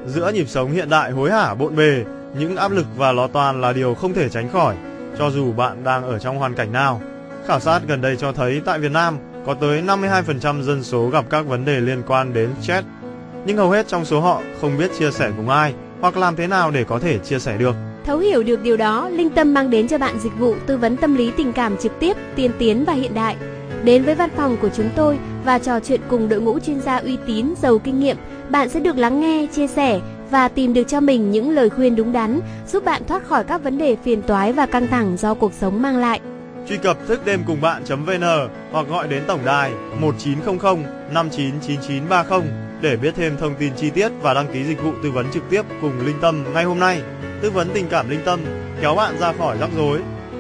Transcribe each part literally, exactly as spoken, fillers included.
Giữa nhịp sống hiện đại hối hả bộn bề, những áp lực và lo toan là điều không thể tránh khỏi, cho dù bạn đang ở trong hoàn cảnh nào. Khảo sát gần đây cho thấy tại Việt Nam có tới năm mươi hai phần trăm dân số gặp các vấn đề liên quan đến stress, nhưng hầu hết trong số họ không biết chia sẻ cùng ai hoặc làm thế nào để có thể chia sẻ được. Thấu hiểu được điều đó, Linh Tâm mang đến cho bạn dịch vụ tư vấn tâm lý tình cảm trực tiếp, tiên tiến và hiện đại. Đến với văn phòng của chúng tôi và trò chuyện cùng đội ngũ chuyên gia uy tín, giàu kinh nghiệm, bạn sẽ được lắng nghe, chia sẻ và tìm được cho mình những lời khuyên đúng đắn, giúp bạn thoát khỏi các vấn đề phiền toái và căng thẳng do cuộc sống mang lại. Truy cập thức đêm cùng bạn chấm vn hoặc gọi đến tổng đài một chín không không năm chín chín chín ba không để biết thêm thông tin chi tiết và đăng ký dịch vụ tư vấn trực tiếp cùng Linh Tâm ngay hôm nay. Tư vấn tình cảm Linh Tâm, kéo bạn ra khỏi rắc rối.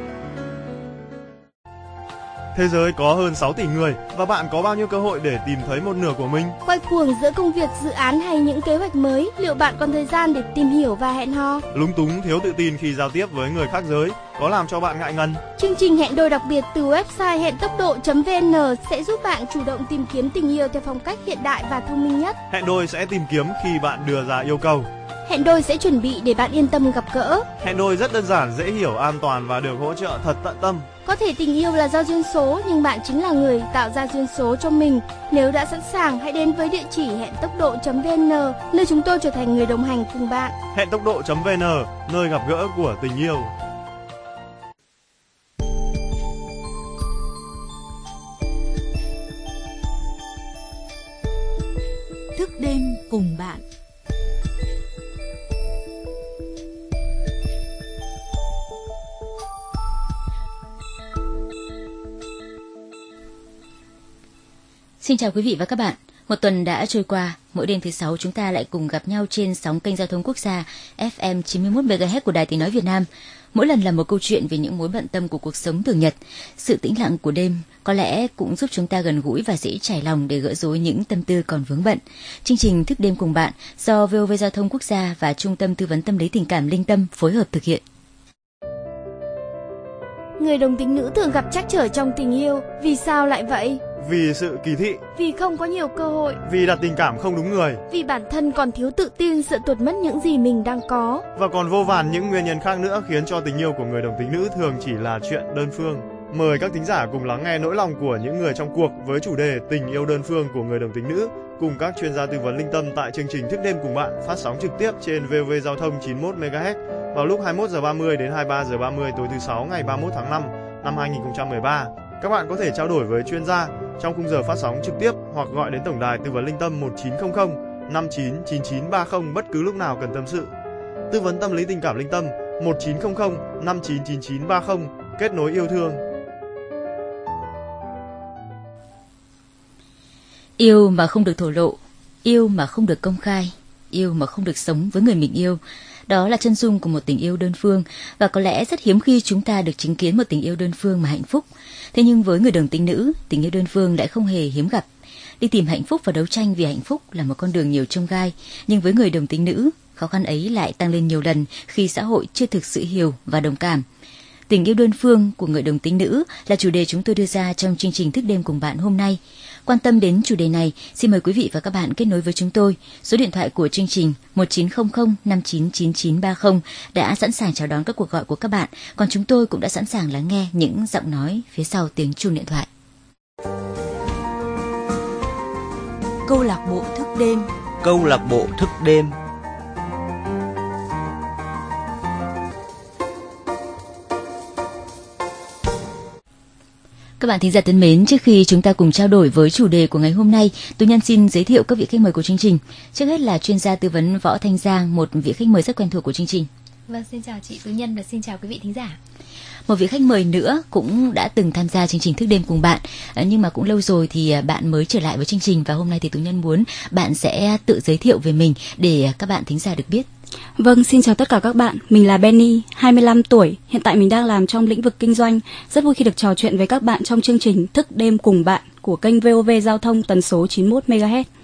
Thế giới có hơn sáu tỷ người và bạn có bao nhiêu cơ hội để tìm thấy một nửa của mình? Quay cuồng giữa công việc, dự án hay những kế hoạch mới, liệu bạn còn thời gian để tìm hiểu và hẹn hò? Lúng túng, thiếu tự tin khi giao tiếp với người khác giới có làm cho bạn ngại ngần? Chương trình hẹn đôi đặc biệt từ website hẹn tốc độ chấm vn sẽ giúp bạn chủ động tìm kiếm tình yêu theo phong cách hiện đại và thông minh nhất. Hẹn đôi sẽ tìm kiếm khi bạn đưa ra yêu cầu. Hẹn đôi sẽ chuẩn bị để bạn yên tâm gặp gỡ. Hẹn đôi rất đơn giản, dễ hiểu, an toàn và được hỗ trợ thật tận tâm. Có thể tình yêu là do duyên số, nhưng bạn chính là người tạo ra duyên số cho mình. Nếu đã sẵn sàng, hãy đến với địa chỉ hẹn tốc độ chấm vn, nơi chúng tôi trở thành người đồng hành cùng bạn. Hẹn tốc độ chấm vn, nơi gặp gỡ của tình yêu. Thức đêm cùng bạn. Xin chào quý vị và các bạn. Một tuần đã trôi qua, mỗi đêm thứ sáu chúng ta lại cùng gặp nhau trên sóng kênh giao thông quốc gia ép em chín mươi mốt mê ga héc của Đài Tiếng nói Việt Nam. Mỗi lần là một câu chuyện về những mối bận tâm của cuộc sống thường nhật. Sự tĩnh lặng của đêm có lẽ cũng giúp chúng ta gần gũi và dễ trải lòng để gỡ rối những tâm tư còn vướng bận. Chương trình Thức đêm cùng bạn do vê o vê Giao thông Quốc gia và Trung tâm Tư vấn Tâm lý Tình cảm Linh Tâm phối hợp thực hiện. Người đồng tính nữ thường gặp trắc trở trong tình yêu. Vì sao lại vậy? Vì sự kỳ thị. Vì không có nhiều cơ hội. Vì đặt tình cảm không đúng người. Vì bản thân còn thiếu tự tin, sợ tuột mất những gì mình đang có. Và còn vô vàn những nguyên nhân khác nữa khiến cho tình yêu của người đồng tính nữ thường chỉ là chuyện đơn phương. Mời các thính giả cùng lắng nghe nỗi lòng của những người trong cuộc với chủ đề tình yêu đơn phương của người đồng tính nữ cùng các chuyên gia tư vấn Linh Tâm tại chương trình Thức đêm cùng bạn phát sóng trực tiếp trên vê o vê Giao thông chín mươi mốt mê ga héc vào lúc hai mươi mốt giờ ba mươi đến hai mươi ba giờ ba mươi tối thứ sáu ngày ba mươi mốt tháng năm năm hai nghìn không trăm mười ba. Các bạn có thể trao đổi với chuyên gia trong khung giờ phát sóng trực tiếp hoặc gọi đến tổng đài tư vấn Linh Tâm một chín không không năm chín chín chín ba không bất cứ lúc nào cần tâm sự. Tư vấn tâm lý tình cảm Linh Tâm một chín không không năm chín chín chín ba không, kết nối yêu thương. Yêu mà không được thổ lộ, yêu mà không được công khai, yêu mà không được sống với người mình yêu. Đó là chân dung của một tình yêu đơn phương và có lẽ rất hiếm khi chúng ta được chứng kiến một tình yêu đơn phương mà hạnh phúc. Thế nhưng với người đồng tính nữ, tình yêu đơn phương lại không hề hiếm gặp. Đi tìm hạnh phúc và đấu tranh vì hạnh phúc là một con đường nhiều chông gai, nhưng với người đồng tính nữ, khó khăn ấy lại tăng lên nhiều lần khi xã hội chưa thực sự hiểu và đồng cảm. Tình yêu đơn phương của người đồng tính nữ là chủ đề chúng tôi đưa ra trong chương trình Thức đêm cùng bạn hôm nay. Quan tâm đến chủ đề này, xin mời quý vị và các bạn kết nối với chúng tôi. Số điện thoại của chương trình một chín không không năm chín chín chín ba không đã sẵn sàng chào đón các cuộc gọi của các bạn, còn chúng tôi cũng đã sẵn sàng lắng nghe những giọng nói phía sau tiếng chuông điện thoại. Câu lạc bộ thức đêm. Câu lạc bộ thức đêm. Các bạn thính giả thân mến, trước khi chúng ta cùng trao đổi với chủ đề của ngày hôm nay, Tú Nhân xin giới thiệu các vị khách mời của chương trình. Trước hết là chuyên gia tư vấn Võ Thanh Giang, một vị khách mời rất quen thuộc của chương trình. Vâng, xin chào chị Tú Nhân và xin chào quý vị thính giả. Một vị khách mời nữa cũng đã từng tham gia chương trình Thức đêm cùng bạn, nhưng mà cũng lâu rồi thì bạn mới trở lại với chương trình, và hôm nay thì Tú Nhân muốn bạn sẽ tự giới thiệu về mình để các bạn thính giả được biết. Vâng, xin chào tất cả các bạn. Mình là Benny, hai mươi lăm tuổi. Hiện tại mình đang làm trong lĩnh vực kinh doanh. Rất vui khi được trò chuyện với các bạn trong chương trình Thức đêm cùng bạn của kênh vê o vê Giao thông tần số chín mươi mốt mê ga héc.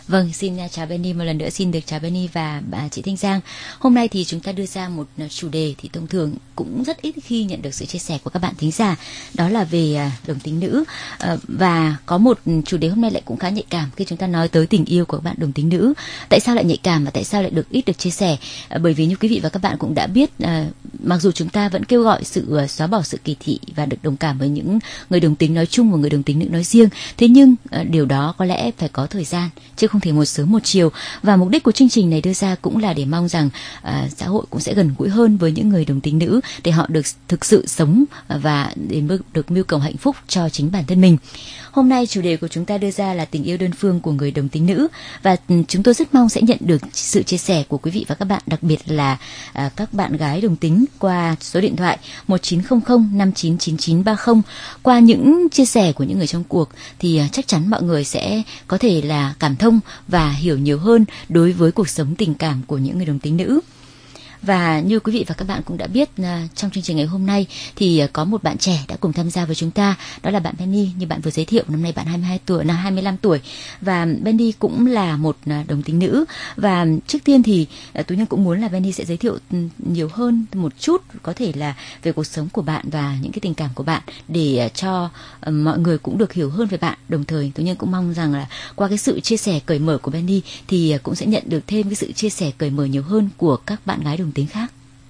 Vâng, xin chào Benny, một lần nữa xin được chào Benny và bà chị Thanh Giang. Hôm nay thì chúng ta đưa ra một chủ đề thì thông thường cũng rất ít khi nhận được sự chia sẻ của các bạn thính giả, đó là về đồng tính nữ. Và có một chủ đề hôm nay lại cũng khá nhạy cảm khi chúng ta nói tới tình yêu của các bạn đồng tính nữ. Tại sao lại nhạy cảm và tại sao lại được ít được chia sẻ? Bởi vì như quý vị và các bạn cũng đã biết, mặc dù chúng ta vẫn kêu gọi sự xóa bỏ sự kỳ thị và được đồng cảm với những người đồng tính nói chung và người đồng tính nữ nói riêng, thế nhưng điều đó có lẽ phải có thời gian, chứ không thể một sớm một chiều. Và mục đích của chương trình này đưa ra cũng là để mong rằng à, xã hội cũng sẽ gần gũi hơn với những người đồng tính nữ, để họ được thực sự sống và đến được mưu cầu hạnh phúc cho chính bản thân mình. Hôm nay chủ đề của chúng ta đưa ra là tình yêu đơn phương của người đồng tính nữ, và chúng tôi rất mong sẽ nhận được sự chia sẻ của quý vị và các bạn, đặc biệt là à, các bạn gái đồng tính qua số điện thoại một chín không không năm chín chín chín ba không. Qua những chia sẻ của những người trong cuộc thì à, chắc chắn mọi người sẽ có thể là cảm thông và hiểu nhiều hơn đối với cuộc sống tình cảm của những người đồng tính nữ. Và như quý vị và các bạn cũng đã biết, trong chương trình ngày hôm nay thì có một bạn trẻ đã cùng tham gia với chúng ta, đó là bạn Benny. Như bạn vừa giới thiệu, năm nay bạn hai mươi hai tuổi, năm hai mươi lăm tuổi, và Benny cũng là một đồng tính nữ. Và trước tiên thì Tú Nhân cũng muốn là Benny sẽ giới thiệu nhiều hơn một chút, có thể là về cuộc sống của bạn và những cái tình cảm của bạn, để cho mọi người cũng được hiểu hơn về bạn. Đồng thời Tú Nhân cũng mong rằng là qua cái sự chia sẻ cởi mở của Benny thì cũng sẽ nhận được thêm cái sự chia sẻ cởi mở nhiều hơn của các bạn gái đồng tính khác.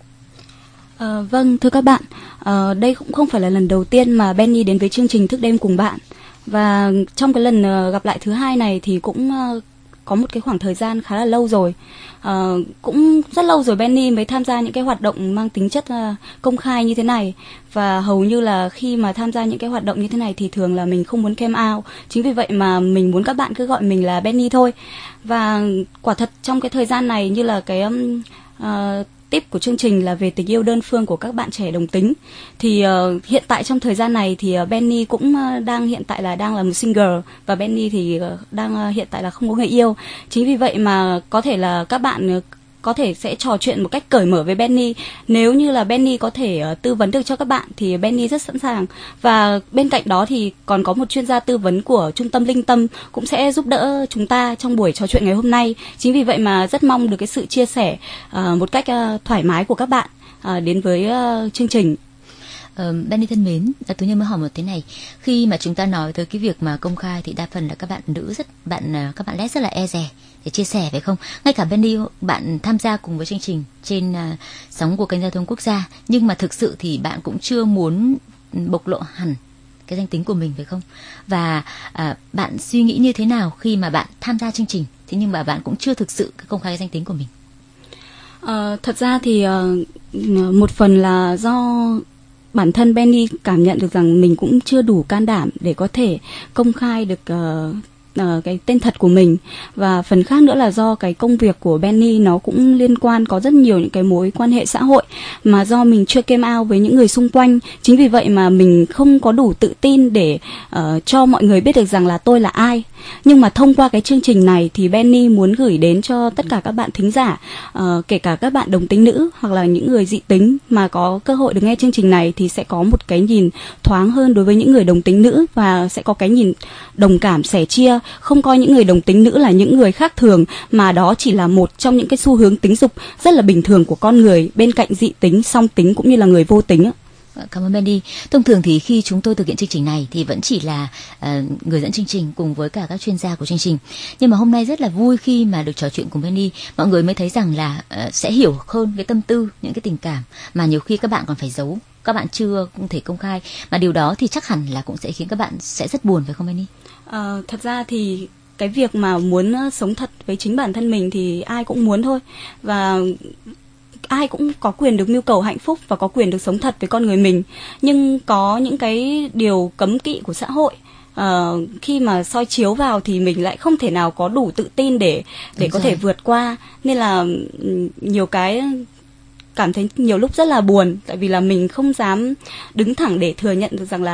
À, vâng, thưa các bạn, à, đây cũng không phải là lần đầu tiên mà Benny đến với chương trình Thức Đêm Cùng Bạn. Và trong cái lần uh, gặp lại thứ hai này thì cũng uh, có một cái khoảng thời gian khá là lâu rồi. Uh, cũng rất lâu rồi Benny mới tham gia những cái hoạt động mang tính chất uh, công khai như thế này. Và hầu như là khi mà tham gia những cái hoạt động như thế này thì thường là mình không muốn cam out. Chính vì vậy mà mình muốn các bạn cứ gọi mình là Benny thôi. Và quả thật trong cái thời gian này, như là cái um, uh, tip của chương trình là về tình yêu đơn phương của các bạn trẻ đồng tính, thì uh, hiện tại trong thời gian này thì uh, Benny cũng uh, đang hiện tại là đang là một single, và Benny thì uh, đang uh, hiện tại là không có người yêu. Chính vì vậy mà có thể là các bạn uh, có thể sẽ trò chuyện một cách cởi mở với Benny. Nếu như là Benny có thể uh, tư vấn được cho các bạn thì Benny rất sẵn sàng. Và bên cạnh đó thì còn có một chuyên gia tư vấn của trung tâm Linh Tâm cũng sẽ giúp đỡ chúng ta trong buổi trò chuyện ngày hôm nay. Chính vì vậy mà rất mong được cái sự chia sẻ uh, một cách uh, thoải mái của các bạn uh, đến với uh, chương trình. Uh, Benny thân mến, Tú Nhân mới hỏi một thế này. Khi mà chúng ta nói tới cái việc mà công khai thì đa phần là các bạn nữ rất bạn các bạn lét rất là e dè để chia sẻ, phải không? Ngay cả Benny, bạn tham gia cùng với chương trình trên uh, sóng của kênh giao thông quốc gia, nhưng mà thực sự thì bạn cũng chưa muốn bộc lộ hẳn cái danh tính của mình, phải không? Và uh, bạn suy nghĩ như thế nào khi mà bạn tham gia chương trình, thế nhưng mà bạn cũng chưa thực sự công khai cái danh tính của mình? Uh, thật ra thì uh, một phần là do bản thân Benny cảm nhận được rằng mình cũng chưa đủ can đảm để có thể công khai được uh, uh, cái tên thật của mình. Và phần khác nữa là do cái công việc của Benny nó cũng liên quan có rất nhiều những cái mối quan hệ xã hội, mà do mình chưa came out với những người xung quanh. Chính vì vậy mà mình không có đủ tự tin để uh, cho mọi người biết được rằng là tôi là ai. Nhưng mà thông qua cái chương trình này thì Benny muốn gửi đến cho tất cả các bạn thính giả, uh, kể cả các bạn đồng tính nữ hoặc là những người dị tính mà có cơ hội được nghe chương trình này, thì sẽ có một cái nhìn thoáng hơn đối với những người đồng tính nữ, và sẽ có cái nhìn đồng cảm, sẻ chia, không coi những người đồng tính nữ là những người khác thường, mà đó chỉ là một trong những cái xu hướng tính dục rất là bình thường của con người, bên cạnh dị tính, song tính cũng như là người vô tính. Cảm ơn Benny. Thông thường thì khi chúng tôi thực hiện chương trình này thì vẫn chỉ là uh, người dẫn chương trình cùng với cả các chuyên gia của chương trình. Nhưng mà hôm nay rất là vui khi mà được trò chuyện cùng Benny, mọi người mới thấy rằng là uh, sẽ hiểu hơn cái tâm tư, những cái tình cảm mà nhiều khi các bạn còn phải giấu, các bạn chưa thể công khai, mà điều đó thì chắc hẳn là cũng sẽ khiến các bạn sẽ rất buồn, phải không Benny? Uh, thật ra thì cái việc mà muốn sống thật với chính bản thân mình thì ai cũng muốn thôi, và ai cũng có quyền được mưu cầu hạnh phúc và có quyền được sống thật với con người mình. Nhưng có những cái điều cấm kỵ của xã hội, uh, khi mà soi chiếu vào thì mình lại không thể nào có đủ tự tin để để Đúng có rồi. thể vượt qua. Nên là nhiều cái cảm thấy nhiều lúc rất là buồn, tại vì là mình không dám đứng thẳng để thừa nhận được rằng là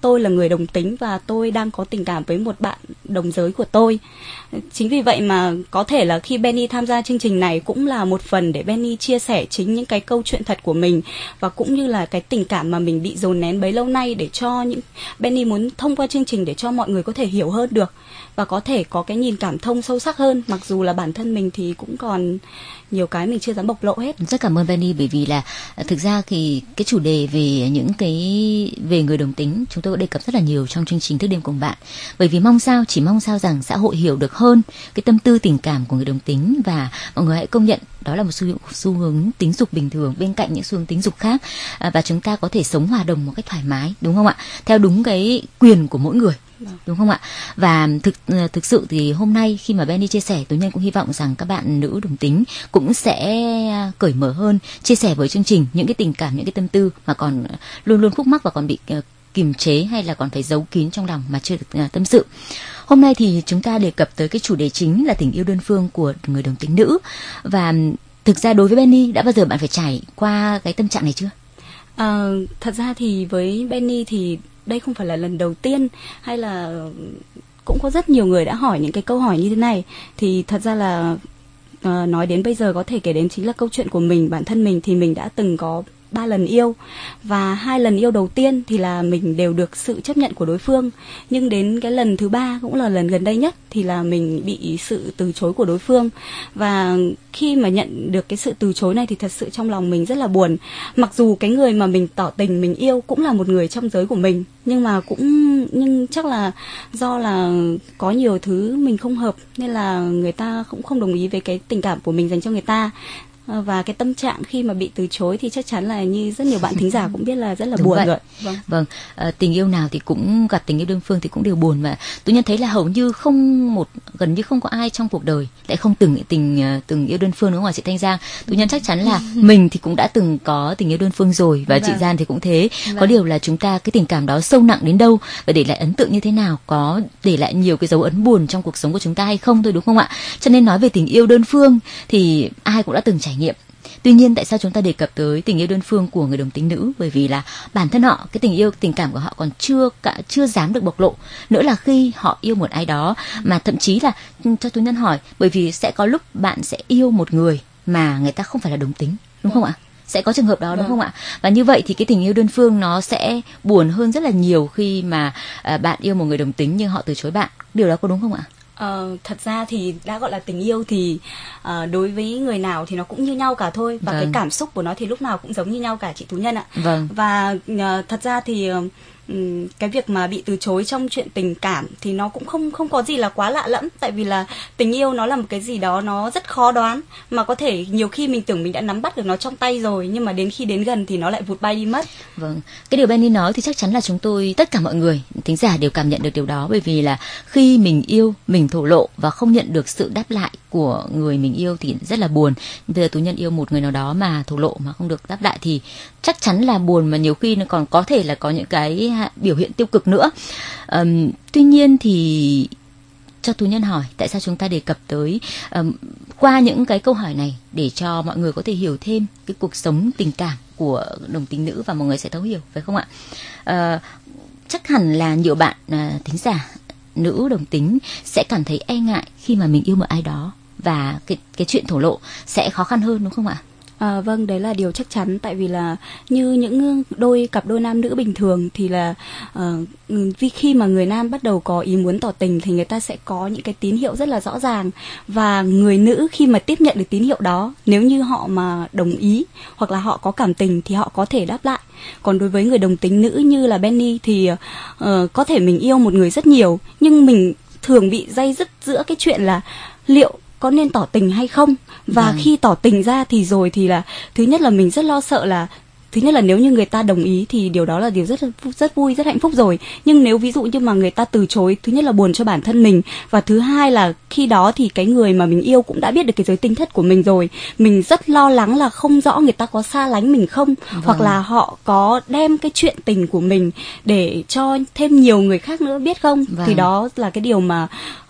tôi là người đồng tính và tôi đang có tình cảm với một bạn đồng giới của tôi. Chính vì vậy mà có thể là khi Benny tham gia chương trình này cũng là một phần để Benny chia sẻ chính những cái câu chuyện thật của mình, và cũng như là cái tình cảm mà mình bị dồn nén bấy lâu nay, để cho những Benny muốn thông qua chương trình để cho mọi người có thể hiểu hơn được và có thể có cái nhìn cảm thông sâu sắc hơn, mặc dù là bản thân mình thì cũng còn nhiều cái mình chưa dám bộc lộ hết. Rất cảm ơn Benny, bởi vì là thực ra thì cái chủ đề về những cái về người đồng tính chúng tôi đã đề cập rất là nhiều trong chương trình Thức Đêm Cùng Bạn, bởi vì mong sao chỉ mong sao rằng xã hội hiểu được hơn cái tâm tư tình cảm của người đồng tính, và mọi người hãy công nhận đó là một xu, xu hướng tính dục bình thường bên cạnh những xu hướng tính dục khác, à, và chúng ta có thể sống hòa đồng một cách thoải mái, đúng không ạ, theo đúng cái quyền của mỗi người, đúng không ạ? Và thực thực sự thì hôm nay khi mà Benny chia sẻ, Tú Nhân cũng hy vọng rằng các bạn nữ đồng tính cũng sẽ cởi mở hơn, chia sẻ với chương trình những cái tình cảm, những cái tâm tư mà còn luôn luôn khúc mắc và còn bị uh, kiềm chế hay là còn phải giấu kín trong lòng mà chưa được uh, tâm sự. Hôm nay thì chúng ta đề cập tới cái chủ đề chính là tình yêu đơn phương của người đồng tính nữ, và thực ra đối với Benny, đã bao giờ bạn phải trải qua cái tâm trạng này chưa? À, thật ra thì với Benny thì đây không phải là lần đầu tiên, hay là cũng có rất nhiều người đã hỏi những cái câu hỏi như thế này. Thì thật ra là uh, nói đến bây giờ có thể kể đến chính là câu chuyện của mình. Bản thân mình thì mình đã từng có ba lần yêu, và hai lần yêu đầu tiên thì là mình đều được sự chấp nhận của đối phương, nhưng đến cái lần thứ ba cũng là lần gần đây nhất thì là mình bị sự từ chối của đối phương. Và khi mà nhận được cái sự từ chối này thì thật sự trong lòng mình rất là buồn, mặc dù cái người mà mình tỏ tình mình yêu cũng là một người trong giới của mình, nhưng mà cũng nhưng chắc là do là có nhiều thứ mình không hợp nên là người ta cũng không đồng ý với cái tình cảm của mình dành cho người ta. Và cái tâm trạng khi mà bị từ chối thì chắc chắn là như rất nhiều bạn thính giả cũng biết là rất là Đúng buồn vậy. rồi. Vâng, vâng à, tình yêu nào thì cũng gặp tình yêu đơn phương thì cũng đều buồn, mà Tú Nhân thấy là hầu như không một gần như không có ai trong cuộc đời lại không từng tình từng yêu đơn phương, đúng không ạ chị Thanh Giang? Tú Nhân chắc chắn là mình thì cũng đã từng có tình yêu đơn phương rồi, và vâng. chị Gian thì cũng thế. Vâng. Có điều là chúng ta cái tình cảm đó sâu nặng đến đâu và để lại ấn tượng như thế nào, có để lại nhiều cái dấu ấn buồn trong cuộc sống của chúng ta hay không thôi, đúng không ạ? Cho nên nói về tình yêu đơn phương thì ai cũng đã từng trải nghiệm. Tuy nhiên tại sao chúng ta đề cập tới tình yêu đơn phương của người đồng tính nữ? Bởi vì là bản thân họ, cái tình yêu, tình cảm của họ còn chưa cả, chưa dám được bộc lộ. Nữa là khi họ yêu một ai đó, mà thậm chí là cho Tú Nhân hỏi, bởi vì sẽ có lúc bạn sẽ yêu một người mà người ta không phải là đồng tính, đúng không ạ? Sẽ có trường hợp đó, đúng không ạ? Và như vậy thì cái tình yêu đơn phương nó sẽ buồn hơn rất là nhiều khi mà à, bạn yêu một người đồng tính nhưng họ từ chối bạn. Điều đó có đúng không ạ? Ờ, thật ra thì đã gọi là tình yêu thì uh, đối với người nào thì nó cũng như nhau cả thôi, và vâng. cái cảm xúc của nó thì lúc nào cũng giống như nhau cả, chị Tú Nhân ạ. Vâng. Và uh, thật ra thì uh, cái việc mà bị từ chối trong chuyện tình cảm thì nó cũng không không có gì là quá lạ lẫm, tại vì là tình yêu nó là một cái gì đó nó rất khó đoán, mà có thể nhiều khi mình tưởng mình đã nắm bắt được nó trong tay rồi, nhưng mà đến khi đến gần thì nó lại vụt bay đi mất. Vâng, cái điều Benny nói thì chắc chắn là chúng tôi, tất cả mọi người thính giả đều cảm nhận được điều đó, bởi vì là khi mình yêu, mình thổ lộ và không nhận được sự đáp lại của người mình yêu thì rất là buồn. Bây giờ Tú Nhân yêu một người nào đó mà thổ lộ mà không được đáp lại thì chắc chắn là buồn, mà nhiều khi nó còn có thể là có những cái biểu hiện tiêu cực nữa. Um, tuy nhiên thì cho Tú Nhân hỏi tại sao chúng ta đề cập tới um, qua những cái câu hỏi này để cho mọi người có thể hiểu thêm cái cuộc sống tình cảm của đồng tính nữ và mọi người sẽ thấu hiểu, phải không ạ? Uh, chắc hẳn là nhiều bạn uh, thính giả nữ đồng tính sẽ cảm thấy e ngại khi mà mình yêu một ai đó, và cái cái chuyện thổ lộ sẽ khó khăn hơn, đúng không ạ? À, vâng, đấy là điều chắc chắn, tại vì là như những đôi cặp đôi nam nữ bình thường thì là uh, vì khi mà người nam bắt đầu có ý muốn tỏ tình thì người ta sẽ có những cái tín hiệu rất là rõ ràng, và người nữ khi mà tiếp nhận được tín hiệu đó, nếu như họ mà đồng ý hoặc là họ có cảm tình thì họ có thể đáp lại. Còn đối với người đồng tính nữ như là Benny thì uh, có thể mình yêu một người rất nhiều, nhưng mình thường bị day dứt giữa cái chuyện là liệu có nên tỏ tình hay không. Và vâng. khi tỏ tình ra thì rồi thì là thứ nhất là mình rất lo sợ là thứ nhất là nếu như người ta đồng ý thì điều đó là điều rất rất vui, rất hạnh phúc rồi. Nhưng nếu ví dụ như mà người ta từ chối, thứ nhất là buồn cho bản thân mình, và thứ hai là khi đó thì cái người mà mình yêu cũng đã biết được cái giới tính thất của mình rồi. Mình rất lo lắng là không rõ người ta có xa lánh mình không, vâng. hoặc là họ có đem cái chuyện tình của mình để cho thêm nhiều người khác nữa biết không. Vâng. Thì đó là cái điều mà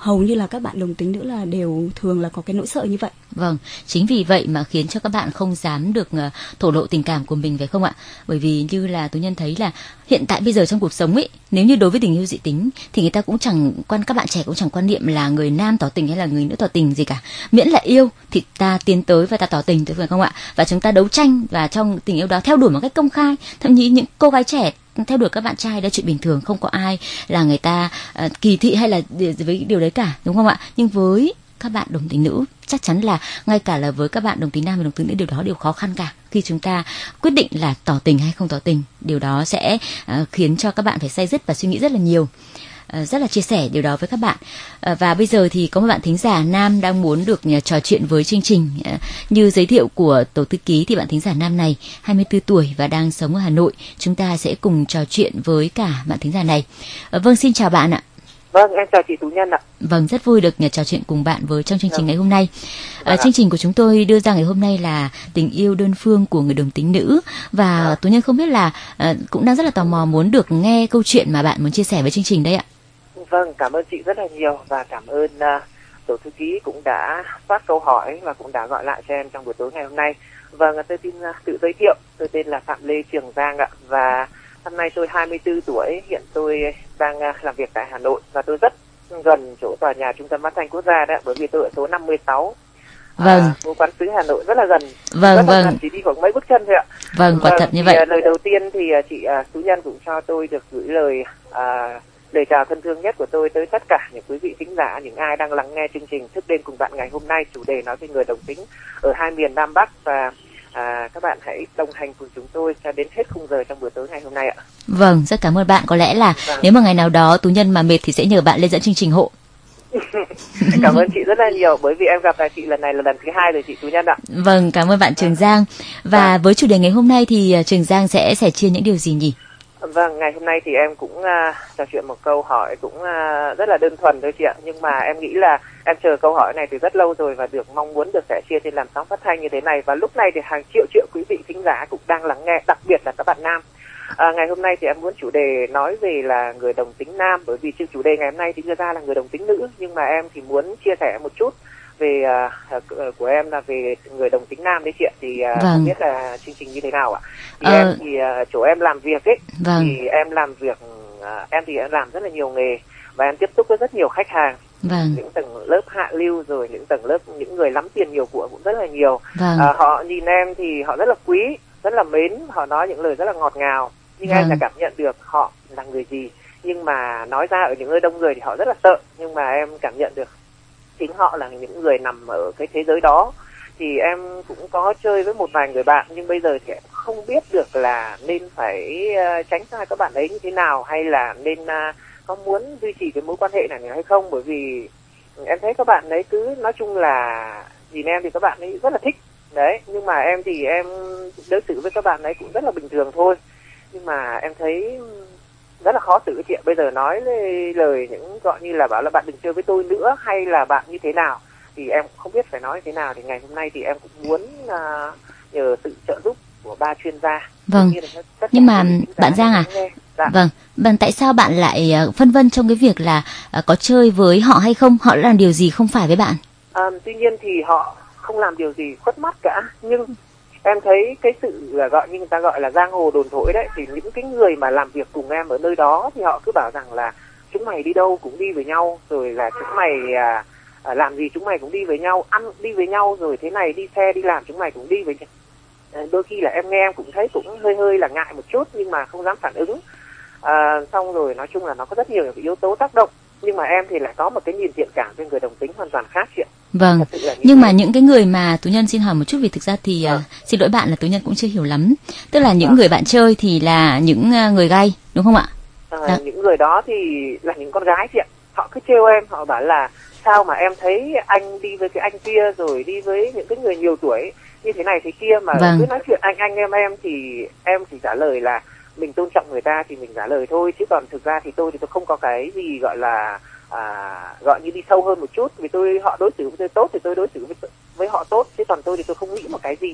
hầu như là các bạn đồng tính nữ là đều thường là có cái nỗi sợ như vậy. Vâng, chính vì vậy mà khiến cho các bạn không dám được uh, thổ lộ tình cảm của mình, phải không ạ? Bởi vì như là Tú Nhân thấy là hiện tại bây giờ trong cuộc sống ấy, nếu như đối với tình yêu dị tính thì người ta cũng chẳng quan các bạn trẻ cũng chẳng quan niệm là người nam tỏ tình hay là người nữ tỏ tình gì cả. Miễn là yêu thì ta tiến tới và ta tỏ tình, phải không ạ? Và chúng ta đấu tranh và trong tình yêu đó theo đuổi một cách công khai. Thậm chí những cô gái trẻ theo đuổi các bạn trai đó chuyện bình thường, không có ai là người ta uh, kỳ thị hay là với điều đấy cả, đúng không ạ? Nhưng với các bạn đồng tính nữ chắc chắn là ngay cả là với các bạn đồng tính nam và đồng tính nữ điều đó đều khó khăn cả. Khi chúng ta quyết định là tỏ tình hay không tỏ tình, điều đó sẽ uh, khiến cho các bạn phải day dứt và suy nghĩ rất là nhiều. Uh, rất là chia sẻ điều đó với các bạn. Uh, và bây giờ thì có một bạn thính giả nam đang muốn được uh, trò chuyện với chương trình. Uh, như giới thiệu của tổ thư ký thì bạn thính giả nam này hai mươi tư tuổi và đang sống ở Hà Nội. Chúng ta sẽ cùng trò chuyện với cả bạn thính giả này. Uh, vâng, xin chào bạn ạ. Vâng, em chào chị Tú Nhân ạ. Vâng, rất vui được trò chuyện cùng bạn với trong chương trình Vâng. ngày hôm nay. À, chương trình của chúng tôi đưa ra ngày hôm nay là tình yêu đơn phương của người đồng tính nữ, và À. Tú Nhân không biết là à, cũng đang rất là tò mò muốn được nghe câu chuyện mà bạn muốn chia sẻ với chương trình đây ạ. Vâng, cảm ơn chị rất là nhiều và cảm ơn uh, tổ thư ký cũng đã phát câu hỏi và cũng đã gọi lại cho em trong buổi tối ngày hôm nay. Vâng, tôi xin uh, tự giới thiệu, tôi tên là Phạm Lê Trường Giang ạ, và năm nay tôi hai mươi tư tuổi, hiện tôi đang uh, làm việc tại Hà Nội và tôi rất gần chỗ tòa nhà Trung tâm Phát thanh Quốc gia đó, bởi vì tôi ở số năm mươi sáu. Vâng. À, Ngô Quán Sứ Hà Nội rất là gần. Vâng, rất là vâng. gần, chỉ đi khoảng mấy bước chân thôi ạ. Vâng, quả thật như thì, vậy. uh, lời đầu tiên thì uh, chị uh, Tú Nhân cũng cho tôi được gửi lời uh, lời chào thân thương nhất của tôi tới tất cả những quý vị thính giả, những ai đang lắng nghe chương trình Thức Đêm Cùng Bạn ngày hôm nay, chủ đề nói về người đồng tính ở hai miền Nam Bắc, và à, các bạn hãy đồng hành cùng chúng tôi cho đến hết khung giờ trong buổi tối ngày hôm nay ạ. Vâng, rất cảm ơn bạn. Có lẽ là Vâng. nếu mà ngày nào đó Tú Nhân mà mệt thì sẽ nhờ bạn lên dẫn chương trình hộ. Cảm ơn chị rất là nhiều, bởi vì em gặp lại chị lần này là lần thứ hai rồi chị Tú Nhân ạ. Vâng, cảm ơn bạn Trường Giang. Và với chủ đề ngày hôm nay thì uh, Trường Giang sẽ sẻ chia những điều gì nhỉ? Vâng, ngày hôm nay thì em cũng uh, trò chuyện một câu hỏi cũng uh, rất là đơn thuần thôi chị ạ. Nhưng mà em nghĩ là em chờ câu hỏi này từ rất lâu rồi và được mong muốn được sẻ chia trên làn sóng phát thanh như thế này. Và lúc này thì hàng triệu triệu quý vị thính giả cũng đang lắng nghe, đặc biệt là các bạn nam. À, ngày hôm nay thì em muốn chủ đề nói về là người đồng tính nam, bởi vì chủ đề ngày hôm nay thì đưa ra là người đồng tính nữ, nhưng mà em thì muốn chia sẻ một chút về uh, của em là về người đồng tính nam đấy chị ạ. Thì uh, Vâng. không biết là chương trình như thế nào ạ? Thì Ờ. em thì uh, chỗ em làm việc ấy, Vâng. thì em làm việc uh, em thì em làm rất là nhiều nghề và em tiếp xúc với rất nhiều khách hàng, Vâng. những tầng lớp hạ lưu rồi những tầng lớp những người lắm tiền nhiều của cũng rất là nhiều. Vâng. À, họ nhìn em thì họ rất là quý, rất là mến, họ nói những lời rất là ngọt ngào, nhưng Vâng. em là cảm nhận được họ là người gì. Nhưng mà nói ra ở những nơi đông người thì họ rất là sợ, nhưng mà em cảm nhận được chính họ là những người nằm ở cái thế giới đó. Thì em cũng có chơi với một vài người bạn, nhưng bây giờ thì em không biết được là nên phải uh, tránh xa các bạn ấy như thế nào, hay là nên uh, có muốn duy trì cái mối quan hệ này hay không. Bởi vì em thấy các bạn ấy cứ nói chung là nhìn em thì các bạn ấy rất là thích đấy, nhưng mà em thì em đối xử với các bạn ấy cũng rất là bình thường thôi. Nhưng mà em thấy rất là khó xử chị ạ. Bây giờ nói lời những gọi như là bảo là bạn đừng chơi với tôi nữa, hay là bạn như thế nào, thì em không biết phải nói như thế nào. Thì ngày hôm nay thì em cũng muốn uh, nhờ sự trợ giúp của ba chuyên gia. Vâng. Nhưng mà bạn Giang à, dạ. Vâng, bạn tại sao bạn lại uh, phân vân trong cái việc là uh, có chơi với họ hay không? Họ đã làm điều gì không phải với bạn? À, tuy nhiên thì họ không làm điều gì khuất mắt cả, nhưng em thấy cái sự gọi như người ta gọi là giang hồ đồn thổi đấy, thì những cái người mà làm việc cùng em ở nơi đó thì họ cứ bảo rằng là chúng mày đi đâu cũng đi với nhau, rồi là chúng mày à, à, làm gì chúng mày cũng đi với nhau, ăn đi với nhau, rồi thế này đi xe đi làm chúng mày cũng đi với nhau. À, đôi khi là em nghe em cũng thấy cũng hơi hơi là ngại một chút, nhưng mà không dám phản ứng. À, xong rồi nói chung là nó có rất nhiều những yếu tố tác động, nhưng mà em thì lại có một cái nhìn thiện cảm với người đồng tính hoàn toàn khác chị ạ. Vâng, nhưng mà những cái người mà Tú Nhân xin hỏi một chút, vì thực ra thì uh, xin lỗi bạn là Tú Nhân cũng chưa hiểu lắm. Tức là những người bạn chơi thì là những uh, người gay, đúng không ạ? À, những người đó thì là những con gái chị ạ. Họ cứ trêu em, họ bảo là sao mà em thấy anh đi với cái anh kia, rồi đi với những cái người nhiều tuổi như thế này thế kia, mà vâng. cứ nói chuyện anh anh em em, thì em chỉ trả lời là mình tôn trọng người ta thì mình trả lời thôi, chứ còn thực ra thì tôi thì tôi không có cái gì gọi là à, gọi như đi sâu hơn một chút. Vì tôi họ đối xử với tôi tốt thì tôi đối xử với, với họ tốt, chứ còn tôi thì tôi không nghĩ một cái gì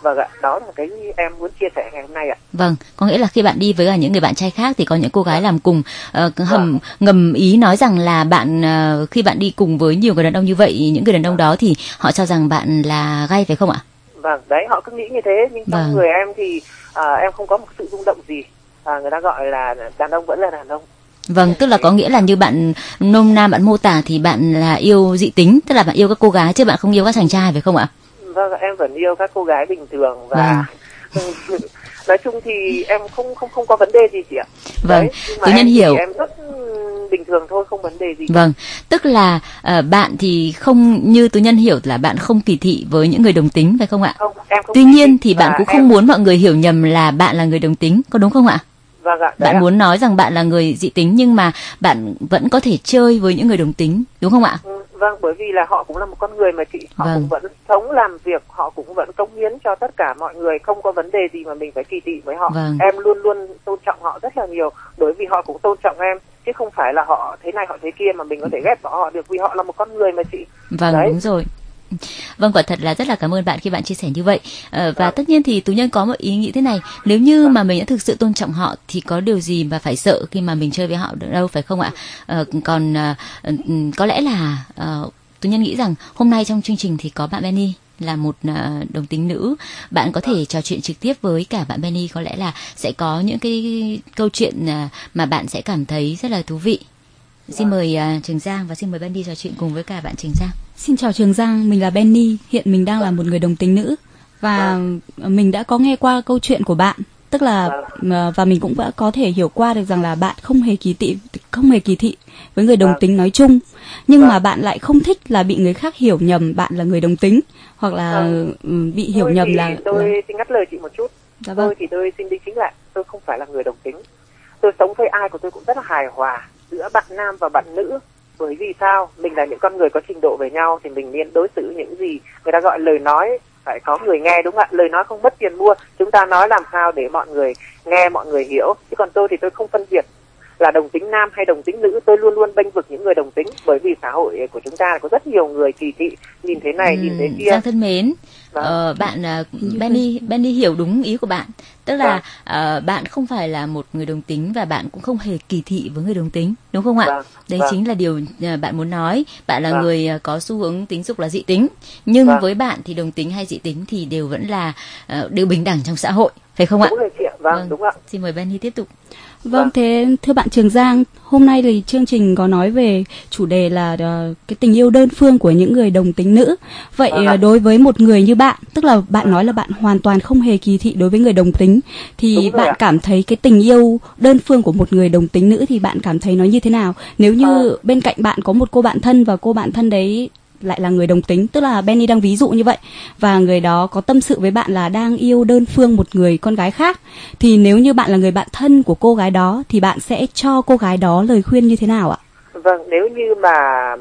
Vâng ạ, đó là cái em muốn chia sẻ ngày hôm nay ạ. Vâng, có nghĩa là khi bạn đi với cả những người bạn trai khác thì có những cô gái làm cùng uh, hầm ngầm ý nói rằng là bạn uh, khi bạn đi cùng với nhiều người đàn ông như vậy, những người đàn ông đó thì họ cho rằng bạn là gay phải không ạ? Vâng, đấy họ cứ nghĩ như thế, nhưng trong vâng. người em thì à, em không có một sự rung động gì. À, người ta gọi là đàn ông vẫn là đàn ông. Vâng, tức là có nghĩa là như bạn nôm na bạn mô tả thì bạn là yêu dị tính, tức là bạn yêu các cô gái chứ bạn không yêu các chàng trai phải không ạ? Vâng, em vẫn yêu các cô gái bình thường và vâng. Nói chung thì em không không không có vấn đề gì chị ạ. Vâng, đấy, nhưng mà Tú Nhân hiểu. Em rất bình thường thôi, không vấn đề gì. Vâng, tức là uh, bạn thì không, như Tú Nhân hiểu là bạn không kỳ thị với những người đồng tính phải không ạ? Không, em không. Tuy nhiên thì bạn cũng em... không muốn mọi người hiểu nhầm là bạn là người đồng tính, có đúng không ạ? Vâng ạ. Bạn ạ. muốn nói rằng bạn là người dị tính nhưng mà bạn vẫn có thể chơi với những người đồng tính, đúng không ạ? Ừ, vâng, bởi vì là họ cũng là một con người mà chị, họ vâng. cũng vẫn sống làm việc, họ cũng vẫn cống hiến cho tất cả mọi người, không có vấn đề gì mà mình phải kỳ thị với họ. Vâng. Em luôn luôn tôn trọng họ rất là nhiều, bởi vì họ cũng tôn trọng em, chứ không phải là họ thế này họ thế kia mà mình có thể ghét bỏ họ được, vì họ là một con người mà chị. Vâng, đấy. Đúng rồi. Vâng, quả thật là rất là cảm ơn bạn khi bạn chia sẻ như vậy. À, và tất nhiên thì Tú Nhân có một ý nghĩ thế này, nếu như mà mình đã thực sự tôn trọng họ thì có điều gì mà phải sợ khi mà mình chơi với họ được đâu, phải không ạ? À, còn à, có lẽ là à, Tú Nhân nghĩ rằng hôm nay trong chương trình thì có bạn Benny là một à, đồng tính nữ, bạn có thể trò chuyện trực tiếp với cả bạn Benny, có lẽ là sẽ có những cái câu chuyện à, mà bạn sẽ cảm thấy rất là thú vị. Xin mời uh, Trường Giang và xin mời Benny trò chuyện cùng với cả bạn Trường Giang. Xin chào Trường Giang, mình là Benny, hiện mình đang là một người đồng tính nữ và mình đã có nghe qua câu chuyện của bạn, tức là và mình cũng đã có thể hiểu qua được rằng là bạn không hề kỳ thị không hề kỳ thị với người đồng tính nói chung, nhưng mà bạn lại không thích là bị người khác hiểu nhầm bạn là người đồng tính, hoặc là bị hiểu tôi nhầm thì, là tôi là... xin ngắt lời chị một chút. Dạ vâng. Tôi thì tôi xin đính chính lại, tôi không phải là người đồng tính. Tôi sống với ai của tôi cũng rất là hài hòa giữa bạn nam và bạn nữ. Bởi vì sao? Mình là những con người có trình độ với nhau thì mình nên đối xử những gì người ta gọi lời nói phải có người nghe, đúng không ạ? Lời nói không mất tiền mua. Chúng ta nói làm sao để mọi người nghe, mọi người hiểu. Chứ còn tôi thì tôi không phân biệt là đồng tính nam hay đồng tính nữ, tôi luôn luôn bênh vực những người đồng tính, bởi vì xã hội của chúng ta có rất nhiều người kỳ thị, nhìn thế này, ừ, nhìn thế kia. Giang thân mến, ờ, bạn uh, Benny Benny hiểu đúng ý của bạn, tức là uh, bạn không phải là một người đồng tính và bạn cũng không hề kỳ thị với người đồng tính, đúng không ạ? Vâng. Đấy vâng. chính là điều uh, bạn muốn nói. Bạn là vâng. người uh, có xu hướng tính dục là dị tính, nhưng vâng. với bạn thì đồng tính hay dị tính thì đều vẫn là uh, đều bình đẳng trong xã hội, phải không ạ? Đúng rồi chị ạ. Vâng, vâng. đúng ạ. Xin mời Benny tiếp tục. Vâng, thế thưa bạn Trường Giang, hôm nay thì chương trình có nói về chủ đề là uh, cái tình yêu đơn phương của những người đồng tính nữ. Vậy uh, đối với một người như bạn, tức là bạn nói là bạn hoàn toàn không hề kỳ thị đối với người đồng tính, thì bạn à? cảm thấy cái tình yêu đơn phương của một người đồng tính nữ thì bạn cảm thấy nó như thế nào? Nếu như à. bên cạnh bạn có một cô bạn thân và cô bạn thân đấy lại là người đồng tính, tức là Benny đang ví dụ như vậy, và người đó có tâm sự với bạn là đang yêu đơn phương một người con gái khác, thì nếu như bạn là người bạn thân của cô gái đó thì bạn sẽ cho cô gái đó lời khuyên như thế nào ạ? Vâng, nếu như mà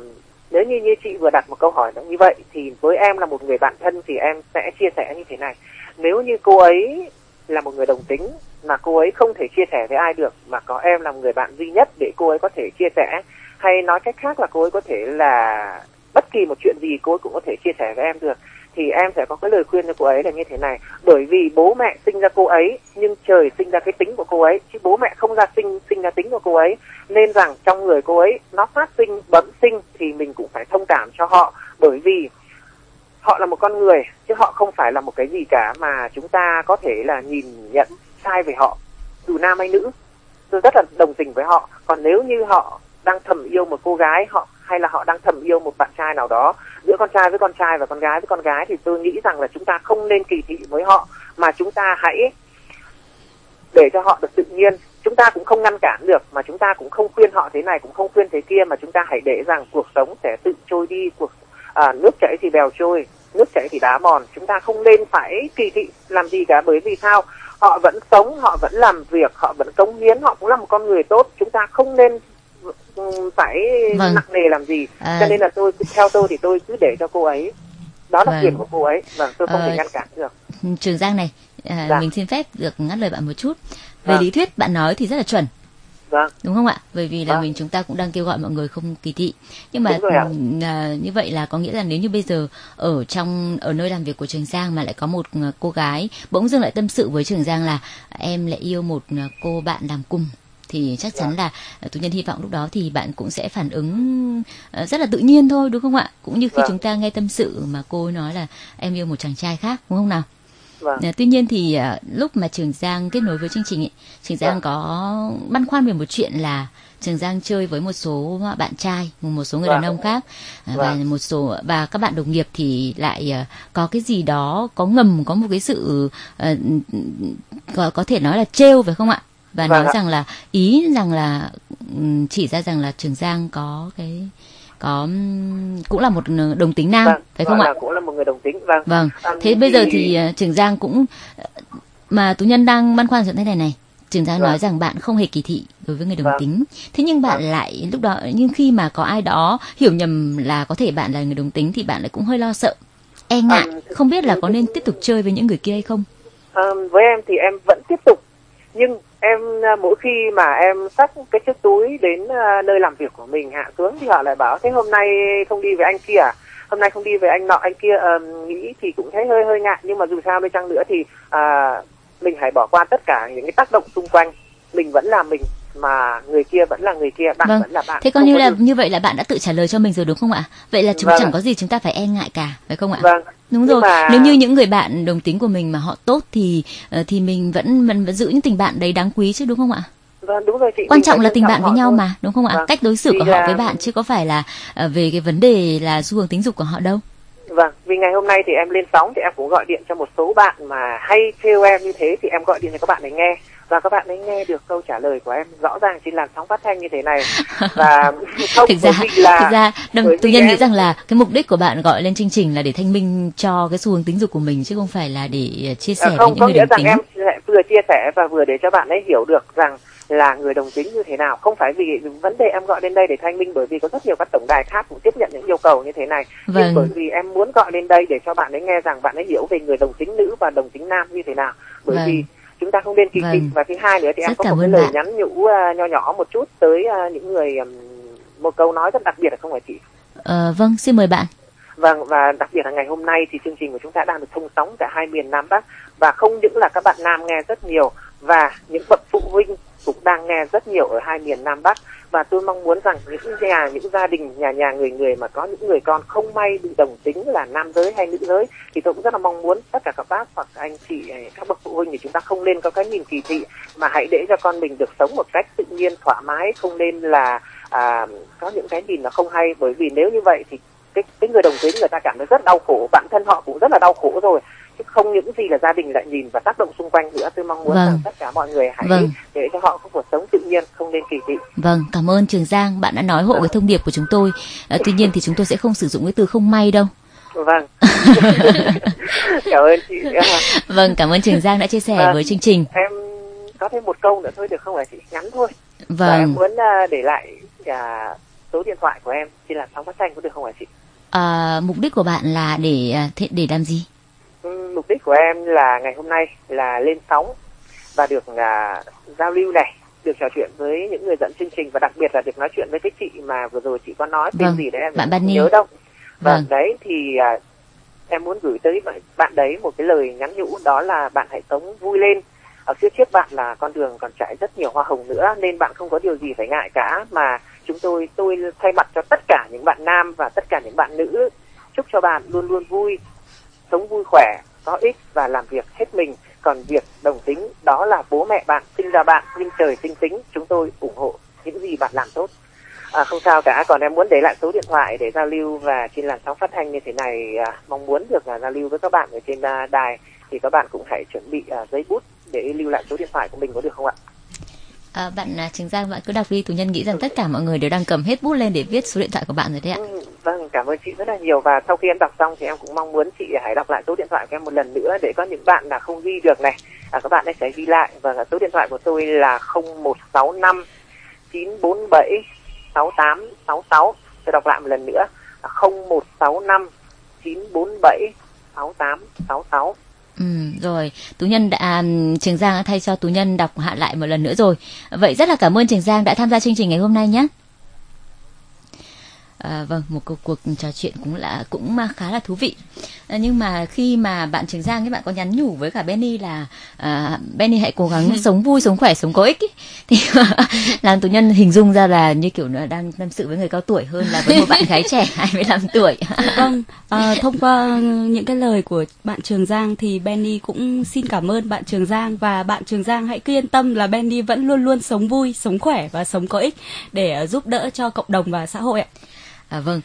nếu như như chị vừa đặt một câu hỏi như vậy thì với em là một người bạn thân thì em sẽ chia sẻ như thế này. Nếu như cô ấy là một người đồng tính mà cô ấy không thể chia sẻ với ai được, mà có em là một người bạn duy nhất để cô ấy có thể chia sẻ, hay nói cách khác là cô ấy có thể là bất kỳ một chuyện gì cô ấy cũng có thể chia sẻ với em được, thì em sẽ có cái lời khuyên cho cô ấy là như thế này. Bởi vì bố mẹ sinh ra cô ấy, nhưng trời sinh ra cái tính của cô ấy, chứ bố mẹ không ra sinh sinh ra tính của cô ấy, nên rằng trong người cô ấy nó phát sinh bẩm sinh thì mình cũng phải thông cảm cho họ, bởi vì họ là một con người chứ họ không phải là một cái gì cả mà chúng ta có thể là nhìn nhận sai về họ, dù nam hay nữ. Tôi rất là đồng tình với họ. Còn nếu như họ đang thầm yêu một cô gái, họ hay là họ đang thầm yêu một bạn trai nào đó, giữa con trai với con trai và con gái với con gái, thì tôi nghĩ rằng là chúng ta không nên kỳ thị với họ, mà chúng ta hãy để cho họ được tự nhiên. Chúng ta cũng không ngăn cản được, mà chúng ta cũng không khuyên họ thế này, cũng không khuyên thế kia, mà chúng ta hãy để rằng cuộc sống sẽ tự trôi đi. Cuộc à, nước chảy thì bèo trôi, nước chảy thì đá mòn. Chúng ta không nên phải kỳ thị làm gì cả, bởi vì sao? Họ vẫn sống, họ vẫn làm việc, họ vẫn cống hiến, họ cũng là một con người tốt. Chúng ta không nên phải vâng. nặng nề làm gì. À... cho nên là tôi theo tôi thì tôi cứ để cho cô ấy, đó là vâng. quyền của cô ấy, và vâng, tôi không à... thể ngăn cản được. Trường Giang này, à, dạ. mình xin phép được ngắt lời bạn một chút. Về à. lý thuyết bạn nói thì rất là chuẩn, Vâng. Đúng không ạ? Bởi vì là Vâng. mình chúng ta cũng đang kêu gọi mọi người không kỳ thị. Nhưng mà Đúng rồi ạ. à, như vậy là có nghĩa là nếu như bây giờ ở trong ở nơi làm việc của Trường Giang mà lại có một à, cô gái bỗng dưng lại tâm sự với Trường Giang là em lại yêu một à, cô bạn làm cùng, thì chắc chắn là à, Tú Nhân hy vọng lúc đó thì bạn cũng sẽ phản ứng à, rất là tự nhiên thôi, đúng không ạ? Cũng như khi Vâng. chúng ta nghe tâm sự mà cô ấy nói là em yêu một chàng trai khác, đúng không nào? Vâng. À, tuy nhiên thì à, lúc mà Trường Giang kết nối với chương trình ấy, Trường Giang Vâng. có băn khoăn về một chuyện là Trường Giang chơi với một số bạn trai, một số người Vâng. đàn ông khác, à, và Vâng. một số và các bạn đồng nghiệp thì lại à, có cái gì đó, có ngầm có một cái sự à, có có thể nói là trêu phải không ạ? Và Vâng nói ạ. rằng là ý rằng là ừm, chỉ ra rằng là Trường Giang có cái có ừm, cũng là một đồng tính nam, Vâng. phải không Gọi ạ? là cũng là một người đồng tính. Vâng. Vâng. À, Thế bây giờ thì uh, Trường Giang cũng mà Tú Nhân đang băn khoăn chuyện thế này này. Trường Giang Vâng. nói rằng bạn không hề kỳ thị đối với người đồng Vâng. tính. Thế nhưng bạn Vâng. lại lúc đó, nhưng khi mà có ai đó hiểu nhầm là có thể bạn là người đồng tính thì bạn lại cũng hơi lo sợ, e ngại, À, không biết là có nên tiếp tục chơi với những người kia hay không? À, với em thì em vẫn tiếp tục, nhưng em à, mỗi khi mà em xách cái chiếc túi đến à, nơi làm việc của mình hạ xuống thì họ lại bảo thế hôm nay không đi với anh kia à? Hôm nay không đi với anh nọ anh kia, à, nghĩ thì cũng thấy hơi hơi ngại, nhưng mà dù sao đi chăng nữa thì à, mình hãy bỏ qua tất cả những cái tác động xung quanh, mình vẫn là mình mà người kia vẫn là người kia, bạn Vâng. vẫn là bạn. Thế coi Không như có là được. như vậy là bạn đã tự trả lời cho mình rồi đúng không ạ? Vậy là chúng Vâng. chẳng có gì chúng ta phải e ngại cả, phải không ạ? Vâng. Đúng Nhưng rồi. mà- Nếu như những người bạn đồng tính của mình mà họ tốt thì ờ, thì mình vẫn mình vẫn giữ những tình bạn đấy đáng quý chứ, đúng không ạ? Vâng, đúng rồi chị. Quan Mình trọng phải là trân tình trọng bạn với họ nhau thôi. mà, đúng không ạ? Vâng. Cách đối xử Vì của họ là- với bạn chứ có phải là ờ, về cái vấn đề là xu hướng tính dục của họ đâu. Vâng, vì ngày hôm nay thì em lên sóng thì em cũng gọi điện cho một số bạn mà hay trêu em như thế, thì em gọi điện cho các bạn ấy nghe, và các bạn ấy nghe được câu trả lời của em rõ ràng trên làn sóng phát thanh như thế này. Và không, thực ra bởi vì là thực ra đồng bởi Tú vì Nhân nghĩ em- rằng là cái mục đích của bạn gọi lên chương trình là để thanh minh cho cái xu hướng tính dục của mình chứ không phải là để ờ, chia sẻ À, với không, những có người nghĩa đồng rằng tính. em sẽ vừa chia sẻ và vừa để cho bạn ấy hiểu được rằng là người đồng tính như thế nào. Không phải vì vấn đề em gọi lên đây để thanh minh, bởi vì có rất nhiều các tổng đài khác cũng tiếp nhận những yêu cầu như thế này. Vâng. Nhưng bởi vì em muốn gọi lên đây để cho bạn ấy nghe rằng bạn ấy hiểu về người đồng tính nữ và đồng tính nam như thế nào. Bởi Vâng. vì chúng ta không nên kỳ thị. Vâng. Và thứ hai nữa thì em Rất có cảm một cái ơn lời bạn. nhắn nhủ uh, nho nhỏ một chút tới uh, những người, um, một câu nói rất đặc biệt là không phải chị. Ờ, vâng, xin mời bạn. Vâng, và đặc biệt là ngày hôm nay thì chương trình của chúng ta đang được thông sóng cả hai miền Nam Bắc, và không những là các bạn nam nghe rất nhiều, và những bậc phụ huynh cũng đang nghe rất nhiều ở hai miền Nam Bắc. Và tôi mong muốn rằng những nhà, những gia đình, nhà nhà người người mà có những người con không may bị đồng tính là nam giới hay nữ giới, thì tôi cũng rất là mong muốn tất cả các bác hoặc anh chị, các bậc phụ huynh thì chúng ta không nên có cái nhìn kỳ thị, mà hãy để cho con mình được sống một cách tự nhiên, thoải mái, không nên là à, có những cái nhìn nó không hay. Bởi vì nếu như vậy thì cái, cái người đồng tính người ta cảm thấy rất đau khổ, bản thân họ cũng rất là đau khổ rồi, chứ không những gì là gia đình lại nhìn và tác động xung quanh nữa. Tôi mong muốn Vâng. rằng tất cả mọi người hãy Vâng. để cho họ có cuộc sống tự nhiên, không nên kỳ thị. Vâng, cảm ơn Trường Giang, bạn đã nói hộ cái thông điệp của chúng tôi. Ờ, tuy nhiên thì chúng tôi sẽ không sử dụng cái từ không may đâu. Vâng. Cảm ơn chị. Vâng, cảm ơn Trường Giang đã chia sẻ Vâng. với chương trình. Em có thêm một câu nữa thôi được không ạ chị? Ngắn thôi. Và em Vâng, muốn uh, để lại uh, số điện thoại của em trên làn sóng phát thanh có được không ạ chị? à, mục đích của bạn là để à, thế, để làm gì? Ừ, mục đích của em là ngày hôm nay là lên sóng và được uh, giao lưu này, được trò chuyện với những người dẫn chương trình, và đặc biệt là được nói chuyện với cái chị mà vừa rồi chị có nói tên Vâng, gì đấy em bạn cũng không Bunny. nhớ đâu. Và Vâng. đấy thì uh, em muốn gửi tới bạn đấy một cái lời nhắn nhủ, đó là bạn hãy sống vui lên. Ở phía trước bạn là con đường còn trải rất nhiều hoa hồng nữa, nên bạn không có điều gì phải ngại cả. Mà chúng tôi tôi thay mặt cho tất cả những bạn nam và tất cả những bạn nữ, chúc cho bạn luôn luôn vui, sống vui khỏe, có ích và làm việc hết mình. Còn việc đồng tính đó là bố mẹ bạn sinh ra bạn, nhưng trời sinh tính, chúng tôi ủng hộ những gì bạn làm tốt. À, không sao cả. Còn em muốn để lại số điện thoại để giao lưu, và trên làn sóng phát thanh như thế này à, mong muốn được à, giao lưu với các bạn ở trên à, đài, thì các bạn cũng hãy chuẩn bị à, giấy bút để lưu lại số điện thoại của mình, có được không ạ? À, bạn à, Trường Giang, bạn cứ đọc đi. Tú Nhân nghĩ rằng tất cả mọi người đều đang cầm hết bút lên để viết số điện thoại của bạn rồi đấy ạ. Ừ, vâng, cảm ơn chị rất là nhiều. Và sau khi em đọc xong thì em cũng mong muốn chị hãy đọc lại số điện thoại của em một lần nữa, để có những bạn là không ghi được này, à, các bạn ấy sẽ ghi lại. Và số điện thoại của tôi là không một sáu năm chín bốn bảy sáu tám sáu sáu. Tôi đọc lại một lần nữa, không một sáu năm chín bốn bảy sáu tám sáu sáu. Ừ, rồi Tú Nhân đã Trường Giang đã thay cho Tú Nhân đọc hạ lại một lần nữa rồi. Vậy rất là cảm ơn Trường Giang đã tham gia chương trình ngày hôm nay nhé. À, vâng, một cuộc, cuộc trò chuyện cũng là cũng khá là thú vị. À, nhưng mà khi mà bạn Trường Giang, các bạn có nhắn nhủ với cả Benny là à, Benny hãy cố gắng sống vui, sống khỏe, sống có ích ý, thì làm Tú Nhân hình dung ra là như kiểu là đang tâm sự với người cao tuổi hơn là với một bạn gái trẻ hai mươi lăm tuổi. Vâng, à, thông qua những cái lời của bạn Trường Giang thì Benny cũng xin cảm ơn bạn Trường Giang, và bạn Trường Giang hãy cứ yên tâm là Benny vẫn luôn luôn sống vui, sống khỏe và sống có ích để giúp đỡ cho cộng đồng và xã hội ạ. À, vâng,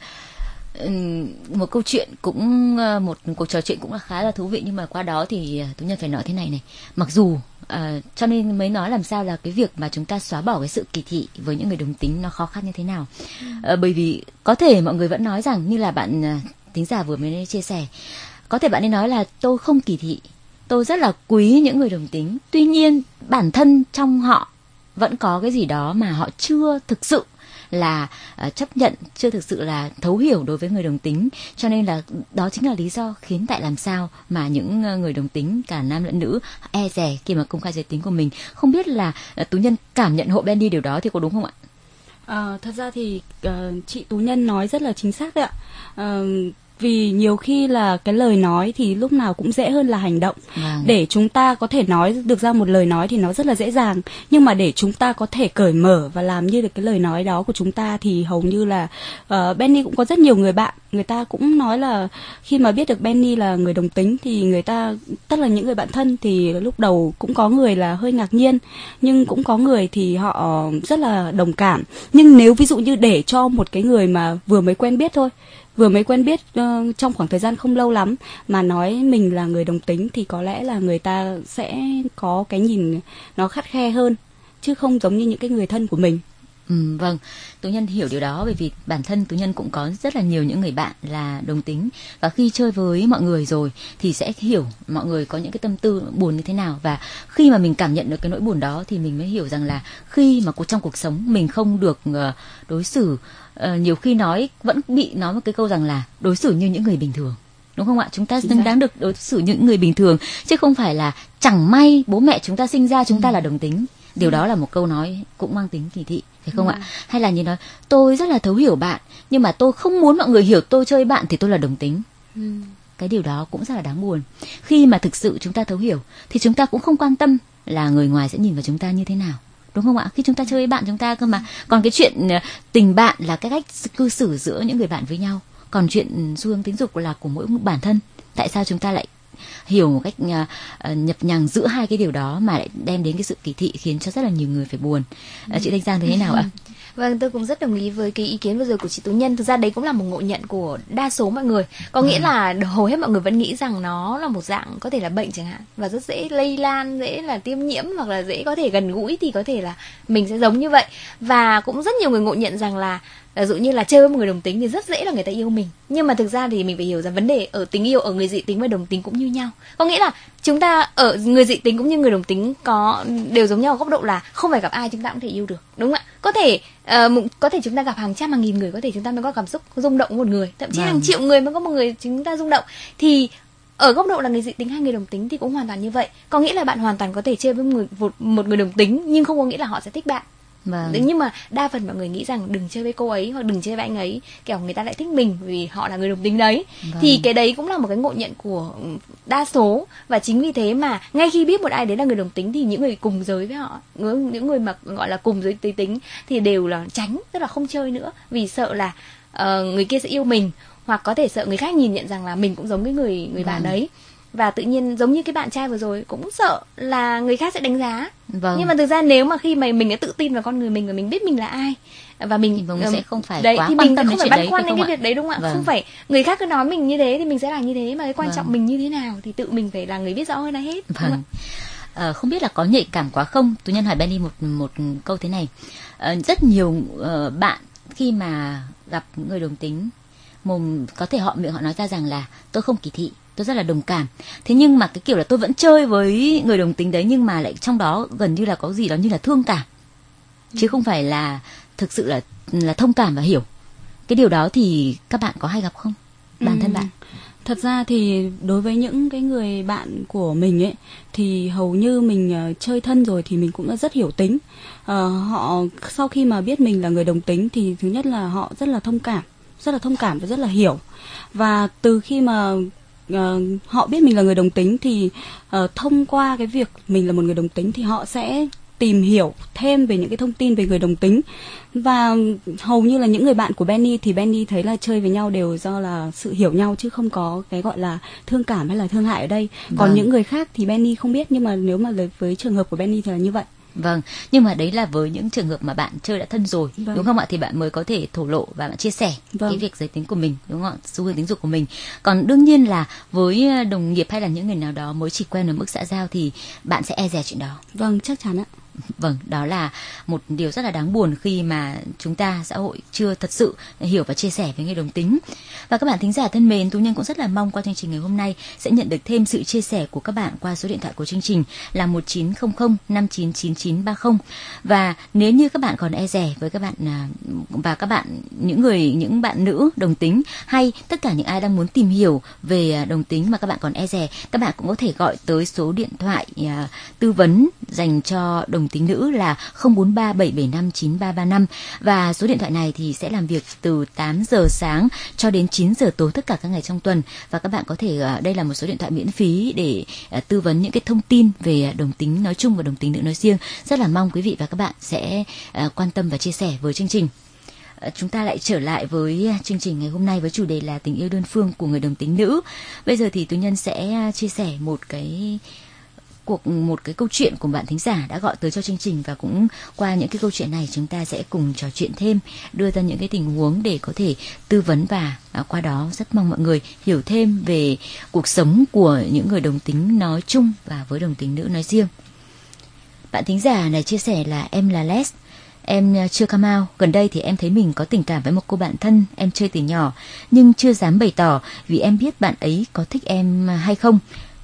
một câu chuyện cũng một cuộc trò chuyện cũng là khá là thú vị, nhưng mà qua đó thì Tú Nhân phải nói thế này này, mặc dù à, cho nên mới nói làm sao là cái việc mà chúng ta xóa bỏ cái sự kỳ thị với những người đồng tính nó khó khăn như thế nào. À, bởi vì có thể mọi người vẫn nói rằng, như là bạn thính giả vừa mới chia sẻ, có thể bạn ấy nói là tôi không kỳ thị, tôi rất là quý những người đồng tính, tuy nhiên bản thân trong họ vẫn có cái gì đó mà họ chưa thực sự là uh, chấp nhận, chưa thực sự là thấu hiểu đối với người đồng tính, cho nên là đó chính là lý do khiến tại làm sao mà những uh, người đồng tính cả nam lẫn nữ e dè khi mà công khai giới tính của mình. Không biết là uh, Tú Nhân cảm nhận hộ Benny điều đó thì có đúng không ạ? À, thật ra thì uh, chị Tú Nhân nói rất là chính xác đấy ạ. Uh, Vì nhiều khi là cái lời nói thì lúc nào cũng dễ hơn là hành động. Vâng. Để chúng ta có thể nói được ra một lời nói thì nó rất là dễ dàng, nhưng mà để chúng ta có thể cởi mở và làm như được cái lời nói đó của chúng ta thì hầu như là uh, Benny cũng có rất nhiều người bạn, người ta cũng nói là khi mà biết được Benny là người đồng tính thì người ta, tức là những người bạn thân, thì lúc đầu cũng có người là hơi ngạc nhiên, nhưng cũng có người thì họ rất là đồng cảm. Nhưng nếu ví dụ như để cho một cái người mà vừa mới quen biết thôi, vừa mới quen biết uh, trong khoảng thời gian không lâu lắm mà nói mình là người đồng tính thì có lẽ là người ta sẽ có cái nhìn nó khắt khe hơn, chứ không giống như những cái người thân của mình. Ừ, vâng, Tú Nhân hiểu điều đó, bởi vì bản thân Tú Nhân cũng có rất là nhiều những người bạn là đồng tính, và khi chơi với mọi người rồi thì sẽ hiểu mọi người có những cái tâm tư buồn như thế nào, và khi mà mình cảm nhận được cái nỗi buồn đó thì mình mới hiểu rằng là khi mà trong cuộc sống mình không được uh, đối xử, uh, nhiều khi nói vẫn bị nói một cái câu rằng là đối xử như những người bình thường, đúng không ạ? Chúng ta xứng đáng được đối xử như những người bình thường, chứ không phải là chẳng may bố mẹ chúng ta sinh ra chúng ta là đồng tính. Điều đó là một câu nói cũng mang tính kỳ thị, phải không ừ. ạ? Hay là như nói, tôi rất là thấu hiểu bạn, nhưng mà tôi không muốn mọi người hiểu tôi chơi bạn thì tôi là đồng tính. Ừ. Cái điều đó cũng rất là đáng buồn. Khi mà thực sự chúng ta thấu hiểu thì chúng ta cũng không quan tâm là người ngoài sẽ nhìn vào chúng ta như thế nào, đúng không ạ? Khi chúng ta chơi với bạn chúng ta cơ mà. Còn cái chuyện tình bạn là cái cách cư xử giữa những người bạn với nhau. Còn chuyện xu hướng tính dục là của mỗi bản thân. Tại sao chúng ta lại hiểu một cách uh, nhập nhằng giữa hai cái điều đó mà lại đem đến cái sự kỳ thị, khiến cho rất là nhiều người phải buồn. Uh, chị Thanh Giang thấy thế nào ạ? Vâng, tôi cũng rất đồng ý với cái ý kiến vừa rồi của chị Tú Nhân. Thực ra đấy cũng là một ngộ nhận của đa số mọi người. Có nghĩa là hầu hết mọi người vẫn nghĩ rằng nó là một dạng có thể là bệnh chẳng hạn, và rất dễ lây lan, dễ là tiêm nhiễm, hoặc là dễ có thể gần gũi thì có thể là mình sẽ giống như vậy. Và cũng rất nhiều người ngộ nhận rằng là ví dụ như là chơi với một người đồng tính thì rất dễ là người ta yêu mình. Nhưng mà thực ra thì mình phải hiểu rằng vấn đề ở tình yêu ở người dị tính và đồng tính cũng như nhau. Có nghĩa là chúng ta ở người dị tính cũng như người đồng tính có đều giống nhau ở góc độ là không phải gặp ai chúng ta cũng thể yêu được, đúng không ạ? Có thể uh, có thể chúng ta gặp hàng trăm hàng nghìn người, có thể chúng ta mới có cảm xúc rung động một người, thậm chí vâng. hàng triệu người mới có một người chúng ta rung động. Thì ở góc độ là người dị tính hay người đồng tính thì cũng hoàn toàn như vậy. Có nghĩa là bạn hoàn toàn có thể chơi với một, một người đồng tính, nhưng không có nghĩa là họ sẽ thích bạn. Vâng. Nhưng mà đa phần mọi người nghĩ rằng đừng chơi với cô ấy hoặc đừng chơi với anh ấy, kiểu người ta lại thích mình vì họ là người đồng tính đấy. Vâng. Thì cái đấy cũng là một cái ngộ nhận của đa số. Và chính vì thế mà ngay khi biết một ai đấy là người đồng tính thì những người cùng giới với họ, những người mà gọi là cùng giới tính thì đều là tránh, tức là không chơi nữa, vì sợ là uh, người kia sẽ yêu mình, hoặc có thể sợ người khác nhìn nhận rằng là mình cũng giống cái người người vâng. bạn đấy. Và tự nhiên giống như cái bạn trai vừa rồi cũng sợ là người khác sẽ đánh giá. Vâng. Nhưng mà thực ra nếu mà khi mà mình đã tự tin vào con người mình và mình biết mình là ai và mình, mình um, sẽ không phải đấy, quá thì quan mình tâm không phải băn khoăn đến cái ạ? việc đấy, đúng không ạ? Vâng. Không phải người khác cứ nói mình như thế thì mình sẽ làm như thế, mà cái quan vâng. trọng mình như thế nào thì tự mình phải là người biết rõ hơn ai hết. Vâng. À, không biết là có nhạy cảm quá không? Tú Nhân hỏi Benny một một câu thế này. À, rất nhiều uh, bạn khi mà gặp người đồng tính, mồm có thể họ miệng họ nói ra rằng là tôi không kỳ thị, tôi rất là đồng cảm. Thế nhưng mà cái kiểu là tôi vẫn chơi với người đồng tính đấy, nhưng mà lại trong đó gần như là có gì đó như là thương cảm, ừ. chứ không phải là thực sự là là thông cảm và hiểu. Cái điều đó thì các bạn có hay gặp không? Bản ừ. thân bạn? Thật ra thì đối với những cái người bạn của mình ấy thì hầu như mình uh, chơi thân rồi thì mình cũng đã rất hiểu tính. Uh, họ sau khi mà biết mình là người đồng tính thì thứ nhất là họ rất là thông cảm, rất là thông cảm và rất là hiểu. Và từ khi mà uh, họ biết mình là người đồng tính thì uh, thông qua cái việc mình là một người đồng tính thì họ sẽ tìm hiểu thêm về những cái thông tin về người đồng tính. Và hầu như là những người bạn của Benny thì Benny thấy là chơi với nhau đều do là sự hiểu nhau, chứ không có cái gọi là thương cảm hay là thương hại ở đây. Còn Vâng. những người khác thì Benny không biết, nhưng mà nếu mà với trường hợp của Benny thì là như vậy. Vâng, nhưng mà đấy là với những trường hợp mà bạn chơi đã thân rồi, Vâng. đúng không ạ? Thì bạn mới có thể thổ lộ và bạn chia sẻ Vâng. cái việc giới tính của mình, đúng không ạ? Xu hướng tính dục của mình. Còn đương nhiên là với đồng nghiệp hay là những người nào đó mới chỉ quen ở mức xã giao thì bạn sẽ e dè chuyện đó. Vâng, chắc chắn ạ. Vâng, đó là một điều rất là đáng buồn khi mà chúng ta, xã hội chưa thật sự hiểu và chia sẻ với người đồng tính. Và các bạn thính giả thân mến, Tú Nhân cũng rất là mong qua chương trình ngày hôm nay sẽ nhận được thêm sự chia sẻ của các bạn qua số điện thoại của chương trình là một chín không không năm chín chín chín ba không. Và nếu như các bạn còn e dè với các bạn và các bạn những người những bạn nữ đồng tính hay tất cả những ai đang muốn tìm hiểu về đồng tính mà các bạn còn e dè, các bạn cũng có thể gọi tới số điện thoại à, tư vấn dành cho đồng tính nữ là không bốn ba bảy bảy năm chín ba ba năm, và số điện thoại này thì sẽ làm việc từ tám giờ sáng cho đến chín giờ tối tất cả các ngày trong tuần. Và các bạn có thể à, đây là một số điện thoại miễn phí để à, tư vấn những cái thông tin về đồng tính nói chung và đồng tính nữ nói riêng. Rất là mong quý vị và các bạn sẽ à, quan tâm và chia sẻ với chương trình. À, chúng ta lại trở lại với chương trình ngày hôm nay với chủ đề là tình yêu đơn phương của người đồng tính nữ. Bây giờ thì Tú Nhân sẽ chia sẻ một cái cuộc một cái câu chuyện của bạn thính giả đã gọi tới cho chương trình, và cũng qua những cái câu chuyện này chúng ta sẽ cùng trò chuyện thêm, đưa ra những cái tình huống để có thể tư vấn, và à, qua đó rất mong mọi người hiểu thêm về cuộc sống của những người đồng tính nói chung và với đồng tính nữ nói riêng. Bạn thính giả này chia sẻ là em là Les. Em chưa come out, gần đây thì em thấy mình có tình cảm với một cô bạn thân em chơi từ nhỏ, nhưng chưa dám bày tỏ vì em biết bạn ấy có thích em hay không.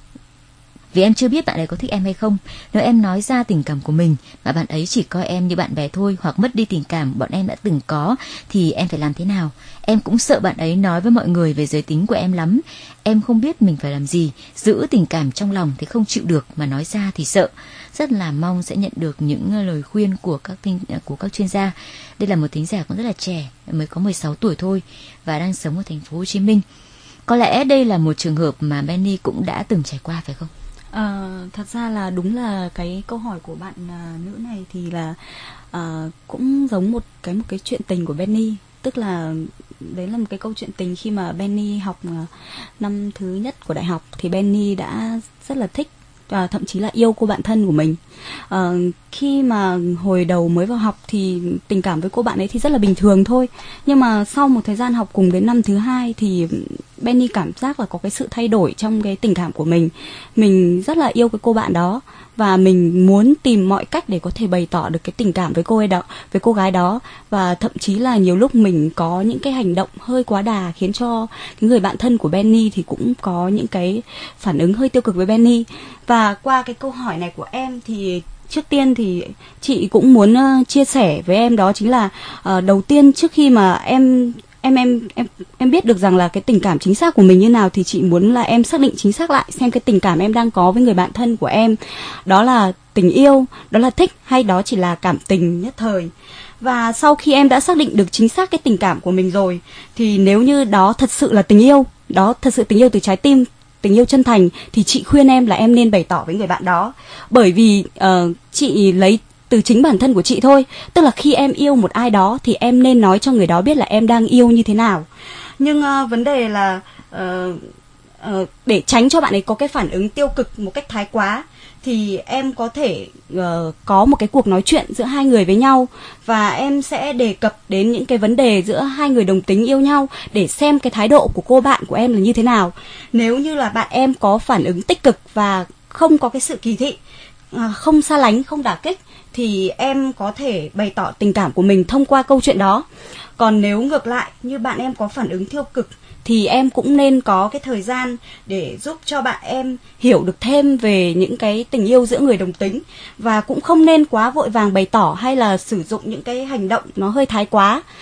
Vì em chưa biết bạn ấy có thích em hay không. Nếu em nói ra tình cảm của mình mà bạn ấy chỉ coi em như bạn bè thôi, hoặc mất đi tình cảm bọn em đã từng có, thì em phải làm thế nào? Em cũng sợ bạn ấy nói với mọi người về giới tính của em lắm. Em không biết mình phải làm gì. Giữ tình cảm trong lòng thì không chịu được, mà nói ra thì sợ. Rất là mong sẽ nhận được những lời khuyên của các tinh, của các chuyên gia. Đây là một thính giả cũng rất là trẻ, mới có mười sáu tuổi thôi và đang sống ở thành phố Hồ Chí Minh. Có lẽ đây là một trường hợp mà Benny cũng đã từng trải qua phải không? À, thật ra là đúng là cái câu hỏi của bạn à, nữ này thì là à, cũng giống một cái một cái chuyện tình của Benny. Tức là đấy là một cái câu chuyện tình khi mà Benny học à, năm thứ nhất của đại học thì Benny đã rất là thích và thậm chí là yêu cô bạn thân của mình. À, khi mà hồi đầu mới vào học thì tình cảm với cô bạn ấy thì rất là bình thường thôi. Nhưng mà sau một thời gian học cùng đến năm thứ hai thì Benny cảm giác là có cái sự thay đổi trong cái tình cảm của mình. Mình rất là yêu cái cô bạn đó và mình muốn tìm mọi cách để có thể bày tỏ được cái tình cảm với cô ấy đó, với cô gái đó. Và thậm chí là nhiều lúc mình có những cái hành động hơi quá đà khiến cho cái người bạn thân của Benny thì cũng có những cái phản ứng hơi tiêu cực với Benny. Và qua cái câu hỏi này của em thì trước tiên thì chị cũng muốn uh, chia sẻ với em, đó chính là uh, đầu tiên trước khi mà em em em em em biết được rằng là cái tình cảm chính xác của mình như nào thì chị muốn là em xác định chính xác lại xem cái tình cảm em đang có với người bạn thân của em đó là tình yêu, đó là thích, hay đó chỉ là cảm tình nhất thời. Và sau khi em đã xác định được chính xác cái tình cảm của mình rồi thì nếu như đó thật sự là tình yêu, đó thật sự tình yêu từ trái tim, tình yêu chân thành, thì chị khuyên em là em nên bày tỏ với người bạn đó. Bởi vì uh, chị lấy từ chính bản thân của chị thôi. Tức là khi em yêu một ai đó thì em nên nói cho người đó biết là em đang yêu như thế nào. Nhưng uh, vấn đề là uh, uh, để tránh cho bạn ấy có cái phản ứng tiêu cực một cách thái quá thì em có thể uh, có một cái cuộc nói chuyện giữa hai người với nhau, và em sẽ đề cập đến những cái vấn đề giữa hai người đồng tính yêu nhau để xem cái thái độ của cô bạn của em là như thế nào. Nếu như là bạn em có phản ứng tích cực và không có cái sự kỳ thị, uh, không xa lánh, không đả kích, thì em có thể bày tỏ tình cảm của mình thông qua câu chuyện đó. Còn nếu ngược lại như bạn em có phản ứng tiêu cực thì em cũng nên có cái thời gian để giúp cho bạn em hiểu được thêm về những cái tình yêu giữa người đồng tính, và cũng không nên quá vội vàng bày tỏ hay là sử dụng những cái hành động nó hơi thái quá.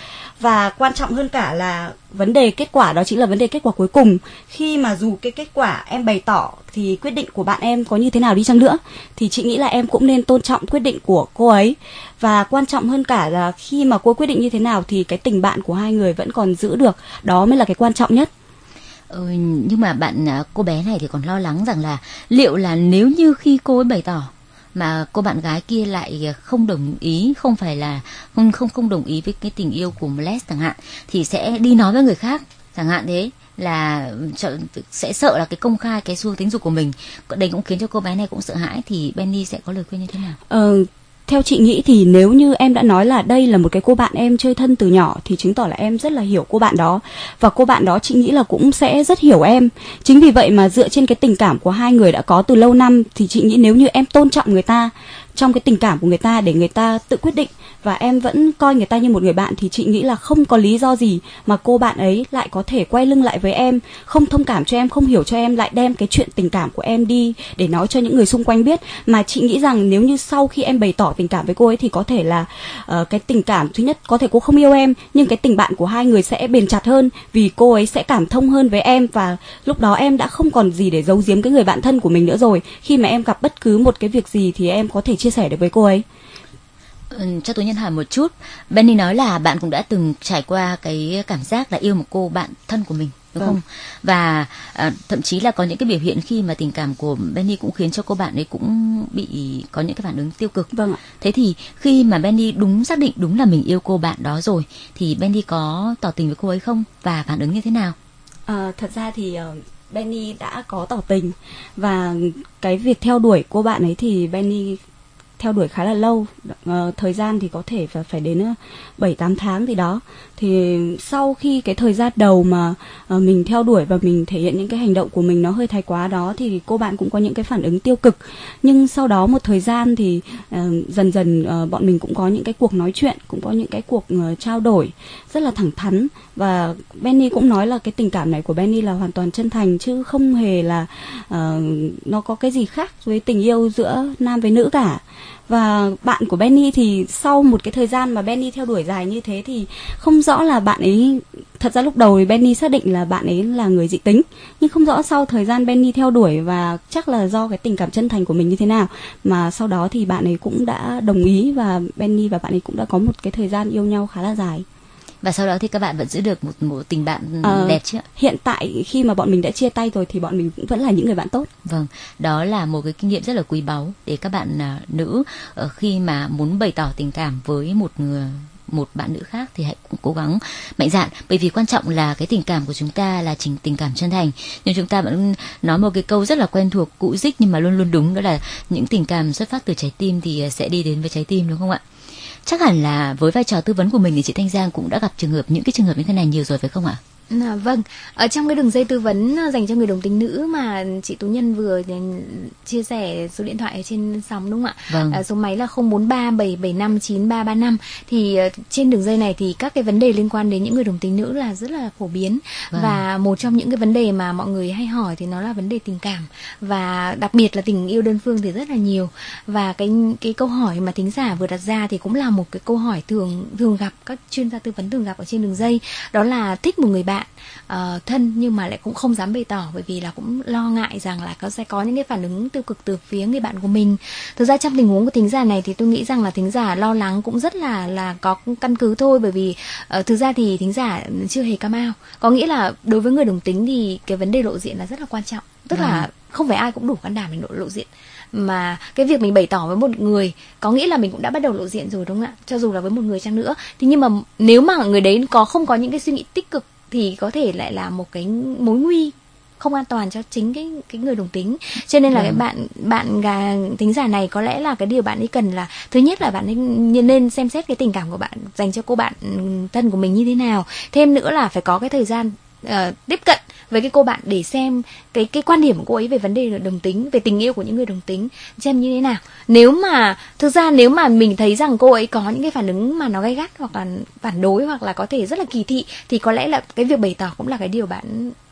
Và quan trọng hơn cả là vấn đề kết quả, đó chính là vấn đề kết quả cuối cùng. Khi mà dù cái kết quả em bày tỏ thì quyết định của bạn em có như thế nào đi chăng nữa, thì chị nghĩ là em cũng nên tôn trọng quyết định của cô ấy. Và quan trọng hơn cả là khi mà cô quyết định như thế nào thì cái tình bạn của hai người vẫn còn giữ được, đó mới là cái quan trọng nhất. Ừ, nhưng mà bạn cô bé này thì còn lo lắng rằng là liệu là nếu như khi cô ấy bày tỏ mà cô bạn gái kia lại không đồng ý, không phải là không không không đồng ý với cái tình yêu của Bless chẳng hạn, thì sẽ đi nói với người khác chẳng hạn, thế là sẽ sợ là cái công khai cái xu hướng tính dục của mình. Đây cũng khiến cho cô bé này cũng sợ hãi. Thì Benny sẽ có lời khuyên như thế nào? Ờ, theo chị nghĩ thì nếu như em đã nói là đây là một cái cô bạn em chơi thân từ nhỏ thì chứng tỏ là em rất là hiểu cô bạn đó, và cô bạn đó chị nghĩ là cũng sẽ rất hiểu em. Chính vì vậy mà dựa trên cái tình cảm của hai người đã có từ lâu năm thì chị nghĩ nếu như em tôn trọng người ta trong cái tình cảm của người ta để người ta tự quyết định, và em vẫn coi người ta như một người bạn, thì chị nghĩ là không có lý do gì mà cô bạn ấy lại có thể quay lưng lại với em, không thông cảm cho em, không hiểu cho em, lại đem cái chuyện tình cảm của em đi để nói cho những người xung quanh biết. Mà chị nghĩ rằng nếu như sau khi em bày tỏ tình cảm với cô ấy thì có thể là uh, cái tình cảm thứ nhất có thể cô không yêu em, nhưng cái tình bạn của hai người sẽ bền chặt hơn vì cô ấy sẽ cảm thông hơn với em, và lúc đó em đã không còn gì để giấu giếm cái người bạn thân của mình nữa rồi. Khi mà em gặp bất cứ một cái việc gì thì em có thể chia sẻ được với cô ấy. Ừ, cho tôi nhân hỏi một chút. Benny nói là bạn cũng đã từng trải qua cái cảm giác là yêu một cô bạn thân của mình, đúng vâng. không? Và à, thậm chí là có những cái biểu hiện khi mà tình cảm của Benny cũng khiến cho cô bạn ấy cũng bị có những cái phản ứng tiêu cực. Vâng ạ. Thế thì khi mà Benny đúng xác định đúng là mình yêu cô bạn đó rồi thì Benny có tỏ tình với cô ấy không và phản ứng như thế nào? À, thật ra thì uh, Benny đã có tỏ tình, và cái việc theo đuổi cô bạn ấy thì Benny theo đuổi khá là lâu, ờ, thời gian thì có thể phải đến bảy tám tháng gì đó. Thì sau khi cái thời gian đầu mà uh, mình theo đuổi và mình thể hiện những cái hành động của mình nó hơi thái quá đó thì cô bạn cũng có những cái phản ứng tiêu cực. Nhưng sau đó một thời gian thì uh, dần dần uh, bọn mình cũng có những cái cuộc nói chuyện, cũng có những cái cuộc uh, trao đổi rất là thẳng thắn, và Benny cũng nói là cái tình cảm này của Benny là hoàn toàn chân thành chứ không hề là uh, nó có cái gì khác với tình yêu giữa nam với nữ cả. Và bạn của Benny thì sau một cái thời gian mà Benny theo đuổi dài như thế thì không rõ là bạn ấy, thật ra lúc đầu thì Benny xác định là bạn ấy là người dị tính, nhưng không rõ sau thời gian Benny theo đuổi và chắc là do cái tình cảm chân thành của mình như thế nào mà sau đó thì bạn ấy cũng đã đồng ý, và Benny và bạn ấy cũng đã có một cái thời gian yêu nhau khá là dài. Và sau đó thì các bạn vẫn giữ được một, một tình bạn à, đẹp chứ ạ? Hiện tại khi mà bọn mình đã chia tay rồi thì bọn mình cũng vẫn là những người bạn tốt. Vâng, đó là một cái kinh nghiệm rất là quý báu để các bạn uh, nữ uh, khi mà muốn bày tỏ tình cảm với một người, một bạn nữ khác thì hãy cũng cố gắng mạnh dạn, bởi vì quan trọng là cái tình cảm của chúng ta là chính tình cảm chân thành. Nhưng chúng ta vẫn nói một cái câu rất là quen thuộc, cũ dích nhưng mà luôn luôn đúng, đó là những tình cảm xuất phát từ trái tim thì sẽ đi đến với trái tim, đúng không ạ? Chắc hẳn là với vai trò tư vấn của mình thì chị Thanh Giang cũng đã gặp trường hợp những cái trường hợp như thế này nhiều rồi phải không ạ? À, vâng, ở trong cái đường dây tư vấn dành cho người đồng tính nữ mà chị Tú Nhân vừa chia sẻ số điện thoại ở trên sóng, đúng không ạ? Vâng. À, số máy là không bốn ba bảy bảy năm chín ba ba năm. Thì uh, trên đường dây này thì các cái vấn đề liên quan đến những người đồng tính nữ là rất là phổ biến. Vâng. Và một trong những cái vấn đề mà mọi người hay hỏi thì nó là vấn đề tình cảm, và đặc biệt là tình yêu đơn phương thì rất là nhiều. Và cái cái câu hỏi mà thính giả vừa đặt ra thì cũng là một cái câu hỏi thường thường gặp, các chuyên gia tư vấn thường gặp ở trên đường dây, đó là thích một người bạn Uh, thân nhưng mà lại cũng không dám bày tỏ, bởi vì là cũng lo ngại rằng là có sẽ có những cái phản ứng tiêu cực từ phía người bạn của mình. Thực ra trong tình huống của thính giả này thì tôi nghĩ rằng là thính giả lo lắng cũng rất là là có căn cứ thôi, bởi vì uh, thực ra thì thính giả chưa hề come out. Có nghĩa là đối với người đồng tính thì cái vấn đề lộ diện là rất là quan trọng, tức à. là không phải ai cũng đủ can đảm để lộ, lộ diện, mà cái việc mình bày tỏ với một người có nghĩa là mình cũng đã bắt đầu lộ diện rồi, đúng không ạ? Cho dù là với một người chăng nữa. Thì nhưng mà nếu mà người đấy có không có những cái suy nghĩ tích cực thì có thể lại là một cái mối nguy không an toàn cho chính cái cái người đồng tính. Cho nên là ừ. cái bạn bạn gà thính giả này có lẽ là cái điều bạn ấy cần là thứ nhất là bạn ấy nên xem xét cái tình cảm của bạn dành cho cô bạn thân của mình như thế nào. Thêm nữa là phải có cái thời gian uh, tiếp cận với cái cô bạn để xem cái cái quan điểm của cô ấy về vấn đề đồng tính, về tình yêu của những người đồng tính xem như thế nào. Nếu mà thực ra nếu mà mình thấy rằng cô ấy có những cái phản ứng mà nó gay gắt hoặc là phản đối hoặc là có thể rất là kỳ thị thì có lẽ là cái việc bày tỏ cũng là cái điều bạn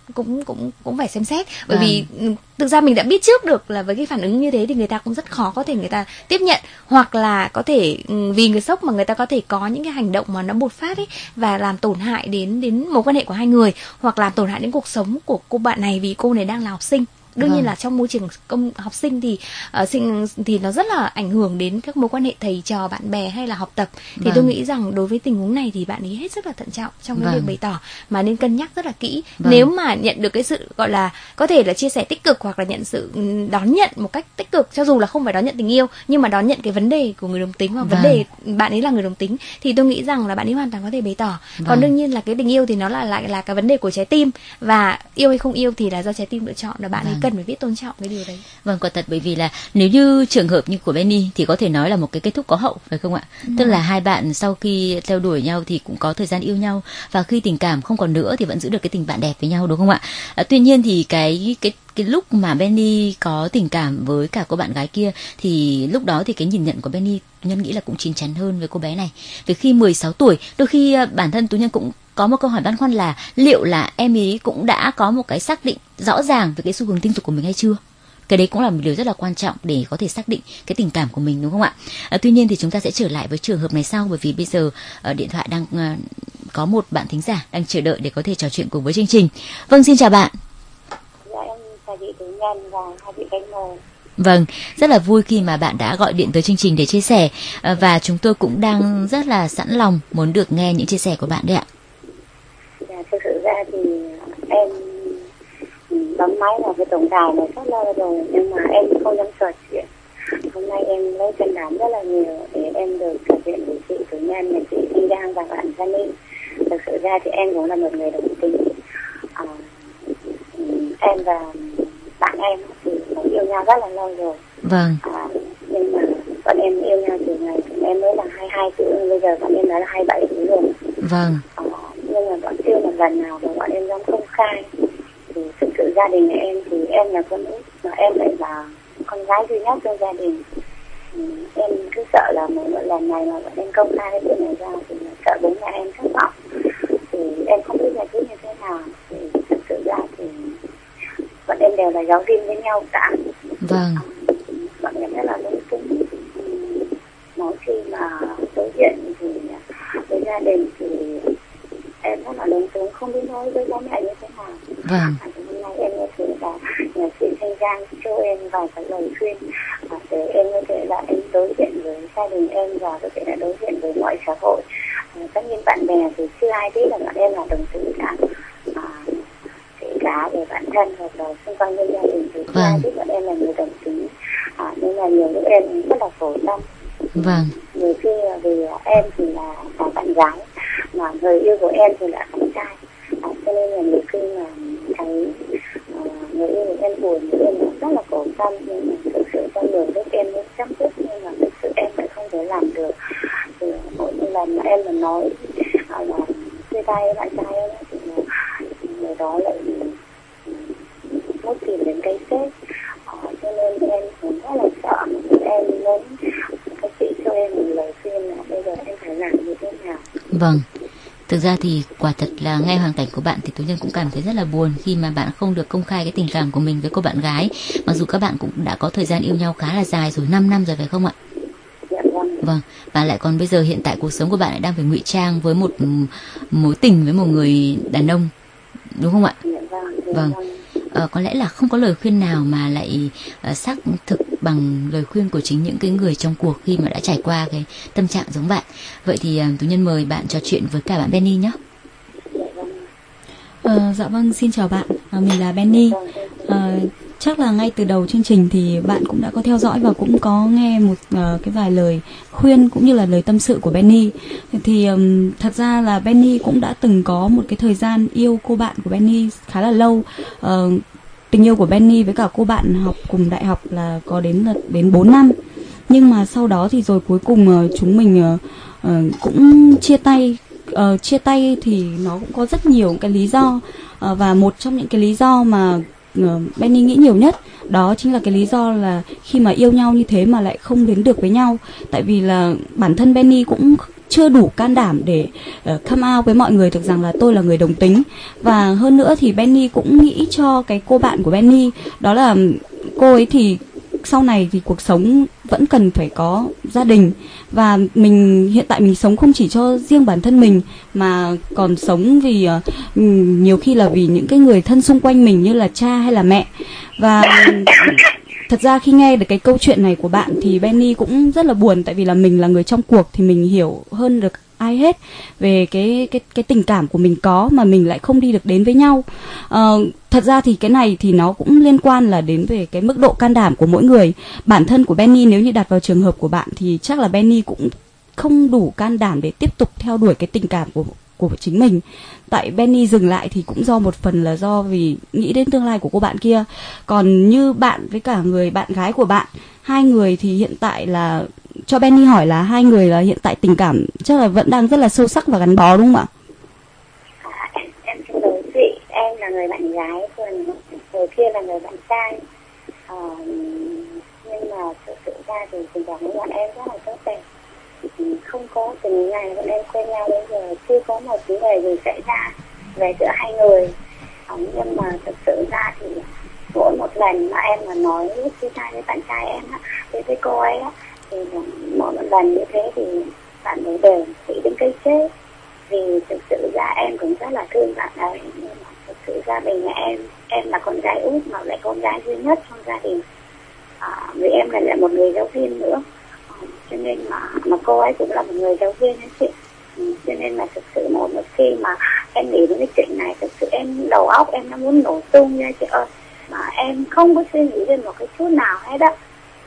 cũng cũng cũng phải xem xét, bởi à. vì thực ra mình đã biết trước được là với cái phản ứng như thế thì người ta cũng rất khó có thể người ta tiếp nhận, hoặc là có thể vì người sốc mà người ta có thể có những cái hành động mà nó bột phát ấy và làm tổn hại đến đến mối quan hệ của hai người, hoặc làm tổn hại đến cuộc sống của cô bạn này vì cô này đang là học sinh. Đương vâng. nhiên là trong môi trường công học sinh thì uh, sinh thì nó rất là ảnh hưởng đến các mối quan hệ thầy trò, bạn bè hay là học tập. Thì vâng. tôi nghĩ rằng đối với tình huống này thì bạn ấy hết sức là thận trọng trong cái vâng. việc bày tỏ, mà nên cân nhắc rất là kỹ. Vâng. Nếu mà nhận được cái sự gọi là có thể là chia sẻ tích cực, hoặc là nhận sự đón nhận một cách tích cực, cho dù là không phải đón nhận tình yêu nhưng mà đón nhận cái vấn đề của người đồng tính, hoặc vâng. vấn đề bạn ấy là người đồng tính, thì tôi nghĩ rằng là bạn ấy hoàn toàn có thể bày tỏ. Vâng. Còn đương nhiên là cái tình yêu thì nó là lại là, là cái vấn đề của trái tim, và yêu hay không yêu thì là do trái tim lựa chọn, là bạn vâng. ấy cần phải biết tôn trọng cái điều đấy. Vâng, quả thật, bởi vì là nếu như trường hợp như của Benny thì có thể nói là một cái kết thúc có hậu, phải không ạ? Ừ. Tức là hai bạn sau khi theo đuổi nhau thì cũng có thời gian yêu nhau, và khi tình cảm không còn nữa thì vẫn giữ được cái tình bạn đẹp với nhau, đúng không ạ? À, tuy nhiên thì cái cái cái lúc mà Benny có tình cảm với cả cô bạn gái kia thì lúc đó thì cái nhìn nhận của Benny, Nhân nghĩ là cũng chín chắn hơn với cô bé này. Vì khi mười sáu tuổi, đôi khi bản thân Tú Nhân cũng có một câu hỏi băn khoăn là liệu là em ý cũng đã có một cái xác định rõ ràng về cái xu hướng tình dục của mình hay chưa? Cái đấy cũng là một điều rất là quan trọng để có thể xác định cái tình cảm của mình, đúng không ạ? À, tuy nhiên thì chúng ta sẽ trở lại với trường hợp này sau, bởi vì bây giờ uh, điện thoại đang uh, có một bạn thính giả đang chờ đợi để có thể trò chuyện cùng với chương trình. Vâng, xin chào bạn. Dạ, em chào chị Tú Nhân và hai vị khách mời. Vâng, rất là vui khi mà bạn đã gọi điện tới chương trình để chia sẻ, uh, và chúng tôi cũng đang rất là sẵn lòng muốn được nghe những chia sẻ của bạn đấy ạ. Dạ, thực sự ra thì em bấm máy vào cái tổng đài này rất lâu rồi, nhưng mà em không dám trò chuyện. Hôm nay em lấy can đảm rất là nhiều để em được trò chuyện với chị Tú Nhân, chị Thanh Giang và bạn Sunny. Thực sự ra thì em cũng là một người đồng tính. À, em và bạn em thì yêu nhau rất là lâu rồi. Vâng. À, nhưng mà bọn em yêu nhau từ ngày em mới là hai mươi hai tuổi, bây giờ bọn em đã là hai mươi bảy tuổi rồi. Vâng. À, nhưng mà bọn chưa một lần nào mà bọn em dám công khai. Thì thực sự gia đình em thì em là con út, mà em lại là con gái duy nhất trong gia đình. Ừ, em cứ sợ là một lần này mà bọn em công khai cái chuyện này ra thì sợ bố mẹ em thất vọng, thì em không biết giải quyết như thế nào. Thì thực sự ra thì bọn em đều là giáo viên với nhau cả. Vâng. À, bọn em rất là lung túng. Mỗi khi mà đối diện thì với gia đình thì em rất là lung túng, không biết nói với bố mẹ như thế nào. Vâng. À, hôm nay em có thể là nhờ chị Thanh Giang cho em vài cái lời khuyên à, để em có thể là em đối diện với gia đình em và có thể là đối diện với mọi xã hội. À, tất nhiên bạn bè thì chưa ai biết là bọn em là đồng tính cả. À, kể cả về bản thân hoặc là xung quanh bên gia đình thì chưa vâng. ai biết bọn em là người đồng tính. À, nên là nhiều lúc em rất là khổ tâm. Vâng. Nhiều khi vì em thì là, là bạn gái, mà người yêu của em thì là con trai. À, cho nên là nhiều khi mà thấy uh, người yêu của em buồn thì em rất là khổ tâm, nhưng mà thực sự trong đường lúc em muốn chấm dứt, nhưng mà thực sự em lại không thể làm được. Thì mỗi lần mà em mà nói uh, là chia tay bạn trai em thì người đó lại mất tìm đến cái chết. Uh, cho nên em cũng rất là sợ. Em muốn các chị cho em một lời khuyên là bây giờ em phải làm như thế nào. Vâng. Thực ra thì quả thật là nghe hoàn cảnh của bạn thì Tú Nhân cũng cảm thấy rất là buồn khi mà bạn không được công khai cái tình cảm của mình với cô bạn gái, mặc dù các bạn cũng đã có thời gian yêu nhau khá là dài rồi, năm năm rồi phải không ạ? Dạ vâng. Vâng, và lại còn bây giờ hiện tại cuộc sống của bạn lại đang phải ngụy trang với một mối tình với một người đàn ông, đúng không ạ? Dạ vâng. Dạ vâng. vâng. Ờ, có lẽ là không có lời khuyên nào mà lại uh, xác thực bằng lời khuyên của chính những cái người trong cuộc khi mà đã trải qua cái tâm trạng giống bạn. Vậy thì uh, Tú Nhân mời bạn trò chuyện với cả bạn Benny nhé. Ờ, dạ vâng, xin chào bạn, à, mình là Benny. À, chắc là ngay từ đầu chương trình thì bạn cũng đã có theo dõi và cũng có nghe một uh, cái vài lời khuyên cũng như là lời tâm sự của Benny. Thì um, thật ra là Benny cũng đã từng có một cái thời gian yêu cô bạn của Benny khá là lâu. Uh, tình yêu của Benny với cả cô bạn học cùng đại học là có đến là đến bốn năm. Nhưng mà sau đó thì rồi cuối cùng uh, chúng mình uh, uh, cũng chia tay. Uh, chia tay thì nó cũng có rất nhiều cái lý do, uh, và một trong những cái lý do mà uh, Benny nghĩ nhiều nhất đó chính là cái lý do là khi mà yêu nhau như thế mà lại không đến được với nhau. Tại vì là bản thân Benny cũng chưa đủ can đảm để uh, come out với mọi người thực rằng là tôi là người đồng tính. Và hơn nữa thì Benny cũng nghĩ cho cái cô bạn của Benny, đó là cô ấy thì sau này thì cuộc sống vẫn cần phải có gia đình, và mình hiện tại mình sống không chỉ cho riêng bản thân mình mà còn sống vì uh, nhiều khi là vì những cái người thân xung quanh mình như là cha hay là mẹ. Và thật ra khi nghe được cái câu chuyện này của bạn thì Benny cũng rất là buồn, tại vì là mình là người trong cuộc thì mình hiểu hơn được ai hết về cái cái cái tình cảm của mình có mà mình lại không đi được đến với nhau. Uh, thật ra thì cái này thì nó cũng liên quan là đến về cái mức độ can đảm của mỗi người. Bản thân của Benny nếu như đặt vào trường hợp của bạn thì chắc là Benny cũng không đủ can đảm để tiếp tục theo đuổi cái tình cảm của của chính mình. Tại Benny dừng lại thì cũng do một phần là do vì nghĩ đến tương lai của cô bạn kia. Còn như bạn với cả người bạn gái của bạn, hai người thì hiện tại là, cho Benny hỏi là hai người là hiện tại tình cảm chắc là vẫn đang rất là sâu sắc và gắn bó đúng không ạ? À, em, em xin lỗi chị, em là người bạn gái, còn người kia là người bạn trai. À, nhưng mà thực sự ra thì tình cảm của bọn em rất là tốt đẹp. Không có từ ngày bọn em quen nhau đến giờ chưa có một vấn đề gì xảy ra về giữa hai người. À, nhưng mà thực sự ra thì mỗi một lần mà em mà nói lúc chia tay với bạn trai em á, với với cô ấy á, thì mỗi một lần như thế thì bạn ấy đều nghĩ đến cái chết. Vì thực sự ra em cũng rất là thương bạn ấy, nhưng mà thực sự gia đình nhà em em là con gái út mà lại con gái duy nhất trong gia đình. À, vì em là lại một người giáo viên nữa, à, cho nên mà mà cô ấy cũng là một người giáo viên ấy chị. Ừ, cho nên là thực sự một một khi mà em nghĩ đến cái chuyện này, thực sự em đầu óc em nó muốn nổ tung nha chị ơi, mà em không có suy nghĩ đến một cái chút nào hết á.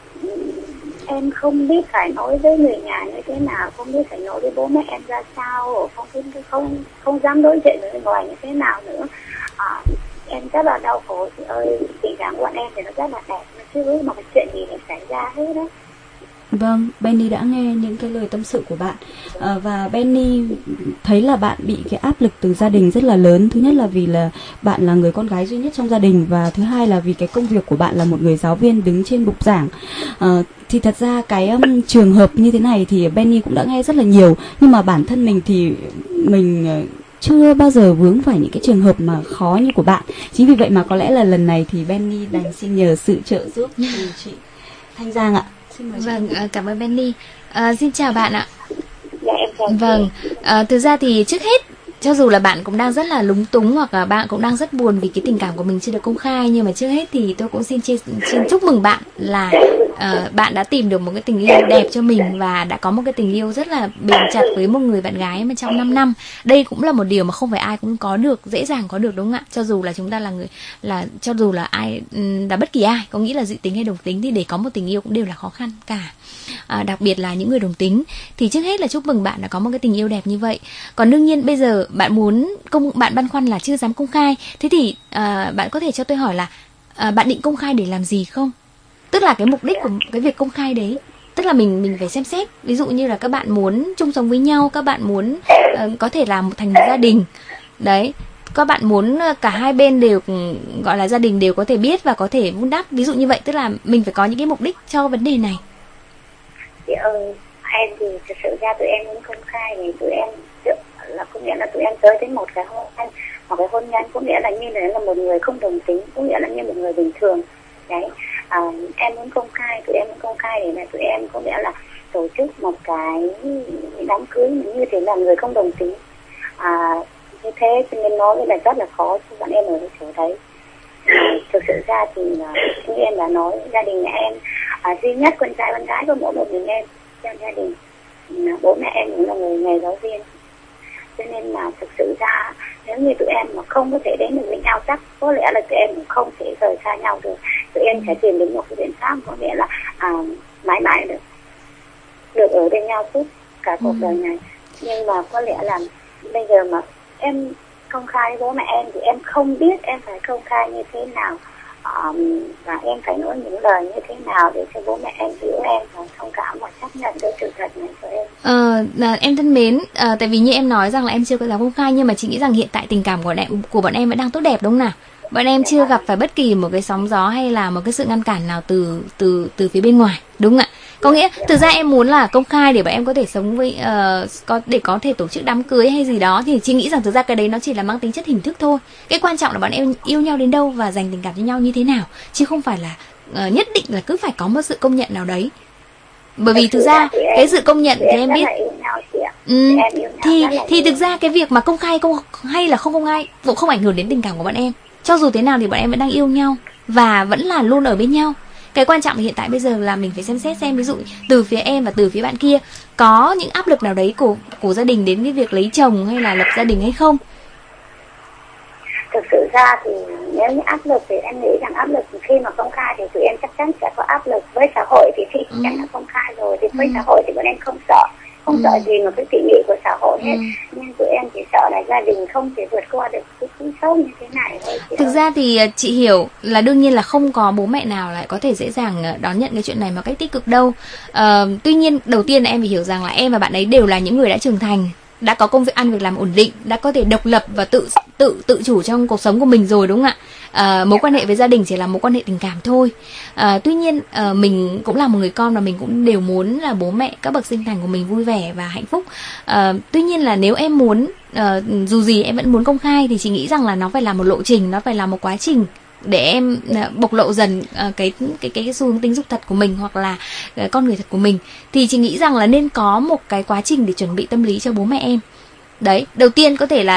Em không biết phải nói với người nhà như thế nào, không biết phải nói với bố mẹ em ra sao, không không không, không dám đối diện với người ngoài như thế nào nữa. À, em rất là đau khổ chị ơi. Tình cảm của bọn em thì nó rất là đẹp, nó chưa biết một cái chuyện gì để xảy ra hết đó. Vâng, Benny đã nghe những cái lời tâm sự của bạn, à, và Benny thấy là bạn bị cái áp lực từ gia đình rất là lớn. Thứ nhất là vì là bạn là người con gái duy nhất trong gia đình, và thứ hai là vì cái công việc của bạn là một người giáo viên đứng trên bục giảng. À, thì thật ra cái um, trường hợp như thế này thì Benny cũng đã nghe rất là nhiều, nhưng mà bản thân mình thì mình uh, chưa bao giờ vướng phải những cái trường hợp mà khó như của bạn. Chính vì vậy mà có lẽ là lần này thì Benny đành xin nhờ sự trợ giúp từ chị Thanh Giang ạ. Vâng, cảm ơn Benny. À, xin chào bạn ạ. Dạ, em chào chị. Vâng, à, thực ra thì trước hết, cho dù là bạn cũng đang rất là lúng túng hoặc là bạn cũng đang rất buồn vì cái tình cảm của mình chưa được công khai, nhưng mà trước hết thì tôi cũng xin chia, xin chúc mừng bạn là uh, bạn đã tìm được một cái tình yêu đẹp cho mình và đã có một cái tình yêu rất là bền chặt với một người bạn gái mà trong năm năm. Đây cũng là một điều mà không phải ai cũng có được, dễ dàng có được đúng không ạ? Cho dù là chúng ta là người là cho dù là ai là bất kỳ ai, có nghĩ là dị tính hay đồng tính thì để có một tình yêu cũng đều là khó khăn cả. À, đặc biệt là những người đồng tính thì trước hết là chúc mừng bạn đã có một cái tình yêu đẹp như vậy. Còn đương nhiên bây giờ bạn muốn công bạn băn khoăn là chưa dám công khai, thế thì à, bạn có thể cho tôi hỏi là à, bạn định công khai để làm gì không? Tức là cái mục đích của cái việc công khai đấy, tức là mình mình phải xem xét, ví dụ như là các bạn muốn chung sống với nhau, các bạn muốn uh, có thể làm thành một gia đình đấy, các bạn muốn cả hai bên đều gọi là gia đình đều có thể biết và có thể vun đắp, ví dụ như vậy. Tức là mình phải có những cái mục đích cho vấn đề này. Chị ơi, em thì thực sự ra tụi em muốn công khai thì tụi em là có nghĩa là tụi em tới đến một cái hôn nhân, một cái hôn nhân có nghĩa là như là một người không đồng tính, có nghĩa là như một người bình thường đấy. À, em muốn công khai, tụi em muốn công khai để là tụi em có nghĩa là tổ chức một cái đám cưới như thế là người không đồng tính. À, như thế cho nên nói là rất là khó cho bọn em ở cái chỗ đấy. À, thực sự ra thì như em đã nói, gia đình nhà em à, duy nhất con trai con gái có mỗi một mình em trong gia đình. À, bố mẹ em cũng là người nghề giáo viên, cho nên là thực sự ra nếu như tụi em mà không có thể đến được với nhau, chắc có lẽ là tụi em cũng không thể rời xa nhau được. Tụi em sẽ tìm đến một cái biện pháp có nghĩa là à, mãi mãi được được ở bên nhau suốt cả cuộc đời này. Nhưng mà có lẽ là bây giờ mà em công khai với bố mẹ em thì em không biết em phải công khai như thế nào, um, và em phải nói những lời như thế nào để cho bố mẹ em hiểu em và thông cảm và chấp nhận cái sự thật này của em. Ờ, là em thân mến, à, tại vì như em nói rằng là em chưa có dám công khai, nhưng mà chị nghĩ rằng hiện tại tình cảm của em của bọn em vẫn đang tốt đẹp đúng không nào? Bọn em chưa gặp phải bất kỳ một cái sóng gió hay là một cái sự ngăn cản nào từ từ từ phía bên ngoài, đúng không ạ? Có nghĩa thực ra em muốn là công khai để bọn em có thể sống với uh, có để có thể tổ chức đám cưới hay gì đó, thì chị nghĩ rằng thực ra cái đấy nó chỉ là mang tính chất hình thức thôi. Cái quan trọng là bọn em yêu nhau đến đâu và dành tình cảm cho nhau như thế nào, chứ không phải là uh, nhất định là cứ phải có một sự công nhận nào đấy. Bởi vì thực ra cái sự công nhận thì em biết ừ, thì thì thực ra cái việc mà công khai công hay là không công khai cũng không ảnh hưởng đến tình cảm của bọn em. Cho dù thế nào thì bọn em vẫn đang yêu nhau và vẫn là luôn ở bên nhau. Cái quan trọng hiện tại bây giờ là mình phải xem xét xem, ví dụ từ phía em và từ phía bạn kia có những áp lực nào đấy của của gia đình đến cái việc lấy chồng hay là lập gia đình hay không. Thực sự ra thì nếu như áp lực thì em nghĩ rằng áp lực khi mà công khai thì tụi em chắc chắn sẽ có áp lực. Với xã hội thì khi chắc chắn là công khai rồi thì với ừ. xã hội thì bọn em không sợ. Không ừ. sợ gì mà cái kỳ nghị của xã hội hết. Ừ. Nhưng tụi em chỉ sợ là gia đình không thể vượt qua được cái cú sốc như thế này thôi. Thực ra thì chị hiểu là đương nhiên là không có bố mẹ nào lại có thể dễ dàng đón nhận cái chuyện này một cách tích cực đâu. À, tuy nhiên đầu tiên là em phải hiểu rằng là em và bạn ấy đều là những người đã trưởng thành, đã có công việc ăn việc làm ổn định, đã có thể độc lập và tự tự tự chủ trong cuộc sống của mình rồi, đúng không ạ? À, mối quan hệ với gia đình chỉ là mối quan hệ tình cảm thôi. À, tuy nhiên à, mình cũng là một người con và mình cũng đều muốn là bố mẹ các bậc sinh thành của mình vui vẻ và hạnh phúc. À, tuy nhiên là nếu em muốn à, dù gì em vẫn muốn công khai thì chị nghĩ rằng là nó phải là một lộ trình, nó phải là một quá trình để em bộc lộ dần uh, cái cái cái xu hướng tính dục thật của mình hoặc là uh, con người thật của mình, thì chị nghĩ rằng là nên có một cái quá trình để chuẩn bị tâm lý cho bố mẹ em. Đấy, đầu tiên có thể là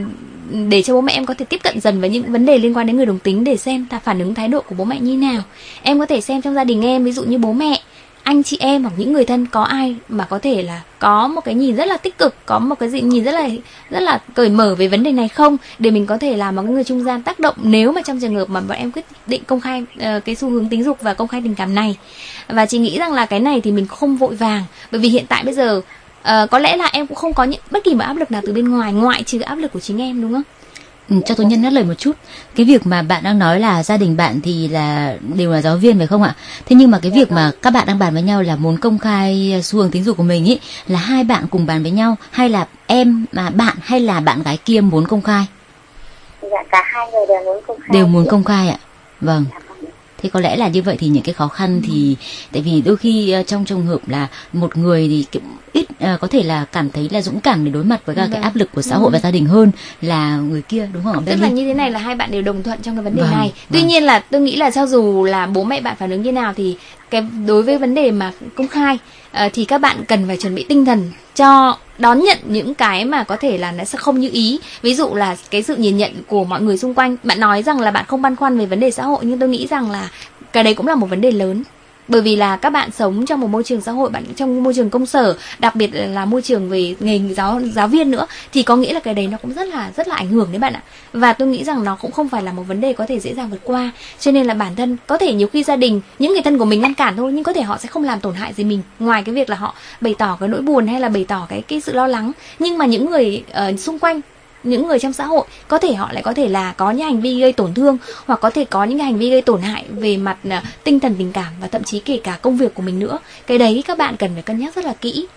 để cho bố mẹ em có thể tiếp cận dần với những vấn đề liên quan đến người đồng tính để xem ta phản ứng thái độ của bố mẹ như nào. Em có thể xem trong gia đình em, ví dụ như bố mẹ, anh chị em hoặc những người thân có ai mà có thể là có một cái nhìn rất là tích cực, có một cái nhìn rất là rất là cởi mở về vấn đề này không, để mình có thể làm một người trung gian tác động nếu mà trong trường hợp mà bọn em quyết định công khai uh, cái xu hướng tính dục và công khai tình cảm này. Và chị nghĩ rằng là cái này thì mình không vội vàng, bởi vì hiện tại bây giờ uh, có lẽ là em cũng không có những bất kỳ một áp lực nào từ bên ngoài ngoại trừ áp lực của chính em, đúng không? Ừ, cho tôi nhân nhắc lời một chút. Cái việc mà bạn đang nói là gia đình bạn thì là đều là giáo viên phải không ạ? Thế nhưng mà cái việc mà các bạn đang bàn với nhau là muốn công khai xu hướng tính dục của mình ý, là hai bạn cùng bàn với nhau hay là em mà bạn hay là bạn gái kia muốn công khai? Dạ, cả hai người đều muốn công khai. Đều muốn công khai ạ. Vâng. Thế có lẽ là như vậy thì những cái khó khăn thì tại vì đôi khi uh, trong trường hợp là một người thì ít uh, có thể là cảm thấy là dũng cảm để đối mặt với cả cái áp lực của xã hội và gia đình hơn là người kia, đúng không? Tức là như thế này là hai bạn đều đồng thuận trong cái vấn đề vâng, này. Tuy vâng. nhiên là tôi nghĩ là cho dù là bố mẹ bạn phản ứng như nào thì cái đối với vấn đề mà công khai uh, thì các bạn cần phải chuẩn bị tinh thần cho đón nhận những cái mà có thể là nó sẽ không như ý. Ví dụ là cái sự nhìn nhận của mọi người xung quanh. Bạn nói rằng là bạn không băn khoăn về vấn đề xã hội, nhưng tôi nghĩ rằng là cái đấy cũng là một vấn đề lớn. Bởi vì là các bạn sống trong một môi trường xã hội, bạn trong môi trường công sở, đặc biệt là môi trường về nghề giáo giáo viên nữa, thì có nghĩa là cái đấy nó cũng rất là rất là ảnh hưởng đến bạn ạ. Và tôi nghĩ rằng nó cũng không phải là một vấn đề có thể dễ dàng vượt qua. Cho nên là bản thân có thể nhiều khi gia đình, những người thân của mình ngăn cản thôi, nhưng có thể họ sẽ không làm tổn hại gì mình, ngoài cái việc là họ bày tỏ cái nỗi buồn hay là bày tỏ cái cái sự lo lắng. Nhưng mà những người uh, xung quanh, những người trong xã hội có thể họ lại có thể là có những hành vi gây tổn thương, hoặc có thể có những hành vi gây tổn hại về mặt uh, tinh thần tình cảm và thậm chí kể cả công việc của mình nữa. Cái đấy các bạn cần phải cân nhắc rất là kỹ.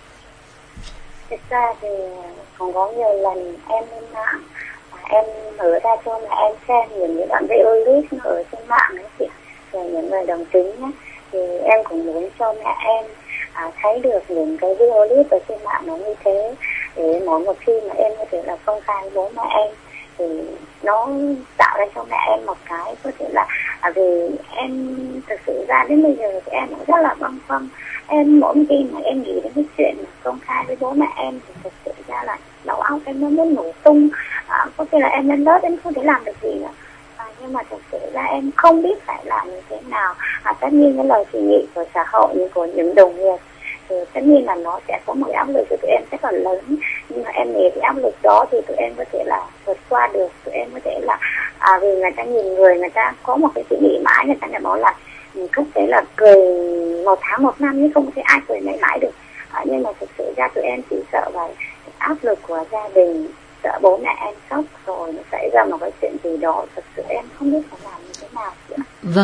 Thực ra thì còn có nhiều lần em lên mạng, em mở ra cho mẹ em xem những cái đoạn video clip nó ở trên mạng ấy chị, rồi những người đồng tính nhé, thì em cũng muốn cho mẹ em à, thấy được những cái video clip ở trên mạng nó như thế, để mỗi một khi mà em có thể là công khai với bố mẹ em thì nó tạo ra cho mẹ em một cái có thể là à, vì em thực sự ra đến bây giờ thì em cũng rất là băn khoăn. Em mỗi khi mà em nghĩ đến cái chuyện mà công khai với bố mẹ em thì thực sự ra là đầu óc em nó muốn nổ tung, à, có thể là em lên lớp em không thể làm được gì nữa. À, nhưng mà thực sự ra em không biết phải làm như thế nào. À, tất nhiên cái lời suy nghĩ của xã hội, của những đồng nghiệp thì tất nhiên là nó sẽ có một áp lực của tụi em rất là lớn, nhưng mà em nghĩ cái áp lực đó thì tụi em có thể là vượt qua được. Tụi em có thể là à, vì người ta nhìn người, người ta có một cái suy nghĩ mãi, người ta lại nói là không thể là cười một tháng một năm nhưng không thể ai cười mãi mãi được. À, nhưng mà thực sự ra tụi em chỉ sợ về áp lực của gia đình, sợ bố mẹ em sốc rồi nó xảy ra một cái chuyện gì đó, thực sự em không biết phải làm như thế nào nữa. Vâng,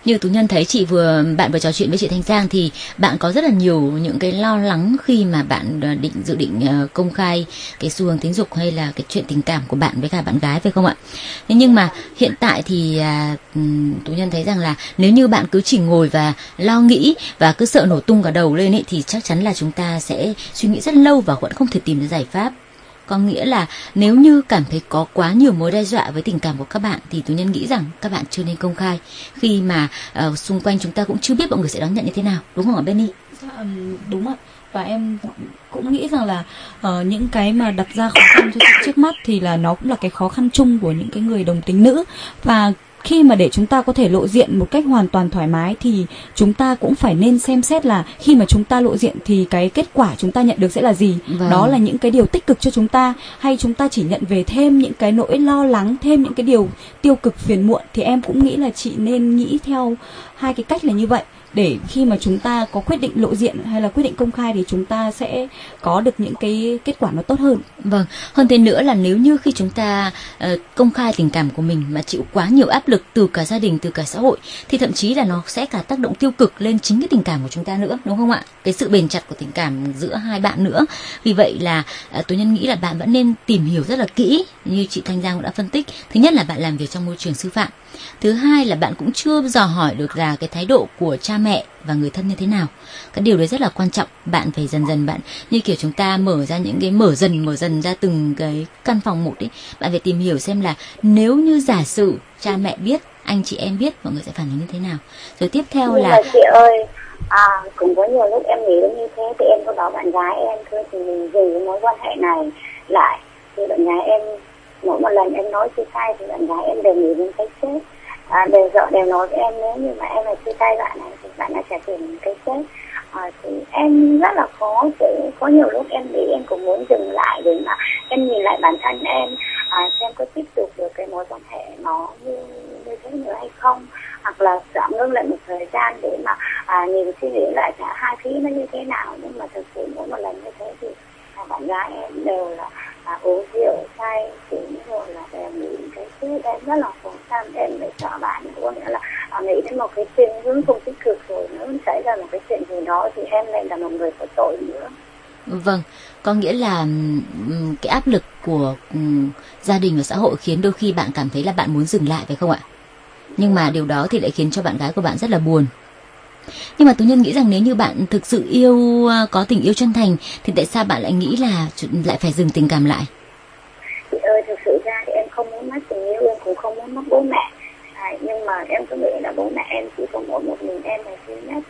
Như Tú Nhân thấy chị vừa bạn vừa trò chuyện với chị Thanh Giang thì bạn có rất là nhiều những cái lo lắng khi mà bạn định dự định uh, công khai cái xu hướng tính dục hay là cái chuyện tình cảm của bạn với cả bạn gái, phải không ạ? Thế nhưng mà hiện tại thì uh, Tú Nhân thấy rằng là nếu như bạn cứ chỉ ngồi và lo nghĩ và cứ sợ nổ tung cả đầu lên ấy, thì chắc chắn là chúng ta sẽ suy nghĩ rất lâu và vẫn không thể tìm được giải pháp. Có nghĩa là nếu như cảm thấy có quá nhiều mối đe dọa với tình cảm của các bạn thì Tú Nhân nghĩ rằng các bạn chưa nên công khai, khi mà uh, xung quanh chúng ta cũng chưa biết mọi người sẽ đón nhận như thế nào, đúng không ạ Benny? Dạ, đúng ạ. Và em cũng nghĩ rằng là uh, những cái mà đặt ra khó khăn cho chị trước mắt thì là nó cũng là cái khó khăn chung của những cái người đồng tính nữ. Và khi mà để chúng ta có thể lộ diện một cách hoàn toàn thoải mái thì chúng ta cũng phải nên xem xét là khi mà chúng ta lộ diện thì cái kết quả chúng ta nhận được sẽ là gì. Vâng. Đó là những cái điều tích cực cho chúng ta, hay chúng ta chỉ nhận về thêm những cái nỗi lo lắng, thêm những cái điều tiêu cực phiền muộn. Thì em cũng nghĩ là chị nên nghĩ theo hai cái cách là như vậy, để khi mà chúng ta có quyết định lộ diện hay là quyết định công khai thì chúng ta sẽ có được những cái kết quả nó tốt hơn. Vâng, hơn thế nữa là nếu như khi chúng ta uh, công khai tình cảm của mình mà chịu quá nhiều áp lực từ cả gia đình, từ cả xã hội, thì thậm chí là nó sẽ cả tác động tiêu cực lên chính cái tình cảm của chúng ta nữa, đúng không ạ? Cái sự bền chặt của tình cảm giữa hai bạn nữa. Vì vậy là uh, Tú Nhân nghĩ là bạn vẫn nên tìm hiểu rất là kỹ, như chị Thanh Giang cũng đã phân tích. Thứ nhất là bạn làm việc trong môi trường sư phạm. Thứ hai là bạn cũng chưa dò hỏi được là cái thái độ của cha mẹ và người thân như thế nào. Cái điều đấy rất là quan trọng. Bạn phải dần dần, bạn như kiểu chúng ta mở ra những cái mở dần mở dần ra từng cái căn phòng một ấy, bạn phải tìm hiểu xem là nếu như giả sử cha mẹ biết, anh chị em biết, mọi người sẽ phản ứng như thế nào. Rồi tiếp theo nhưng là mà chị ơi, à, cũng có nhiều lúc em nghĩ như thế thì em có bảo bạn gái em thôi thì mình dừng cái mối quan hệ này lại. Thì bạn gái em mỗi một lần em nói chia tay thì bạn gái em đều nghĩ đến cái chết. À, đều dọ đều nói với em nếu như mà em là chia tay bạn này thì bạn ấy sẽ tìm cái chết. À, thì em rất là khó chịu, có nhiều lúc em nghĩ em cũng muốn dừng lại để mà em nhìn lại bản thân em, à, xem có tiếp tục được cái mối quan hệ nó như, như thế nữa hay không, hoặc là tạm ngưng lại một thời gian để mà à, nhìn suy nghĩ lại cả hai phía nó như thế nào. Nhưng mà thực sự mỗi một lần như thế thì à, bạn gái em đều là à, uống rượu say cũng rồi là đều nghĩ cái chết. Em rất là khó khăn, em để cho bạn có nghĩa là à, nghĩ đến một cái chuyện hướng không tích cực rồi nó xảy ra một cái chuyện gì đó thì em lại là một người có tội nữa. Vâng, có nghĩa là um, cái áp lực của um, gia đình và xã hội khiến đôi khi bạn cảm thấy là bạn muốn dừng lại, phải không ạ? Nhưng mà điều đó thì lại khiến cho bạn gái của bạn rất là buồn. Nhưng mà Tú Nhân nghĩ rằng nếu như bạn thực sự yêu, có tình yêu chân thành thì tại sao bạn lại nghĩ là lại phải dừng tình cảm lại? Chị ơi, thực sự ra thì em không muốn mất tình yêu, em cũng không muốn mất bố mẹ. À, nhưng mà em cứ nghĩ là bố mẹ em chỉ có mỗi một mình em là duy nhất.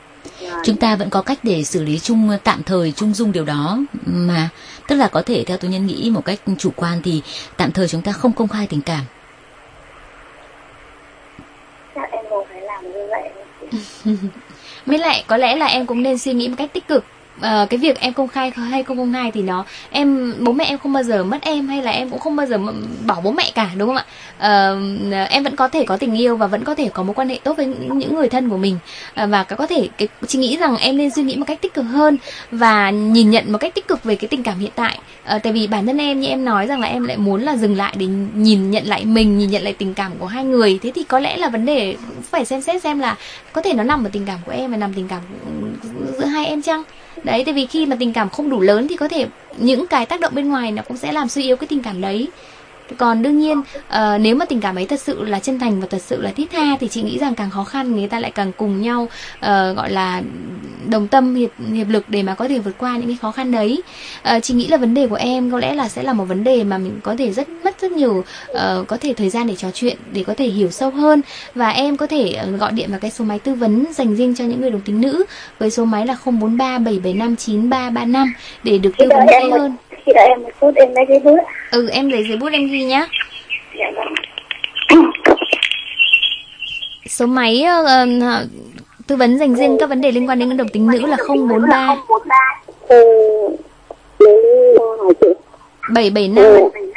À, chúng ta vẫn có cách để xử lý chung, tạm thời chung dung điều đó mà. Tức là có thể theo Tú Nhân nghĩ một cách chủ quan thì tạm thời chúng ta không công khai tình cảm. Chắc em cũng phải làm như vậy. Với lại có lẽ là em cũng nên suy nghĩ một cách tích cực. Uh, cái việc em công khai hay không công khai thì nó em bố mẹ em không bao giờ mất em, hay là em cũng không bao giờ bỏ bố mẹ cả, đúng không ạ? Uh, em vẫn có thể có tình yêu và vẫn có thể có mối quan hệ tốt với những người thân của mình, uh, và có thể cái chị nghĩ rằng em nên suy nghĩ một cách tích cực hơn và nhìn nhận một cách tích cực về cái tình cảm hiện tại. Uh, tại vì bản thân em như em nói rằng là em lại muốn là dừng lại để nhìn nhận lại mình, nhìn nhận lại tình cảm của hai người. Thế thì có lẽ là vấn đề phải xem xét xem là có thể nó nằm ở tình cảm của em và nằm tình cảm giữa hai em chăng? Đấy, tại vì khi mà tình cảm không đủ lớn thì có thể những cái tác động bên ngoài nó cũng sẽ làm suy yếu cái tình cảm đấy. Còn đương nhiên uh, nếu mà tình cảm ấy thật sự là chân thành và thật sự là thiết tha thì chị nghĩ rằng càng khó khăn người ta lại càng cùng nhau uh, gọi là đồng tâm hiệp, hiệp lực để mà có thể vượt qua những cái khó khăn đấy. Uh, chị nghĩ là vấn đề của em có lẽ là sẽ là một vấn đề mà mình có thể rất mất rất nhiều uh, có thể thời gian để trò chuyện, để có thể hiểu sâu hơn. Và em có thể uh, gọi điện vào cái số máy tư vấn dành riêng cho những người đồng tính nữ với số máy là không bốn ba bảy bảy năm chín ba ba năm để được tư vấn kỹ hơn. Khi đợi em một phút em lấy giấy bút. Ừ, em lấy giấy bút em ghi nhá. Dạ vâng. Số máy uh, tư vấn dành riêng các vấn đề liên quan đến đồng tính nữ là không bốn ba bảy bảy năm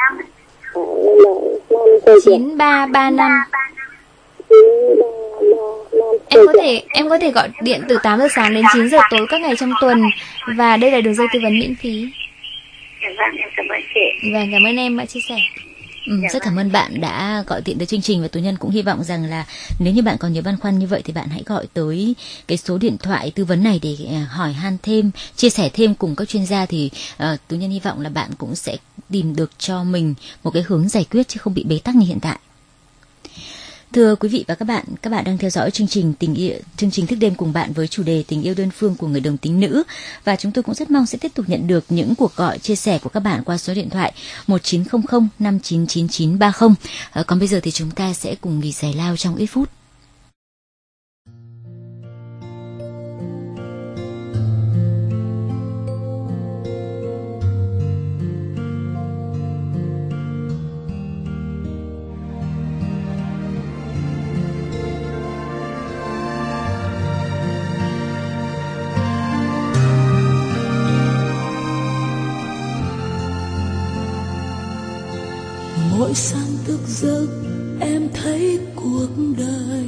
chín ba ba năm. Em có thể em có thể gọi điện từ tám giờ sáng đến chín giờ tối các ngày trong tuần, và đây là đường dây tư vấn miễn phí. Vâng, em cảm ơn chị. Vâng, cảm ơn em đã chia sẻ. Ừ, rất cảm ơn bạn đã gọi điện tới chương trình, và Tú Nhân cũng hy vọng rằng là nếu như bạn còn nhiều băn khoăn như vậy thì bạn hãy gọi tới cái số điện thoại tư vấn này để hỏi han thêm, chia sẻ thêm cùng các chuyên gia, thì uh, Tú Nhân hy vọng là bạn cũng sẽ tìm được cho mình một cái hướng giải quyết chứ không bị bế tắc như hiện tại. Thưa quý vị và các bạn, các bạn đang theo dõi chương trình tình yêu, chương trình Thức đêm cùng bạn với chủ đề tình yêu đơn phương của người đồng tính nữ, và chúng tôi cũng rất mong sẽ tiếp tục nhận được những cuộc gọi chia sẻ của các bạn qua số điện thoại một chín không không năm chín chín chín ba không. À, còn bây giờ thì chúng ta sẽ cùng nghỉ giải lao trong ít phút. Mỗi sáng thức giấc em thấy cuộc đời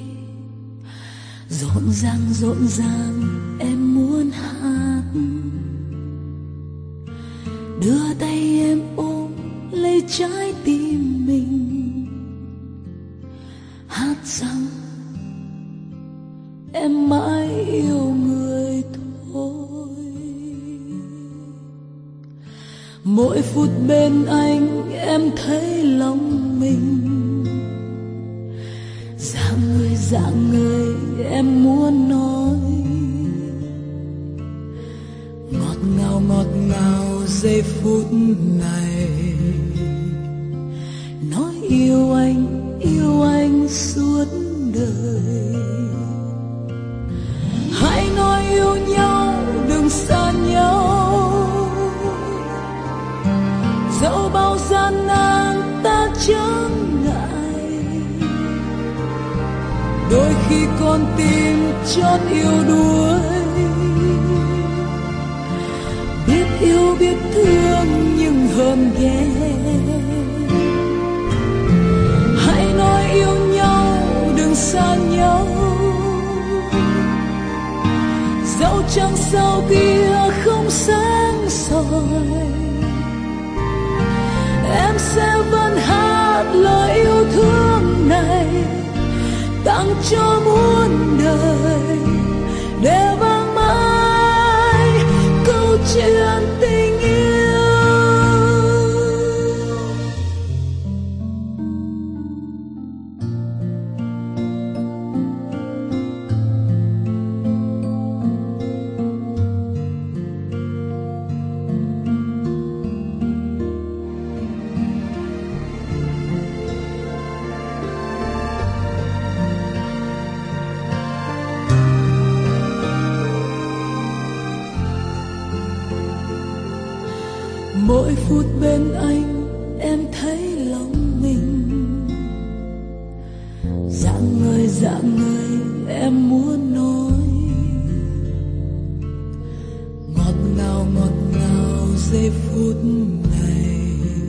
rộn ràng rộn ràng, em muốn hát, đưa tay em ôm lấy trái tim mình, hát rằng em mãi yêu người thôi. Mỗi phút bên anh em thấy lòng mình dạng người dạng người, em muốn nói ngọt ngào ngọt ngào giây phút này, nói yêu anh yêu anh suốt đời. Hãy nói yêu nhau đừng xa nhau, dẫu bao gian nan ta chẳng ngại. Đôi khi con tim chót yêu đuối, biết yêu biết thương nhưng hơn ghen. Hãy nói yêu nhau đừng xa nhau, dẫu trăng sao kia không sáng soi, em sẽ vẫn hát lời yêu thương này tặng cho muôn đời, để vang mãi câu chuyện tình yêu. Mỗi phút bên anh em thấy lòng mình dạng người dạng người, em muốn nói ngọt ngào ngọt ngào giây phút này,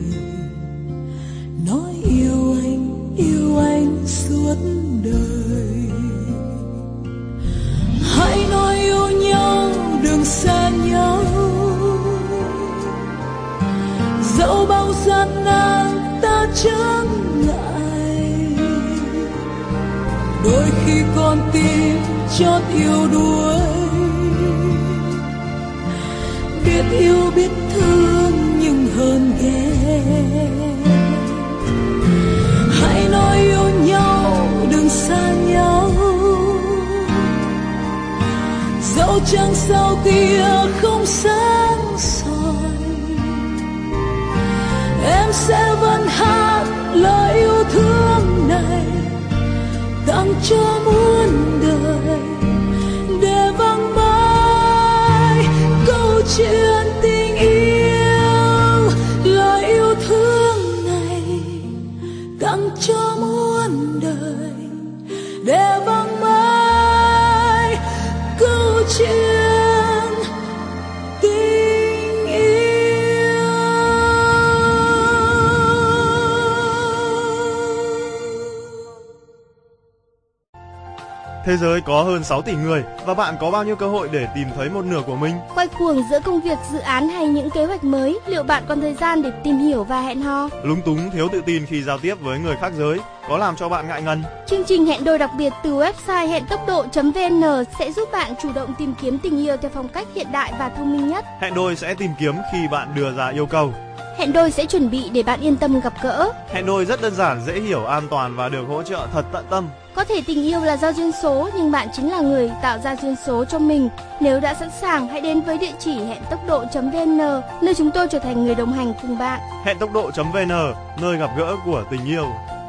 nói yêu anh yêu anh suốt đời. Hãy nói yêu nhau đừng xa nhau, dẫu bao gian nan ta chẳng ngại. Đôi khi con tim chót yêu đuối, biết yêu biết thương nhưng hơn ghen. Hãy nói yêu nhau đừng xa nhau, dẫu trăng sao kia không sáng soi, em sẽ vẫn hát lời yêu thương này tặng cho muôn đời, để vang mãi câu chuyện tình yêu. Lời yêu thương này tặng cho muôn đời, để vang mãi câu chuyện tình yêu. Thế giới có hơn sáu tỷ người và bạn có bao nhiêu cơ hội để tìm thấy một nửa của mình? Quay cuồng giữa công việc, dự án hay những kế hoạch mới, liệu bạn còn thời gian để tìm hiểu và hẹn hò? Lúng túng, thiếu tự tin khi giao tiếp với người khác giới có làm cho bạn ngại ngần? Chương trình hẹn đôi đặc biệt từ website hẹn tốc độ chấm vn sẽ giúp bạn chủ động tìm kiếm tình yêu theo phong cách hiện đại và thông minh nhất. Hẹn đôi sẽ tìm kiếm khi bạn đưa ra yêu cầu. Hẹn đôi sẽ chuẩn bị để bạn yên tâm gặp gỡ. Hẹn đôi rất đơn giản, dễ hiểu, an toàn và được hỗ trợ thật tận tâm. Có thể tình yêu là do duyên số, nhưng bạn chính là người tạo ra duyên số cho mình. Nếu đã sẵn sàng, hãy đến với địa chỉ hẹn tốc độ chấm vn, nơi chúng tôi trở thành người đồng hành cùng bạn. Hẹn tốc độ chấm vn, nơi gặp gỡ của tình yêu.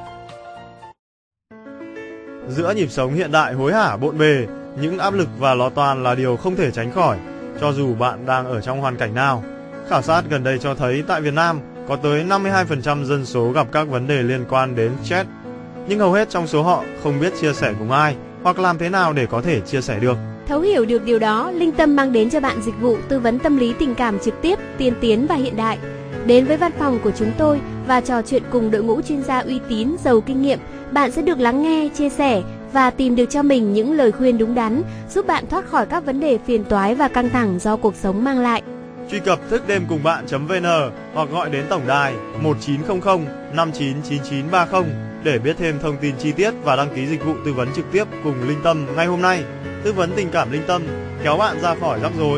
Giữa nhịp sống hiện đại hối hả bộn bề, những áp lực và lo toan là điều không thể tránh khỏi, cho dù bạn đang ở trong hoàn cảnh nào. Khảo sát gần đây cho thấy tại Việt Nam có tới năm mươi hai phần trăm dân số gặp các vấn đề liên quan đến stress, nhưng hầu hết trong số họ không biết chia sẻ cùng ai hoặc làm thế nào để có thể chia sẻ được. Thấu hiểu được điều đó, Linh Tâm mang đến cho bạn dịch vụ tư vấn tâm lý tình cảm trực tiếp, tiên tiến và hiện đại. Đến với văn phòng của chúng tôi và trò chuyện cùng đội ngũ chuyên gia uy tín, giàu kinh nghiệm, bạn sẽ được lắng nghe, chia sẻ và tìm được cho mình những lời khuyên đúng đắn, giúp bạn thoát khỏi các vấn đề phiền toái và căng thẳng do cuộc sống mang lại. Truy cập thức đêm cùng bạn chấm vn hoặc gọi đến tổng đài một chín không không năm chín chín chín ba không để biết thêm thông tin chi tiết và đăng ký dịch vụ tư vấn trực tiếp cùng Linh Tâm ngay hôm nay. Tư vấn tình cảm Linh Tâm, kéo bạn ra khỏi rắc rối.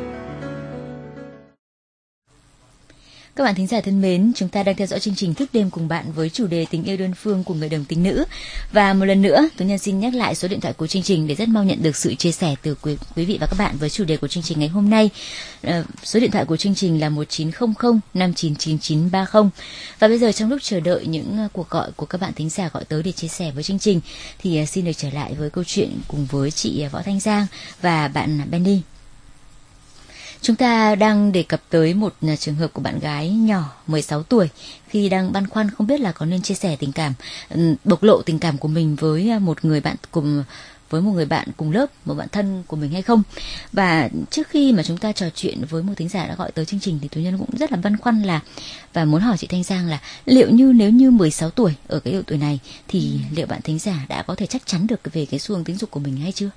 Các bạn thính giả thân mến, chúng ta đang theo dõi chương trình Thức đêm cùng bạn với chủ đề tình yêu đơn phương của người đồng tính nữ. Và một lần nữa, Tú Nhân xin nhắc lại số điện thoại của chương trình để rất mong nhận được sự chia sẻ từ quý, quý vị và các bạn với chủ đề của chương trình ngày hôm nay. À, số điện thoại của chương trình là một chín không không năm chín chín chín ba không. Và bây giờ trong lúc chờ đợi những cuộc gọi của các bạn thính giả gọi tới để chia sẻ với chương trình, thì xin được trở lại với câu chuyện cùng với chị Võ Thanh Giang và bạn Benny. Chúng ta đang đề cập tới một trường hợp của bạn gái nhỏ mười sáu tuổi khi đang băn khoăn không biết là có nên chia sẻ tình cảm, bộc lộ tình cảm của mình với một người bạn cùng với một người bạn cùng lớp, một bạn thân của mình hay không. Và trước khi mà chúng ta trò chuyện với một thính giả đã gọi tới chương trình thì Tú Nhân cũng rất là băn khoăn là và muốn hỏi chị Thanh Giang là liệu như nếu như mười sáu tuổi ở cái độ tuổi này thì ừ. liệu bạn thính giả đã có thể chắc chắn được về cái xu hướng tính dục của mình hay chưa?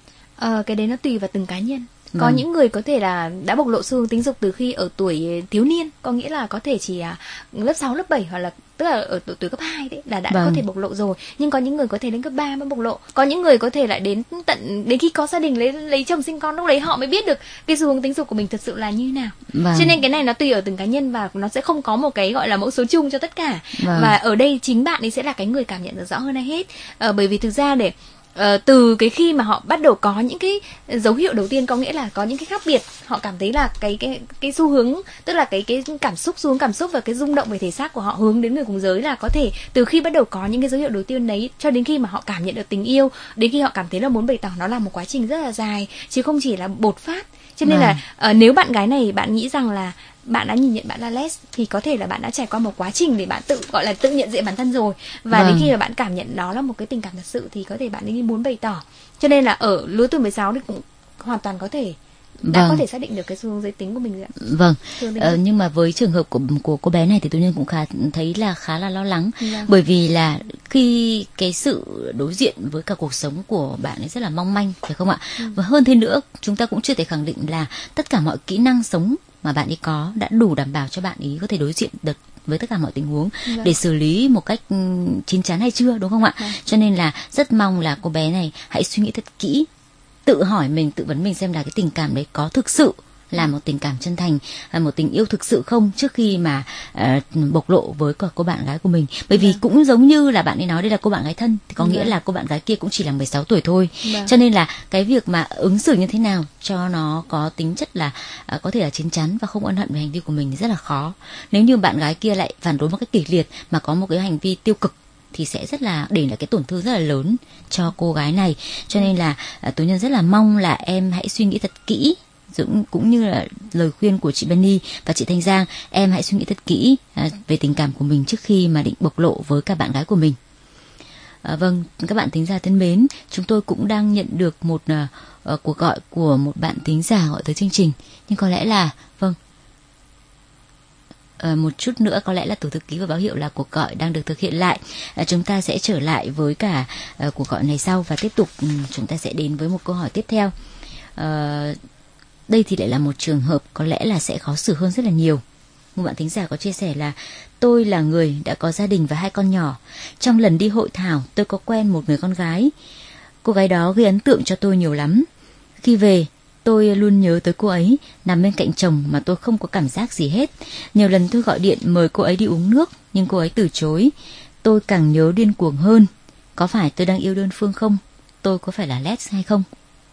Ờ, cái đấy nó tùy vào từng cá nhân. Có vâng. những người có thể là đã bộc lộ xu hướng tính dục từ khi ở tuổi thiếu niên, có nghĩa là có thể chỉ à, lớp sáu, lớp bảy hoặc là tức là ở tuổi, tuổi cấp hai đấy là đã vâng. có thể bộc lộ rồi. Nhưng có những người có thể đến cấp ba mới bộc lộ. Có những người có thể lại đến tận đến khi có gia đình lấy lấy chồng sinh con, lúc đấy họ mới biết được cái xu hướng tính dục của mình thật sự là như thế nào. Vâng. Cho nên cái này nó tùy ở từng cá nhân và nó sẽ không có một cái gọi là mẫu số chung cho tất cả. Vâng. Và ở đây chính bạn ấy sẽ là cái người cảm nhận được rõ hơn ai hết. Ờ, bởi vì thực ra để Uh, từ cái khi mà họ bắt đầu có những cái dấu hiệu đầu tiên, có nghĩa là có những cái khác biệt, họ cảm thấy là cái cái cái xu hướng, tức là cái cái cảm xúc, xu hướng cảm xúc và cái rung động về thể xác của họ hướng đến người cùng giới là có thể từ khi bắt đầu có những cái dấu hiệu đầu tiên đấy cho đến khi mà họ cảm nhận được tình yêu, đến khi họ cảm thấy là muốn bày tỏ, nó là một quá trình rất là dài chứ không chỉ là bột phát. Cho nên à. là uh, nếu bạn gái này bạn nghĩ rằng là bạn đã nhìn nhận bạn là les thì có thể là bạn đã trải qua một quá trình để bạn tự gọi là tự nhận diện bản thân rồi, và vâng. đến khi mà bạn cảm nhận đó là một cái tình cảm thật sự thì có thể bạn ấy muốn bày tỏ. Cho nên là ở lứa tuổi mười sáu thì cũng hoàn toàn có thể đã vâng. có thể xác định được cái xu hướng giới tính của mình rồi ạ. Vâng. Ờ, nhưng mà với trường hợp của của cô bé này thì tôi nhân cũng khá thấy là khá là lo lắng, vâng. bởi vì là khi cái sự đối diện với cả cuộc sống của bạn ấy rất là mong manh, phải không ạ? Ừ. Và hơn thế nữa, chúng ta cũng chưa thể khẳng định là tất cả mọi kỹ năng sống mà bạn ấy có đã đủ đảm bảo cho bạn ấy có thể đối diện được với tất cả mọi tình huống vâng. để xử lý một cách chín chắn hay chưa, đúng không ạ? Vâng. Cho nên là rất mong là cô bé này hãy suy nghĩ thật kỹ, tự hỏi mình, tự vấn mình xem là cái tình cảm đấy có thực sự là một tình cảm chân thành, là một tình yêu thực sự không, trước khi mà uh, bộc lộ với cô bạn gái của mình. Bởi vì vâng. cũng giống như là bạn ấy nói đây là cô bạn gái thân, thì có vâng. nghĩa là cô bạn gái kia cũng chỉ là mười sáu tuổi thôi. Vâng. Cho nên là cái việc mà ứng xử như thế nào cho nó có tính chất là uh, có thể là chín chắn và không ân hận về hành vi của mình thì rất là khó. Nếu như bạn gái kia lại phản đối một cách kịch liệt mà có một cái hành vi tiêu cực thì sẽ rất là để lại cái tổn thương rất là lớn cho cô gái này. Cho nên là uh, Tú Nhân rất là mong là em hãy suy nghĩ thật kỹ, Dũng cũng như là lời khuyên của chị Benny và chị Thanh Giang, em hãy suy nghĩ thật kỹ à, về tình cảm của mình trước khi mà định bộc lộ với các bạn gái của mình. À, vâng, các bạn thính giả thân mến, chúng tôi cũng đang nhận được một uh, cuộc gọi của một bạn thính giả gọi tới chương trình, nhưng có lẽ là vâng uh, một chút nữa có lẽ là tổ thư ký và báo hiệu là cuộc gọi đang được thực hiện lại. Uh, chúng ta sẽ trở lại với cả uh, cuộc gọi này sau và tiếp tục um, chúng ta sẽ đến với một câu hỏi tiếp theo. Uh, đây thì lại là một trường hợp có lẽ là sẽ khó xử hơn rất là nhiều. Một bạn thính giả có chia sẻ là tôi là người đã có gia đình và hai con nhỏ. Trong lần đi hội thảo tôi có quen một người con gái. Cô gái đó gây ấn tượng cho tôi nhiều lắm. Khi về tôi luôn nhớ tới cô ấy, nằm bên cạnh chồng mà tôi không có cảm giác gì hết. Nhiều lần tôi gọi điện mời cô ấy đi uống nước nhưng cô ấy từ chối. Tôi càng nhớ điên cuồng hơn. Có phải tôi đang yêu đơn phương không? Tôi có phải là les hay không?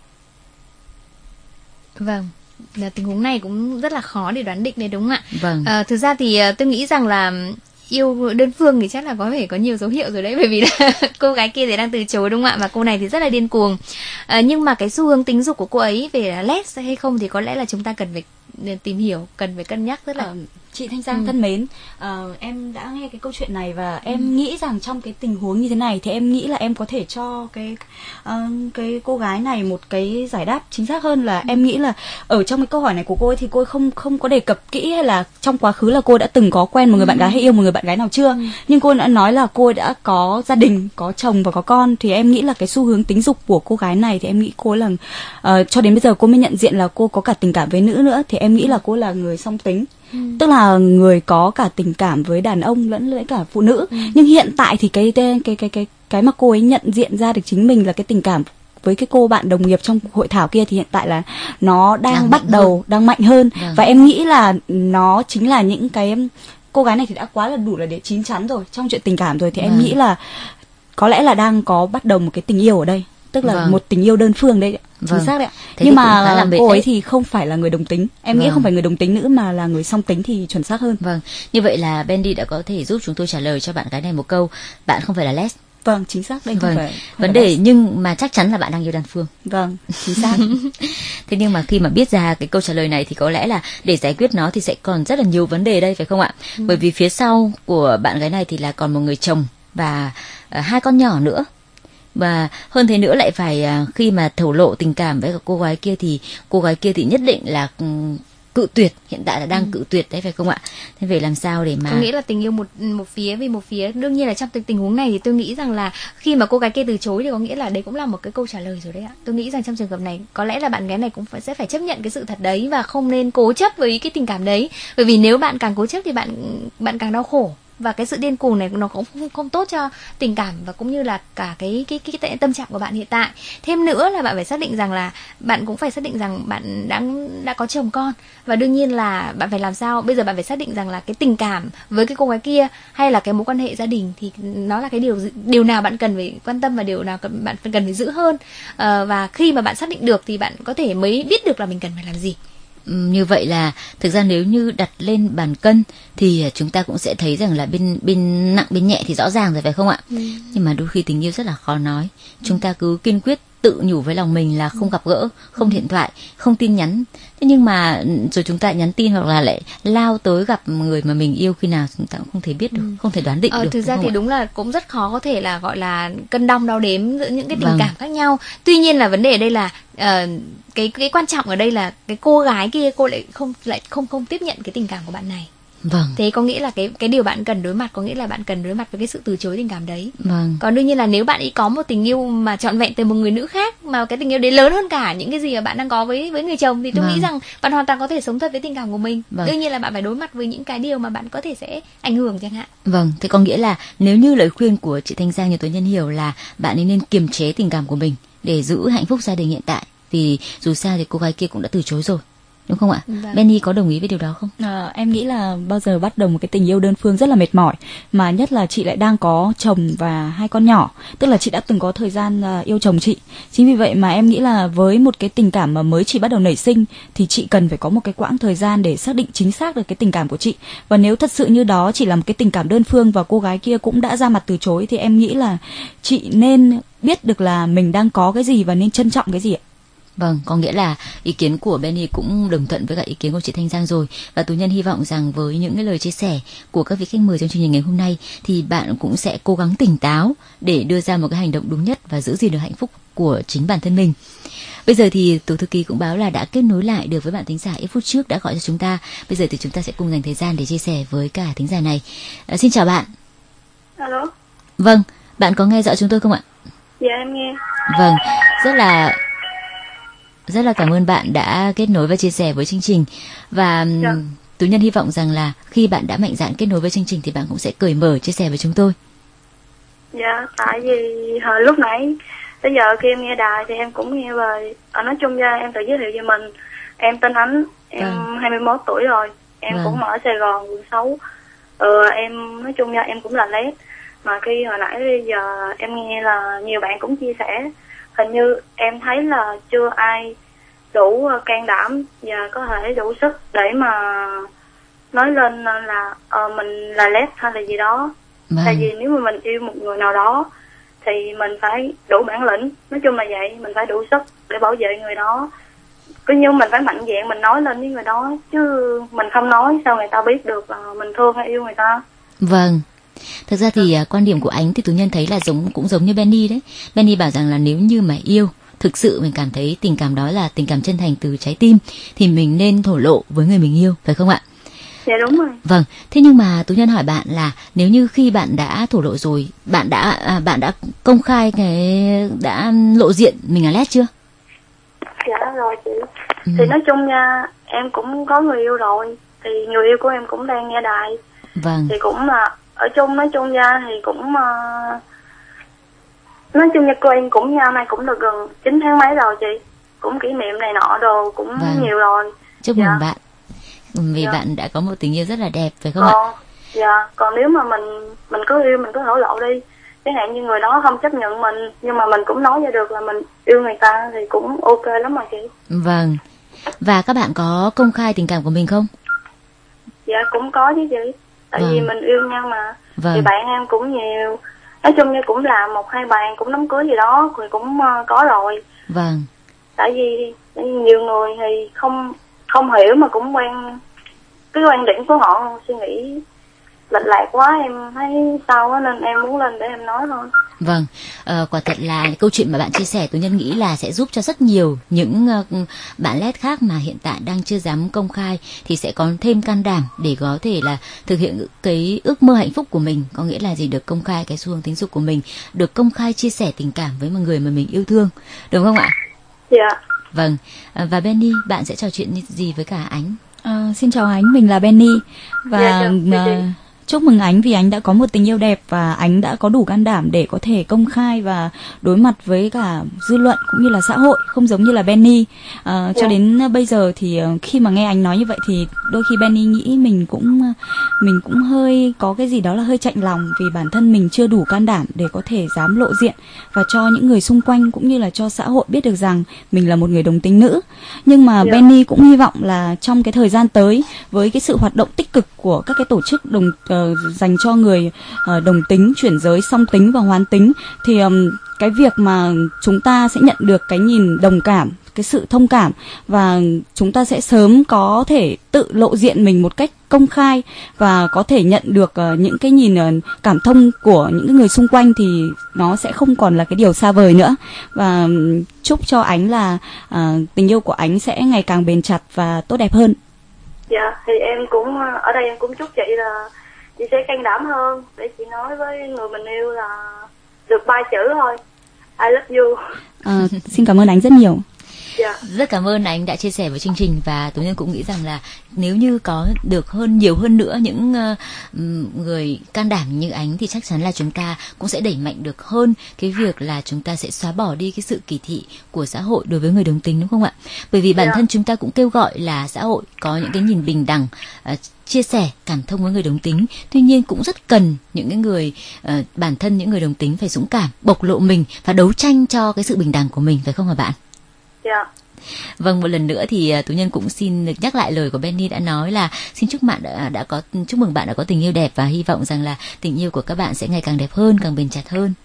Vâng, tình huống này cũng rất là khó để đoán định đấy, đúng không ạ? Vâng. À, thực ra thì tôi nghĩ rằng là yêu đơn phương thì chắc là có thể có nhiều dấu hiệu rồi đấy, bởi vì là cô gái kia thì đang từ chối, đúng không ạ? Và cô này thì rất là điên cuồng. À, nhưng mà cái xu hướng tính dục của cô ấy về là les hay không thì có lẽ là chúng ta cần phải tìm hiểu, cần phải cân nhắc rất là. À, chị Thanh Giang ừ. thân mến, uh, em đã nghe cái câu chuyện này và em ừ. nghĩ rằng trong cái tình huống như thế này thì em nghĩ là em có thể cho cái uh, cái cô gái này một cái giải đáp chính xác hơn là ừ. em nghĩ là ở trong cái câu hỏi này của cô ấy thì cô ấy không không có đề cập kỹ hay là trong quá khứ là cô đã từng có quen một người ừ. bạn gái hay yêu một người bạn gái nào chưa, ừ. nhưng cô đã nói là cô ấy đã có gia đình, có chồng và có con, thì em nghĩ là cái xu hướng tính dục của cô gái này thì em nghĩ cô ấy là uh, cho đến bây giờ cô mới nhận diện là cô có cả tình cảm với nữ nữa, thì em nghĩ là cô là người song tính. Ừ. Tức là người có cả tình cảm với đàn ông lẫn với cả phụ nữ. Ừ. Nhưng hiện tại thì cái cái cái cái cái cái mà cô ấy nhận diện ra được chính mình là cái tình cảm với cái cô bạn đồng nghiệp trong hội thảo kia thì hiện tại là nó đang, đang bắt đầu hơn. đang mạnh hơn. Ừ. Và em nghĩ là nó chính là những cái cô gái này thì đã quá là đủ là để chín chắn rồi trong chuyện tình cảm rồi, thì ừ. em nghĩ là có lẽ là đang có bắt đầu một cái tình yêu ở đây, tức là vâng. một tình yêu đơn phương đấy. Chính vâng. xác đấy ạ. Thế nhưng mà cô ấy thì không phải là người đồng tính. Em vâng. nghĩ không phải người đồng tính nữa mà là người song tính thì chuẩn xác hơn. Vâng. Như vậy là Bendy đã có thể giúp chúng tôi trả lời cho bạn gái này một câu: bạn không phải là les. Vâng, chính xác. Đây vâng. không phải, không vấn đề les. Nhưng mà chắc chắn là bạn đang yêu đơn phương. Vâng, chính xác. Thế nhưng mà khi mà biết ra cái câu trả lời này thì có lẽ là để giải quyết nó thì sẽ còn rất là nhiều vấn đề đây, phải không ạ? Ừ. Bởi vì phía sau của bạn gái này thì là còn một người chồng và uh, hai con nhỏ nữa. Và hơn thế nữa lại phải khi mà thổ lộ tình cảm với cô gái kia thì cô gái kia thì nhất định là cự tuyệt, hiện tại là đang ừ. cự tuyệt đấy, phải không ạ? Thế về làm sao để mà tôi nghĩ là tình yêu một một phía vì một phía, đương nhiên là trong tình huống này thì tôi nghĩ rằng là khi mà cô gái kia từ chối thì có nghĩa là đấy cũng là một cái câu trả lời rồi đấy ạ. Tôi nghĩ rằng trong trường hợp này có lẽ là bạn gái này cũng phải sẽ phải chấp nhận cái sự thật đấy và không nên cố chấp với cái tình cảm đấy, bởi vì nếu bạn càng cố chấp thì bạn bạn càng đau khổ. Và cái sự điên cuồng này nó cũng không, không tốt cho tình cảm và cũng như là cả cái, cái cái cái tâm trạng của bạn hiện tại. Thêm nữa là bạn phải xác định rằng là bạn cũng phải xác định rằng bạn đã đã có chồng con, và đương nhiên là bạn phải làm sao bây giờ bạn phải xác định rằng là cái tình cảm với cái cô gái kia hay là cái mối quan hệ gia đình thì nó là cái điều điều nào bạn cần phải quan tâm và điều nào bạn cần phải giữ hơn. À, và khi mà bạn xác định được thì bạn có thể mới biết được là mình cần phải làm gì. Như vậy là thực ra nếu như đặt lên bàn cân thì chúng ta cũng sẽ thấy rằng là bên bên nặng bên nhẹ thì rõ ràng rồi, phải không ạ? Ừ. Nhưng mà đôi khi tình yêu rất là khó nói. Chúng ta cứ kiên quyết tự nhủ với lòng mình là không gặp gỡ, không điện thoại, không tin nhắn. Thế nhưng mà rồi chúng ta nhắn tin hoặc là lại lao tới gặp người mà mình yêu khi nào chúng ta cũng không thể biết được, ừ. không thể đoán định ờ, được. Thực ra thì ạ? Đúng là cũng rất khó có thể là gọi là cân đong đo đếm giữa những cái tình vâng. cảm khác nhau. Tuy nhiên là vấn đề ở đây là uh, cái cái quan trọng ở đây là cái cô gái kia cô lại không lại không không tiếp nhận cái tình cảm của bạn này. Vâng. Thế có nghĩa là cái cái điều bạn cần đối mặt có nghĩa là bạn cần đối mặt với cái sự từ chối tình cảm đấy. Vâng. Còn đương nhiên là nếu bạn ấy có một tình yêu mà trọn vẹn từ một người nữ khác mà cái tình yêu đấy lớn hơn cả những cái gì mà bạn đang có với với người chồng thì tôi vâng. nghĩ rằng bạn hoàn toàn có thể sống thật với tình cảm của mình. Vâng. Đương nhiên là bạn phải đối mặt với những cái điều mà bạn có thể sẽ ảnh hưởng chẳng hạn. Vâng, thế có nghĩa là nếu như lời khuyên của chị Thanh Giang như tôi nhân hiểu là bạn ấy nên kiềm chế tình cảm của mình để giữ hạnh phúc gia đình hiện tại, vì dù sao thì cô gái kia cũng đã từ chối rồi. Đúng không ạ? Vâng. Benny có đồng ý với điều đó không? À, em nghĩ là bao giờ bắt đầu một cái tình yêu đơn phương rất là mệt mỏi, mà nhất là chị lại đang có chồng và hai con nhỏ, tức là chị đã từng có thời gian uh, yêu chồng chị. Chính vì vậy mà em nghĩ là với một cái tình cảm mà mới chỉ bắt đầu nảy sinh thì chị cần phải có một cái quãng thời gian để xác định chính xác được cái tình cảm của chị. Và nếu thật sự như đó chỉ là một cái tình cảm đơn phương và cô gái kia cũng đã ra mặt từ chối thì em nghĩ là chị nên biết được là mình đang có cái gì và nên trân trọng cái gì ạ. Vâng, có nghĩa là ý kiến của Benny cũng đồng thuận với cả ý kiến của chị Thanh Giang rồi. Và Tú Nhân hy vọng rằng với những cái lời chia sẻ của các vị khách mời trong chương trình ngày hôm nay thì bạn cũng sẽ cố gắng tỉnh táo để đưa ra một cái hành động đúng nhất và giữ gìn được hạnh phúc của chính bản thân mình. Bây giờ thì tổ thư ký cũng báo là đã kết nối lại được với bạn thính giả ít phút trước đã gọi cho chúng ta. Bây giờ thì chúng ta sẽ cùng dành thời gian để chia sẻ với cả thính giả này. À, xin chào bạn. Alo. Vâng, bạn có nghe rõ chúng tôi không ạ? Dạ em nghe. Vâng, rất là rất là cảm ơn bạn đã kết nối và chia sẻ với chương trình. Và dạ. Tú Nhân hy vọng rằng là khi bạn đã mạnh dạn kết nối với chương trình thì bạn cũng sẽ cởi mở chia sẻ với chúng tôi. Dạ, tại vì hồi lúc nãy bây giờ khi em nghe đài thì em cũng nghe về, ở nói chung ra em tự giới thiệu về mình. Em tên Ánh, em vâng. hai mươi mốt tuổi rồi, em vâng. cũng ở Sài Gòn quận sáu. Ừ, em nói chung ra em cũng là lét. Mà khi hồi nãy bây giờ em nghe là nhiều bạn cũng chia sẻ, hình như em thấy là chưa ai đủ can đảm và có thể đủ sức để mà nói lên là uh, mình là lét hay là gì đó. Vâng. Tại vì nếu mà mình yêu một người nào đó thì mình phải đủ bản lĩnh, nói chung là vậy, mình phải đủ sức để bảo vệ người đó. Cứ như mình phải mạnh dạn mình nói lên với người đó, chứ mình không nói sao người ta biết được là mình thương hay yêu người ta. Vâng. Thực ra thì quan điểm của Ánh thì Tú Nhân thấy là giống cũng giống như Benny đấy. Benny bảo rằng là nếu như mà yêu thực sự mình cảm thấy tình cảm đó là tình cảm chân thành từ trái tim thì mình nên thổ lộ với người mình yêu, phải không ạ? Dạ đúng rồi. Vâng, thế nhưng mà Tú Nhân hỏi bạn là nếu như khi bạn đã thổ lộ rồi, bạn đã à, bạn đã công khai cái đã lộ diện mình là lét chưa? Dạ rồi chị. Ừ. Thì nói chung nha, em cũng có người yêu rồi, thì người yêu của em cũng đang nghe đài. Vâng. Thì cũng là ở chung nói chung nha thì cũng uh, nói chung nha cô em cũng nhau nay cũng được gần chín tháng mấy rồi chị, cũng kỷ niệm này nọ đồ cũng vâng. nhiều rồi. Chúc dạ. mừng bạn. Vì dạ. bạn đã có một tình yêu rất là đẹp, phải không còn, ạ? Dạ, còn nếu mà mình mình cứ yêu mình cứ thổ lộ đi, chẳng hạn như người đó không chấp nhận mình nhưng mà mình cũng nói ra được là mình yêu người ta thì cũng ok lắm mà chị. Vâng. Và các bạn có công khai tình cảm của mình không? Dạ cũng có chứ chị. Tại vâng. vì mình yêu nhau mà. Vâng. Thì bạn em cũng nhiều. Nói chung như cũng là một hai bạn cũng đám cưới gì đó thì cũng uh, có rồi. Vâng. Tại vì nhiều người thì không không hiểu mà cũng quen cái quan điểm của họ suy nghĩ lệch lạc quá, em thấy sao á nên em muốn lên để em nói thôi. Vâng, à, quả thật là câu chuyện mà bạn chia sẻ tôi nhân nghĩ là sẽ giúp cho rất nhiều những uh, bạn lét khác mà hiện tại đang chưa dám công khai thì sẽ có thêm can đảm để có thể là thực hiện cái ước mơ hạnh phúc của mình, có nghĩa là gì, được công khai cái xu hướng tính dục của mình, được công khai chia sẻ tình cảm với một người mà mình yêu thương, đúng không ạ? Dạ. Vâng, à, và Benny, bạn sẽ trò chuyện gì với cả Ánh? À, xin chào Ánh, mình là Benny và dạ, dạ, uh, chúc mừng Ánh vì Ánh đã có một tình yêu đẹp và Ánh đã có đủ can đảm để có thể công khai và đối mặt với cả dư luận cũng như là xã hội, không giống như là Benny. À, cho đến bây giờ thì khi mà nghe Ánh nói như vậy thì đôi khi Benny nghĩ mình cũng mình cũng hơi có cái gì đó là hơi chạnh lòng vì bản thân mình chưa đủ can đảm để có thể dám lộ diện và cho những người xung quanh cũng như là cho xã hội biết được rằng mình là một người đồng tính nữ. Nhưng mà yeah. Benny cũng hy vọng là trong cái thời gian tới với cái sự hoạt động tích cực của các cái tổ chức đồng uh, dành cho người uh, đồng tính, chuyển giới, song tính và hoán tính thì um, cái việc mà chúng ta sẽ nhận được cái nhìn đồng cảm, cái sự thông cảm và chúng ta sẽ sớm có thể tự lộ diện mình một cách công khai và có thể nhận được uh, những cái nhìn uh, cảm thông của những người xung quanh thì nó sẽ không còn là cái điều xa vời nữa. Và um, chúc cho Ánh là uh, tình yêu của Ánh sẽ ngày càng bền chặt và tốt đẹp hơn. Dạ, thì em cũng ở đây em cũng chúc chị là chị sẽ can đảm hơn để chị nói với người mình yêu là được ba chữ thôi, I love you. À, xin cảm ơn Ánh rất nhiều. Yeah. Rất cảm ơn anh đã chia sẻ với chương trình và Tú Nhân cũng nghĩ rằng là nếu như có được hơn nhiều hơn nữa những uh, người can đảm như Ánh thì chắc chắn là chúng ta cũng sẽ đẩy mạnh được hơn cái việc là chúng ta sẽ xóa bỏ đi cái sự kỳ thị của xã hội đối với người đồng tính, đúng không ạ? Bởi vì bản yeah. thân chúng ta cũng kêu gọi là xã hội có những cái nhìn bình đẳng, uh, chia sẻ cảm thông với người đồng tính, tuy nhiên cũng rất cần những cái người uh, bản thân những người đồng tính phải dũng cảm bộc lộ mình và đấu tranh cho cái sự bình đẳng của mình, phải không hả bạn? Dạ. Vâng, một lần nữa thì uh, Tú Nhân cũng xin được nhắc lại lời của Benny đã nói là xin chúc bạn đã, đã có chúc mừng bạn đã có tình yêu đẹp và hy vọng rằng là tình yêu của các bạn sẽ ngày càng đẹp hơn, càng bền chặt hơn.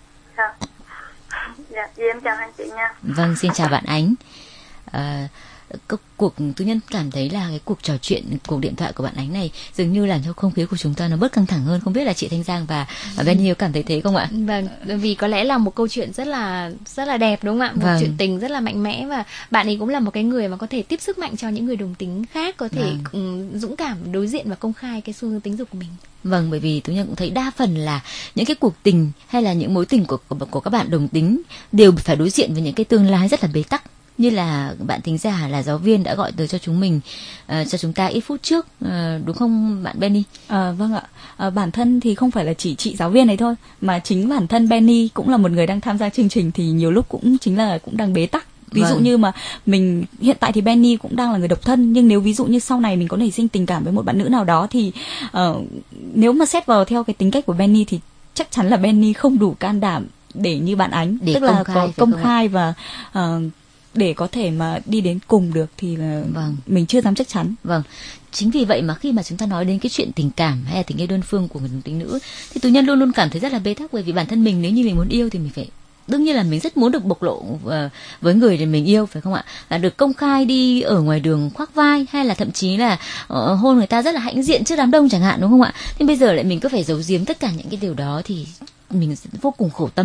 Dạ. Dạ, em chào anh chị nha. Vâng, xin chào bạn Ánh. Uh, cuộc Tú Nhân cảm thấy là cái cuộc trò chuyện, cuộc điện thoại của bạn Ánh này dường như làm cho không khí của chúng ta nó bớt căng thẳng hơn. Không biết là chị Thanh Giang và ừ. Benny có cảm thấy thế không ạ? Vâng, vì có lẽ là một câu chuyện rất là rất là đẹp đúng không ạ? Một vâng. chuyện tình rất là mạnh mẽ, và bạn ấy cũng là một cái người mà có thể tiếp sức mạnh cho những người đồng tính khác có thể vâng. dũng cảm đối diện và công khai cái xu hướng tính dục của mình. Vâng, bởi vì Tú Nhân cũng thấy đa phần là những cái cuộc tình hay là những mối tình của, của, của các bạn đồng tính đều phải đối diện với những cái tương lai rất là bế tắc. Như là bạn thính giả là giáo viên đã gọi tới cho chúng mình, uh, cho chúng ta ít phút trước, uh, đúng không bạn Benny? À, vâng ạ, à, bản thân thì không phải là chỉ chị giáo viên này thôi, mà chính bản thân Benny cũng là một người đang tham gia chương trình, thì nhiều lúc cũng chính là cũng đang bế tắc. Ví vâng. dụ như mà mình hiện tại thì Benny cũng đang là người độc thân, nhưng nếu ví dụ như sau này mình có nảy sinh tình cảm với một bạn nữ nào đó thì uh, nếu mà xét vào theo cái tính cách của Benny thì chắc chắn là Benny không đủ can đảm để như bạn Ánh, để tức là có công khai và uh, để có thể mà đi đến cùng được thì là vâng. mình chưa dám chắc chắn. Vâng. Chính vì vậy mà khi mà chúng ta nói đến cái chuyện tình cảm hay là tình yêu đơn phương của người đồng tính nữ thì Tú Nhân luôn luôn cảm thấy rất là bế tắc, bởi vì bản thân mình nếu như mình muốn yêu thì mình phải, đương nhiên là mình rất muốn được bộc lộ với người để mình yêu, phải không ạ? Là được công khai đi ở ngoài đường khoác vai, hay là thậm chí là uh, hôn người ta rất là hãnh diện trước đám đông chẳng hạn, đúng không ạ? Nhưng bây giờ lại mình cứ phải giấu giếm tất cả những cái điều đó thì mình vô cùng khổ tâm.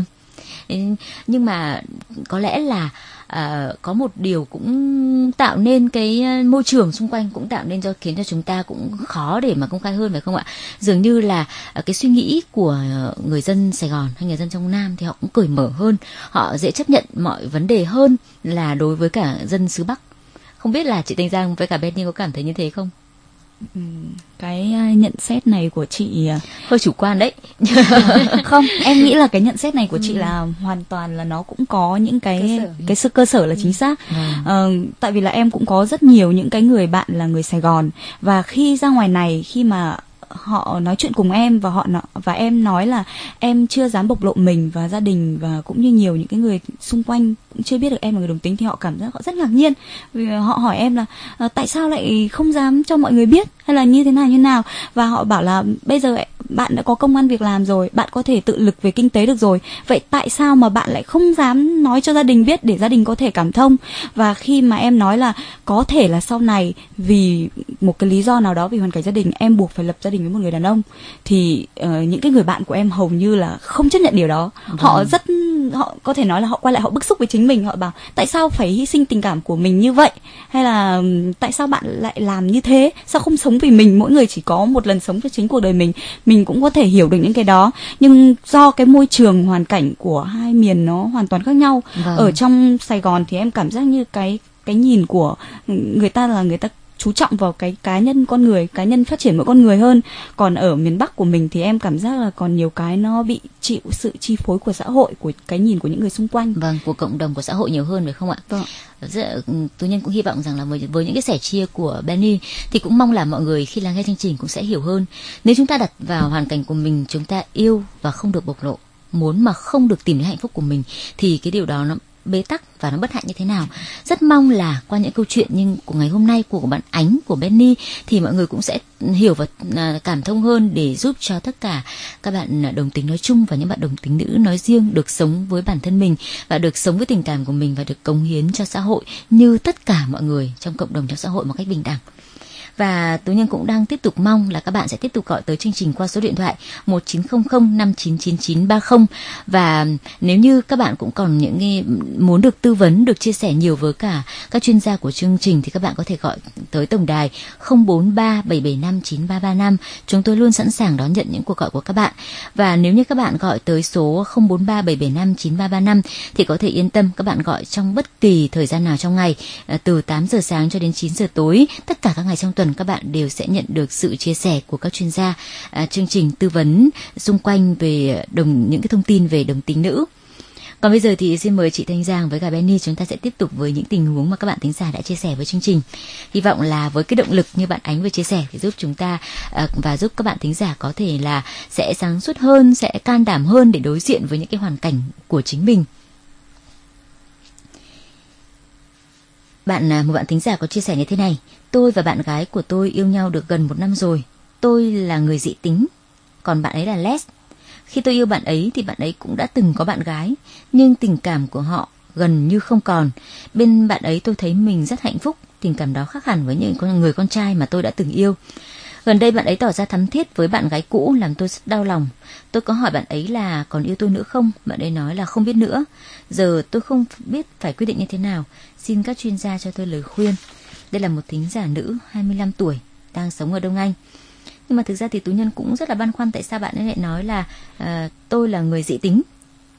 Nhưng mà có lẽ là À, có một điều cũng tạo nên cái môi trường xung quanh cũng tạo nên cho khiến cho chúng ta cũng khó để mà công khai hơn, phải không ạ? Dường như là cái suy nghĩ của người dân Sài Gòn hay người dân trong Nam thì họ cũng cởi mở hơn, họ dễ chấp nhận mọi vấn đề hơn là đối với cả dân xứ Bắc. Không biết là chị Thanh Giang với cả Benny có cảm thấy như thế không? Ừ, cái nhận xét này của chị hơi chủ quan đấy. Không, em nghĩ là cái nhận xét này của chị là hoàn toàn là nó cũng có những cái cơ sở. cái sự cơ sở là chính xác. Ừ. Ờ, tại vì là em cũng có rất nhiều những cái người bạn là người Sài Gòn, và khi ra ngoài này, khi mà họ nói chuyện cùng em và họ và em nói là em chưa dám bộc lộ mình và gia đình và cũng như nhiều những cái người xung quanh cũng chưa biết được em là người đồng tính, thì họ cảm giác họ rất ngạc nhiên, vì họ hỏi em là à, tại sao lại không dám cho mọi người biết hay là như thế nào như nào, và họ bảo là bây giờ bạn đã có công ăn việc làm rồi, bạn có thể tự lực về kinh tế được rồi, vậy tại sao mà bạn lại không dám nói cho gia đình biết để gia đình có thể cảm thông. Và khi mà em nói là có thể là sau này vì một cái lý do nào đó, vì hoàn cảnh gia đình em buộc phải lập gia đình với một người đàn ông, thì uh, những cái người bạn của em hầu như là không chấp nhận điều đó. Vâng. Họ rất họ có thể nói là họ quay lại họ bức xúc với chính mình, họ bảo tại sao phải hy sinh tình cảm của mình như vậy, hay là tại sao bạn lại làm như thế, sao không sống vì mình, mỗi người chỉ có một lần sống cho chính cuộc đời mình. Mình cũng có thể hiểu được những cái đó, nhưng do cái môi trường hoàn cảnh của hai miền nó hoàn toàn khác nhau. Vâng. Ở trong Sài Gòn thì em cảm giác như cái cái nhìn của người ta là người ta chú trọng vào cái cá nhân con người, cá nhân phát triển mỗi con người hơn. Còn ở miền Bắc của mình thì em cảm giác là còn nhiều cái nó bị chịu sự chi phối của xã hội, của cái nhìn của những người xung quanh. Vâng, của cộng đồng, của xã hội nhiều hơn, phải không ạ? Vâng. Tú Nhân cũng hy vọng rằng là với, với những cái sẻ chia của Benny thì cũng mong là mọi người khi lắng nghe chương trình cũng sẽ hiểu hơn. Nếu chúng ta đặt vào hoàn cảnh của mình, chúng ta yêu và không được bộc lộ, muốn mà không được tìm thấy hạnh phúc của mình, thì cái điều đó nó bế tắc và nó bất hạnh như thế nào. Rất mong là qua những câu chuyện nhưng của ngày hôm nay của bạn Ánh, của Benny thì mọi người cũng sẽ hiểu và cảm thông hơn để giúp cho tất cả các bạn đồng tính nói chung và những bạn đồng tính nữ nói riêng được sống với bản thân mình và được sống với tình cảm của mình và được cống hiến cho xã hội như tất cả mọi người trong cộng đồng, trong xã hội một cách bình đẳng. Và Tú Nhân cũng đang tiếp tục mong là các bạn sẽ tiếp tục gọi tới chương trình qua số điện thoại một chín không không năm chín chín chín ba không. Và nếu như các bạn cũng còn những cái muốn được tư vấn, được chia sẻ nhiều với cả các chuyên gia của chương trình thì các bạn có thể gọi tới tổng đài không bốn ba bảy bảy năm chín ba ba năm. Chúng tôi luôn sẵn sàng đón nhận những cuộc gọi của các bạn. Và nếu như các bạn gọi tới số không bốn ba bảy bảy năm chín ba ba năm thì có thể yên tâm, các bạn gọi trong bất kỳ thời gian nào trong ngày, từ tám giờ sáng cho đến chín giờ tối, tất cả các ngày trong tuần, các bạn đều sẽ nhận được sự chia sẻ của các chuyên gia à, chương trình tư vấn xung quanh về đồng những cái thông tin về đồng tính nữ. Còn bây giờ thì xin mời chị Thanh Giang với cả Benny, chúng ta sẽ tiếp tục với những tình huống mà các bạn thính giả đã chia sẻ với chương trình. Hy vọng là với cái động lực như bạn Ánh vừa chia sẻ thì giúp chúng ta à, và giúp các bạn thính giả có thể là sẽ sáng suốt hơn, sẽ can đảm hơn để đối diện với những cái hoàn cảnh của chính mình. Bạn một bạn thính giả có chia sẻ như thế này: tôi và bạn gái của tôi yêu nhau được gần một năm rồi. Tôi là người dị tính, còn bạn ấy là les. Khi tôi yêu bạn ấy thì bạn ấy cũng đã từng có bạn gái, nhưng tình cảm của họ gần như không còn. Bên bạn ấy tôi thấy mình rất hạnh phúc tình cảm đó khác hẳn với những con người con trai mà tôi đã từng yêu. Gần đây bạn ấy tỏ ra thắm thiết với bạn gái cũ làm tôi rất đau lòng. Tôi có hỏi bạn ấy là còn yêu tôi nữa không? Bạn ấy nói là không biết nữa. Giờ tôi không biết phải quyết định như thế nào. Xin các chuyên gia cho tôi lời khuyên. Đây là một thính giả nữ hai mươi lăm tuổi, đang sống ở Đông Anh. Nhưng mà thực ra thì Tú Nhân cũng rất là băn khoăn tại sao bạn ấy lại nói là à, tôi là người dị tính.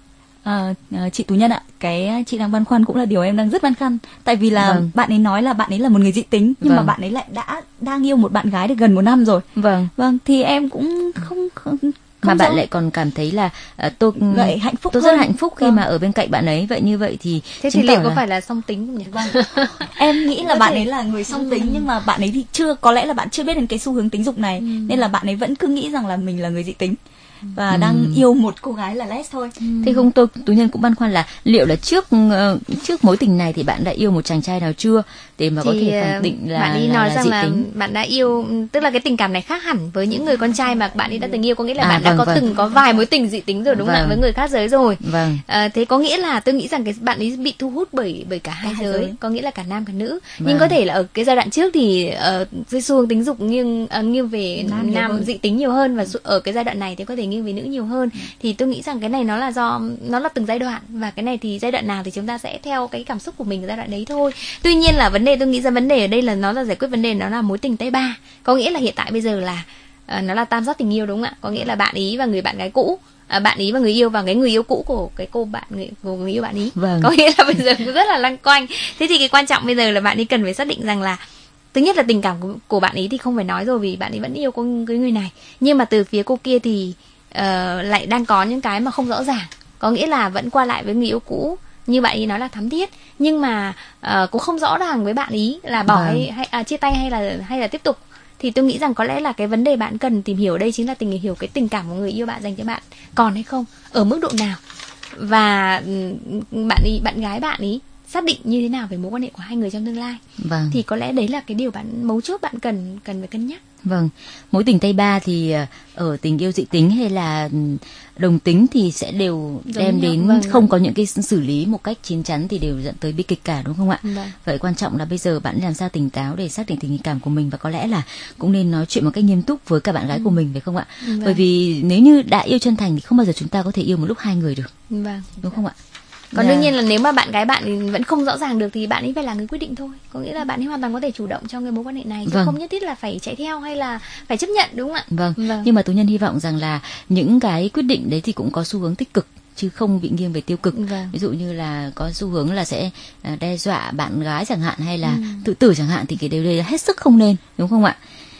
À, à, chị Tú Nhân ạ, cái chị đang băn khoăn cũng là điều em đang rất băn khoăn. Tại vì là vâng. bạn ấy nói là bạn ấy là một người dị tính, nhưng vâng. mà bạn ấy lại đã đang yêu một bạn gái được gần một năm rồi. Vâng. Vâng, thì em cũng không... không mà Không bạn rõ. lại còn cảm thấy là uh, tôi Vậy hạnh phúc tôi hơn. rất hạnh phúc khi vâng. mà ở bên cạnh bạn ấy. Vậy như vậy thì thế thì liệu có là... phải là song tính không nhỉ? Vâng. Em nghĩ là bạn ấy là người song tính, ừ. nhưng mà bạn ấy thì chưa, có lẽ là bạn chưa biết đến cái xu hướng tính dục này, ừ. nên là bạn ấy vẫn cứ nghĩ rằng là mình là người dị tính và ừ. đang yêu một cô gái là les thôi. Ừ. Thế không, tôi Tú Nhân cũng băn khoăn là liệu là trước uh, trước mối tình này thì bạn đã yêu một chàng trai nào chưa để mà thì có thể khẳng định là bạn ấy là, nói là rằng dị là tính. Bạn đã yêu, tức là cái tình cảm này khác hẳn với những người con trai mà bạn ấy đã từng yêu, có nghĩa là à, bạn vâng, đã có vâng. từng có vài mối tình dị tính rồi đúng không vâng. ạ, với người khác giới rồi. Vâng. À, thế có nghĩa là tôi nghĩ rằng cái bạn ấy bị thu hút bởi bởi cả hai, hai giới. giới, có nghĩa là cả nam cả nữ. Vâng. Nhưng có thể là ở cái giai đoạn trước thì uh, xu hướng tính dục nghiêng uh, nghiêng về nam, nam dị tính nhiều hơn, và ở cái giai đoạn này thì có thể nghiêng về nữ nhiều hơn. Ừ. Thì tôi nghĩ rằng cái này nó là do nó là từng giai đoạn, và cái này thì giai đoạn nào thì chúng ta sẽ theo cái cảm xúc của mình ở giai đoạn đấy thôi. Tuy nhiên là vấn đề, tôi nghĩ ra vấn đề ở đây là nó là giải quyết vấn đề, nó là mối tình tay ba, có nghĩa là hiện tại bây giờ là uh, nó là tam giác tình yêu đúng không ạ? Có nghĩa là bạn ý và người bạn gái cũ, à, bạn ý và người yêu và cái người yêu cũ của cái cô bạn người của người yêu bạn ý. Vâng. Có nghĩa là bây giờ rất là lăng quanh. Thế thì cái quan trọng bây giờ là bạn ấy cần phải xác định rằng là thứ nhất là tình cảm của, của bạn ý thì không phải nói rồi, vì bạn ấy vẫn yêu con cái người này, nhưng mà từ phía cô kia thì uh, lại đang có những cái mà không rõ ràng, có nghĩa là vẫn qua lại với người yêu cũ như bạn ý nói là thắm thiết, nhưng mà uh, cũng không rõ ràng với bạn ý là bỏ vâng. hay, hay à, chia tay hay là hay là tiếp tục. Thì tôi nghĩ rằng có lẽ là cái vấn đề bạn cần tìm hiểu ở đây chính là tìm hiểu cái tình cảm của người yêu bạn dành cho bạn còn hay không, ở mức độ nào, và bạn ý, bạn gái bạn ý xác định như thế nào về mối quan hệ của hai người trong tương lai. Vâng. Thì có lẽ đấy là cái điều bạn mấu chốt bạn cần cần phải cân nhắc. Vâng, mối tình tay ba thì ở tình yêu dị tính hay là đồng tính thì sẽ đều Giống đem nhau. đến vâng, không vâng. có những cái xử lý một cách chín chắn thì đều dẫn tới bi kịch cả, đúng không ạ? Vâng. Vậy quan trọng là bây giờ bạn làm sao tỉnh táo để xác định tình cảm của mình, và có lẽ là cũng nên nói chuyện một cách nghiêm túc với cả bạn gái ừ. của mình, phải không ạ? Vâng. Bởi vì nếu như đã yêu chân thành thì không bao giờ chúng ta có thể yêu một lúc hai người được, vâng. đúng không ạ? Còn yeah. đương nhiên là nếu mà bạn gái bạn vẫn không rõ ràng được thì bạn ấy phải là người quyết định thôi. Có nghĩa là bạn ấy hoàn toàn có thể chủ động trong cái mối quan hệ này, chứ vâng. không nhất thiết là phải chạy theo hay là phải chấp nhận, đúng không ạ? Vâng. vâng. Nhưng mà Tú Nhân hy vọng rằng là những cái quyết định đấy thì cũng có xu hướng tích cực, chứ không bị nghiêng về tiêu cực. Vâng. Ví dụ như là có xu hướng là sẽ đe dọa bạn gái chẳng hạn, hay là ừ. tự tử chẳng hạn, thì cái điều đấy là hết sức không nên, đúng không ạ?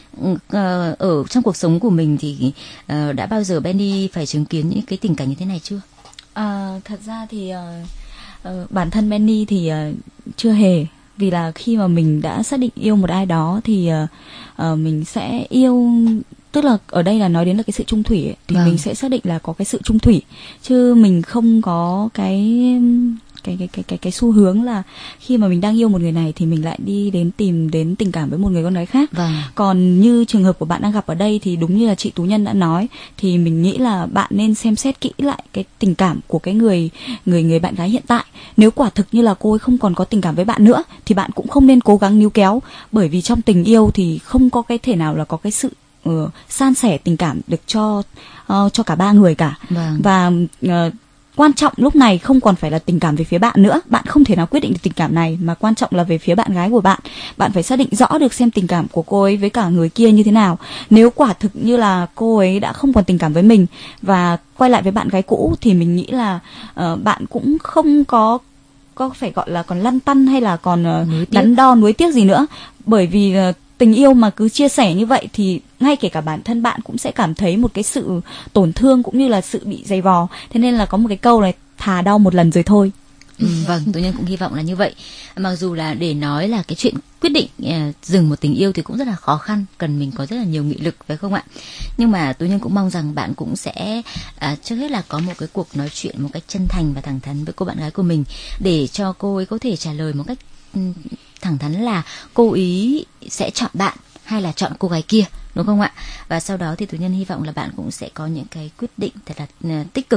Ở trong cuộc sống của mình thì đã bao giờ Benny phải chứng kiến những cái tình cảnh như thế này chưa? À, thật ra thì uh, uh, bản thân Benny thì uh, chưa hề, vì là khi mà mình đã xác định yêu một ai đó thì uh, uh, mình sẽ yêu, tức là ở đây là nói đến là cái sự chung thủy ấy, thì vâng. mình sẽ xác định là có cái sự chung thủy, chứ mình không có cái cái cái cái cái cái xu hướng là khi mà mình đang yêu một người này thì mình lại đi đến tìm đến tình cảm với một người con gái khác. Vâng. Còn như trường hợp của bạn đang gặp ở đây thì đúng như là chị Tú Nhân đã nói, thì mình nghĩ là bạn nên xem xét kỹ lại cái tình cảm của cái người người người bạn gái hiện tại. Nếu quả thực như là cô ấy không còn có tình cảm với bạn nữa thì bạn cũng không nên cố gắng níu kéo, bởi vì trong tình yêu thì không có cái thể nào là có cái sự uh, san sẻ tình cảm được cho uh, cho cả ba người cả. Vâng. Và uh, quan trọng lúc này không còn phải là tình cảm về phía bạn nữa. Bạn không thể nào quyết định được tình cảm này, mà quan trọng là về phía bạn gái của bạn. Bạn phải xác định rõ được xem tình cảm của cô ấy với cả người kia như thế nào. Nếu quả thực như là cô ấy đã không còn tình cảm với mình và quay lại với bạn gái cũ, thì mình nghĩ là uh, bạn cũng không có có phải gọi là còn lăn tăn hay là còn uh, đắn đo nuối tiếc gì nữa. Bởi vì uh, tình yêu mà cứ chia sẻ như vậy thì ngay kể cả bản thân bạn cũng sẽ cảm thấy một cái sự tổn thương cũng như là sự bị dày vò. Thế nên là có một cái câu này, thà đau một lần rồi thôi. Ừ, vâng, Tú Nhân cũng hy vọng là như vậy. Mặc dù là để nói là cái chuyện quyết định uh, dừng một tình yêu thì cũng rất là khó khăn, cần mình có rất là nhiều nghị lực, phải không ạ? Nhưng mà Tú Nhân cũng mong rằng bạn cũng sẽ uh, trước hết là có một cái cuộc nói chuyện một cách chân thành và thẳng thắn với cô bạn gái của mình, để cho cô ấy có thể trả lời một cách um, thẳng thắn là cô ý sẽ chọn bạn hay là chọn cô gái kia, đúng không ạ? Và sau đó thì Tú Nhân hy vọng là bạn cũng sẽ có những cái quyết định thật là uh, tích cực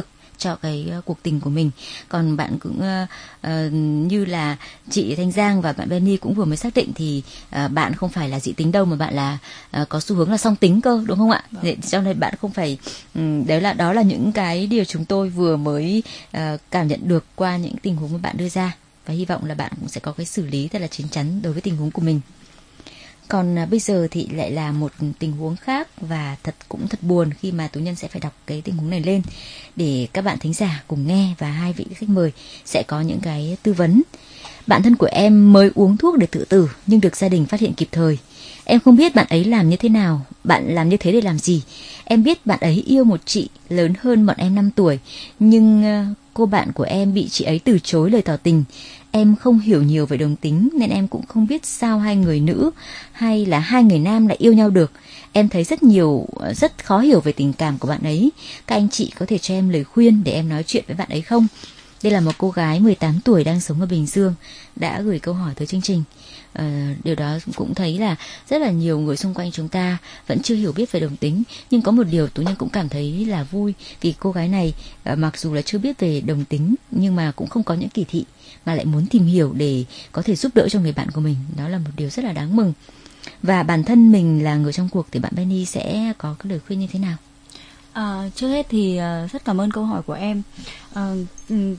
cho cái uh, cuộc tình của mình. Còn bạn cũng uh, uh, như là chị Thanh Giang và bạn Benny cũng vừa mới xác định thì uh, bạn không phải là dị tính đâu, mà bạn là uh, có xu hướng là song tính cơ, đúng không ạ? Để, cho nên bạn không phải um, đấy là đó là những cái điều chúng tôi vừa mới uh, cảm nhận được qua những tình huống mà bạn đưa ra, và hy vọng là bạn cũng sẽ có cái xử lý thật là chín chắn đối với tình huống của mình. Còn à, bây giờ thì lại là một tình huống khác, và thật cũng thật buồn khi mà Tú Nhân sẽ phải đọc cái tình huống này lên để các bạn thính giả cùng nghe, và hai vị khách mời sẽ có những cái tư vấn. Bạn thân của em mới uống thuốc để tự tử nhưng được gia đình phát hiện kịp thời. Em không biết bạn ấy làm như thế nào, bạn làm như thế để làm gì. Em biết bạn ấy yêu một chị lớn hơn bọn em năm tuổi, nhưng uh, cô bạn của em bị chị ấy từ chối lời tỏ tình. Em không hiểu nhiều về đồng tính nên em cũng không biết sao hai người nữ hay là hai người nam lại yêu nhau được. Em thấy rất nhiều, rất khó hiểu về tình cảm của bạn ấy. Các anh chị có thể cho em lời khuyên để em nói chuyện với bạn ấy không? Đây là một cô gái mười tám tuổi đang sống ở Bình Dương đã gửi câu hỏi tới chương trình. À, điều đó cũng thấy là rất là nhiều người xung quanh chúng ta vẫn chưa hiểu biết về đồng tính. Nhưng có một điều Tú Nhân cũng cảm thấy là vui, vì cô gái này à, mặc dù là chưa biết về đồng tính nhưng mà cũng không có những kỳ thị, mà lại muốn tìm hiểu để có thể giúp đỡ cho người bạn của mình. Đó là một điều rất là đáng mừng. Và bản thân mình là người trong cuộc thì bạn Benny sẽ có cái lời khuyên như thế nào? À, trước hết thì uh, rất cảm ơn câu hỏi của em. Uh, um,